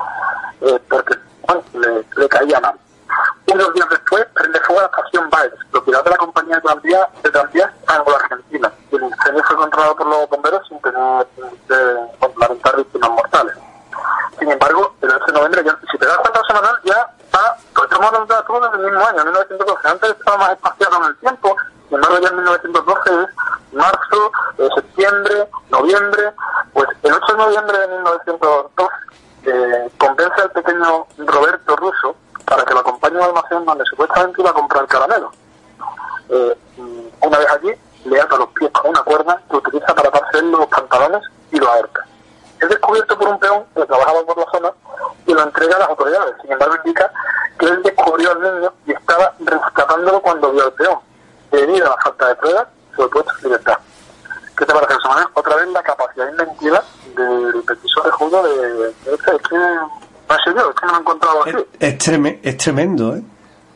eh, porque bueno, le, le caía mal. Unos días después prende fuego a la estación Baez, propiedad de la compañía de tranvías de tranvías Anglo-Argentina. El incendio fue controlado por los bomberos sin tener que lamentar víctimas mortales. Sin embargo, el ocho de noviembre, ya, si te das cuenta, semanal, ya va, retomando todo desde el mismo año, mil novecientos doce. Antes estaba más espaciado en el tiempo, sin embargo, ya en mil novecientos doce es marzo, eh, septiembre, noviembre. Pues el ocho de noviembre de mil novecientos doce eh, convence al pequeño Roberto Russo para que lo acompañe a un almacén donde supuestamente iba a comprar caramelo. Eh, una vez allí, le ata los pies con una cuerda que utiliza para atarse los pantalones y lo ahorca. Es descubierto por un peón que trabajaba por la zona y lo entrega a las autoridades. Sin embargo, indica que él descubrió al niño y estaba rescatándolo cuando vio al peón. Debido a la falta de pruebas, fue puesto en libertad. ¿Qué te parece, José Manuel? Otra vez la capacidad inventiva del petiso orejudo de, de, de este, es que no sé yo, es que no lo he encontrado así. Es, es, treme, es tremendo, ¿eh?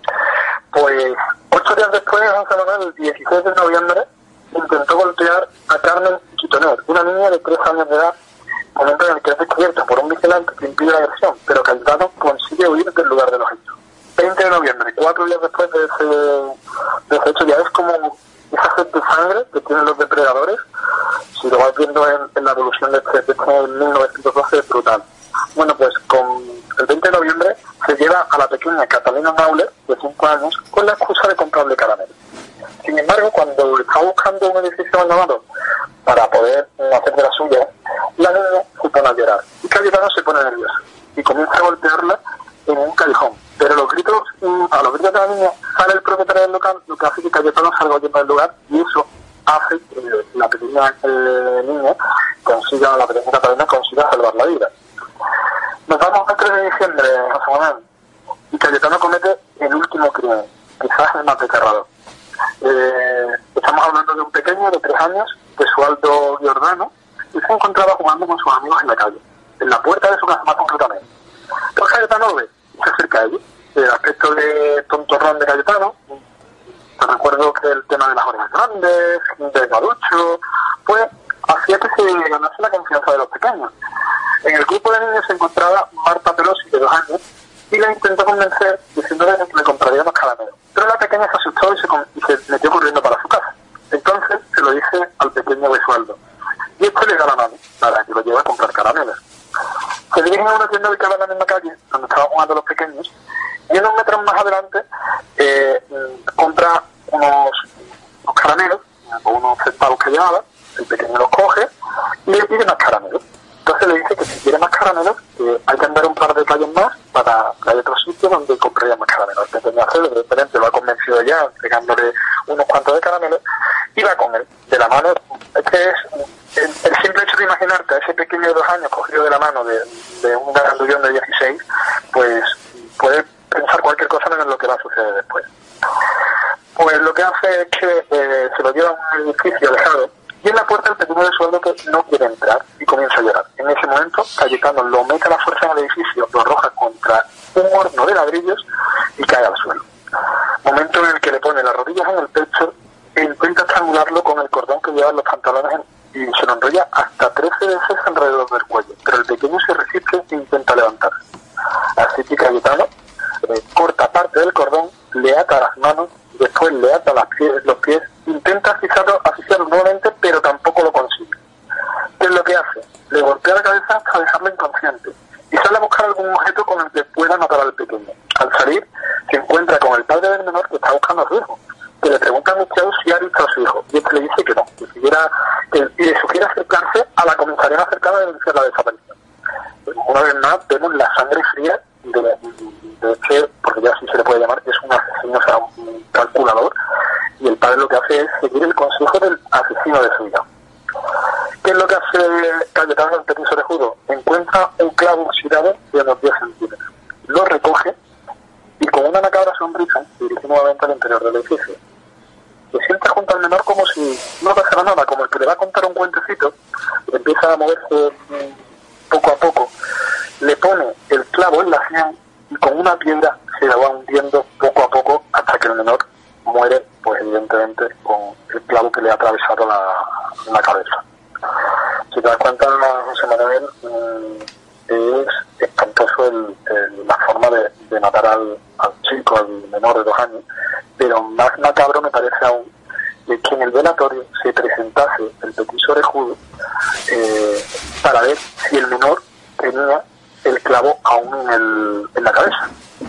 Pues ocho días después, José Manuel, el dieciséis de noviembre, intentó golpear a Carmen Quitoner, una niña de tres años de edad, momento en el que es descubierto por un vigilante que impide la agresión, pero Cayetano consigue huir del lugar de los hechos. veinte de noviembre, cuatro días después de ese, de ese hecho, ya es como esa sed de sangre que tienen los depredadores. Si lo vas viendo en, en la evolución de este, de este mil novecientos doce, es brutal. Bueno, pues con el veinte de noviembre se lleva a la pequeña Catalina Mauler, de cinco años, con la excusa de comprarle caramelo. Sin embargo, cuando está buscando un edificio abandonado para poder hacer de la suya, la niña se pone a llorar. Y Cayetano se pone nerviosa y comienza a golpearla en un callejón. Pero los gritos, a los gritos de la niña sale el propietario del local, lo que hace que Cayetano salga huyendo del lugar, y eso hace que la pequeña eh, niña consiga, la pequeña Catalina consiga salvar la vida. Nos vamos al tres de diciembre, José Manuel, y Cayetano comete el último crimen, quizás el más descarado. Eh, estamos hablando de un pequeño de tres años, Gesualdo Giordano, y se encontraba jugando con sus amigos en la calle, en la puerta de su casa más concretamente. Entonces Cayetano lo ve, se acerca a ellos. El aspecto de tontorrón de Cayetano, te recuerdo que el tema de las orejas grandes, de galucho, pues hacía que se ganase la confianza de los pequeños. En el grupo de niños se encontraba Marta Pelosi, de dos años, y la intentó convencer diciéndole que le compraría unos caramelos. Pero la pequeña se asustó y se, con- y se metió corriendo para su casa. Entonces se lo dice al pequeño Gesualdo. Y este le da la mano para que lo lleve a comprar caramelos. Se dirigen a una tienda de en la misma calle, donde estaban jugando los pequeños, y unos metros más adelante eh, compra unos, unos caramelos, o unos centavos que llevaba, el pequeño los coge y le pide más caramelos. Entonces le dice que si quiere más caramelos, eh, hay que andar un par de calles más para que haya otro sitio donde compraría más caramelos. El pequeño Alfredo, de repente, lo ha convencido ya, entregándole unos cuantos de caramelos, y va con él, de la mano. Es que es el, el simple hecho de imaginarte a ese pequeño de dos años cogido de la mano de, de un grandullón de dieciséis, pues puede pensar cualquier cosa menos lo que va a suceder después. Pues lo que hace es que eh, se lo lleva a un edificio alejado, y en la puerta el pequeño Gesualdo que no quiere entrar y comienza a llorar. En ese momento Cayetano lo mete a la fuerza en el edificio, lo arroja contra un horno de ladrillos y cae al suelo. Momento en el que le pone las rodillas en el pecho e intenta estrangularlo con el cordón que lleva en los pantalones en, y se lo enrolla hasta trece veces alrededor del cuello, pero el pequeño se resiste e intenta levantarse. Así que Cayetano eh, corta parte del cordón, le ata las manos, después le ata las pies, los pies, intenta asfixiarlo, asfixiarlo nuevamente, pero tampoco lo consigue. ¿Qué es lo que hace? Le golpea la cabeza hasta dejarlo inconsciente y sale a buscar algún objeto con el que pueda matar al pequeño. Al salir, se encuentra con el padre del menor que está buscando a su hijo, que le pregunta angustiado si ha visto a su hijo, y este le dice que no, que siguiera, que, y le sugiere acercarse a la comisaría más cercana de denunciar la desaparición. Una vez más vemos la sangre fría de, de este, porque ya así se le puede llamar, que es un asesino, o sea, un calculador, y el padre lo que hace es seguir el consejo del asesino de su hija. ¿Qué es lo que hace Cayetano, el petiso orejudo? Encuentra un clavo oxidado de unos diez centímetros, lo recoge y con una macabra sonrisa se dirige nuevamente al interior del edificio. Se sienta junto al menor como si no pasara nada, como el que le va a contar un cuentecito, empieza a moverse poco a poco, le pone el clavo en la sien y con una piedra se la va hundiendo poco a poco hasta que el menor muere, pues evidentemente con el clavo que le ha atravesado la, la cabeza. Si te das cuenta, José Manuel, es espantoso el, el, la forma de, de matar al, al chico, al menor de dos años, pero más macabro me parece aún de que en el velatorio se presentase el petiso orejudo eh, para ver si el menor tenía el clavo aún en, el, en la cabeza.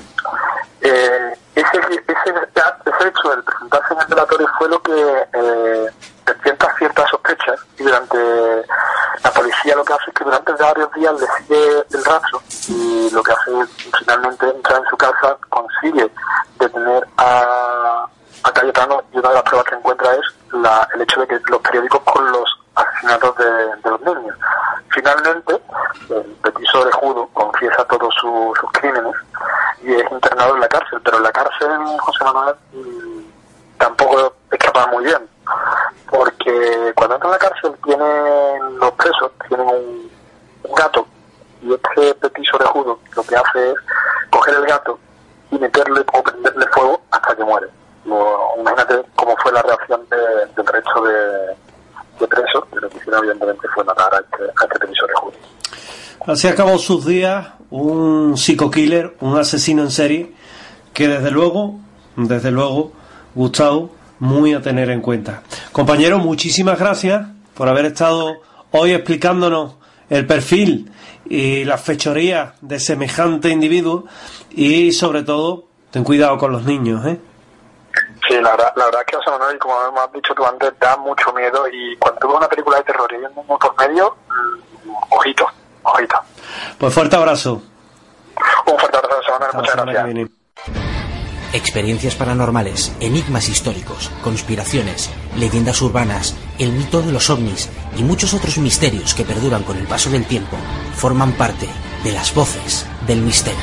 Eh, ese, ese, ese hecho del presentarse en el velatorio fue lo que eh, despierta ciertas sospechas, y durante la policía lo que hace es que durante varios días le sigue el rastro, y lo que hace es finalmente entrar en su casa, consigue detener a, a Cayetano, y una de las pruebas que encuentra es la, el hecho de que los periódicos con los asesinatos de, de los niños. Finalmente, el petiso orejudo confiesa todos su, sus crímenes y es internado en la cárcel, pero en la cárcel, José Manuel, tampoco escapa muy bien, porque cuando entra en la cárcel tienen los presos, tienen un, un gato, y este petiso orejudo lo que hace es coger el gato y meterle o prenderle fuego hasta que muere. No, imagínate cómo fue la reacción de, del resto de, de presos, que lo que hicieron evidentemente fue matar a este, a este petiso orejudo. Así acabó sus días un psico-killer, un asesino en serie, que desde luego, desde luego, Gustavo, muy a tener en cuenta. Compañero, muchísimas gracias por haber estado hoy explicándonos el perfil y las fechorías de semejante individuo, y sobre todo, ten cuidado con los niños, ¿eh? Sí, la verdad, la verdad es que José Manuel, como has dicho tú antes, da mucho miedo, y cuando tú ves una película de terror y hay un niño por medio, mmm, ojito, ojito. Pues fuerte abrazo. Un fuerte abrazo, José Manuel, muchas gracias. Experiencias paranormales, enigmas históricos, conspiraciones, leyendas urbanas, el mito de los ovnis y muchos otros misterios que perduran con el paso del tiempo forman parte de las voces del misterio.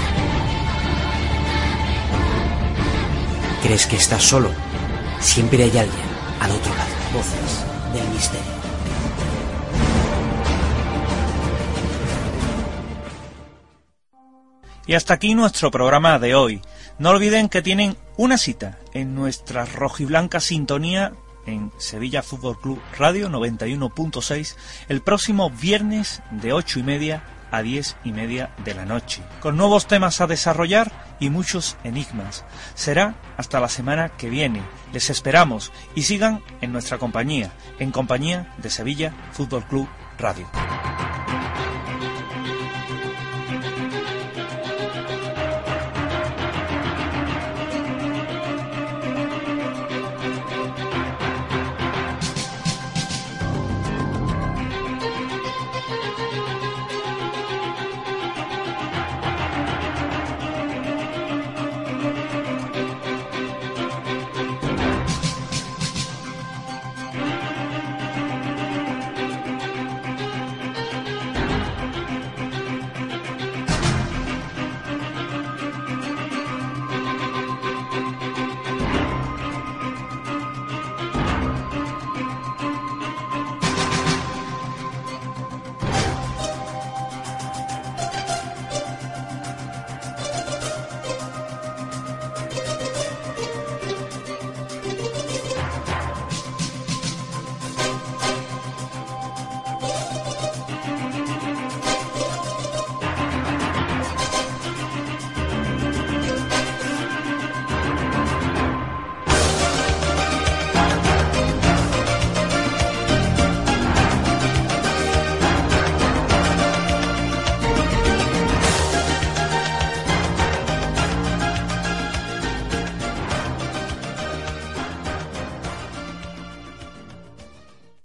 ¿Crees que estás solo? Siempre hay alguien al otro lado. Voces del misterio. Y hasta aquí nuestro programa de hoy. No olviden que tienen una cita en nuestra rojiblanca sintonía en Sevilla Fútbol Club Radio noventa y uno punto seis el próximo viernes de ocho y media a diez y media de la noche, con nuevos temas a desarrollar y muchos enigmas. Será hasta la semana que viene. Les esperamos y sigan en nuestra compañía, en compañía de Sevilla Fútbol Club Radio.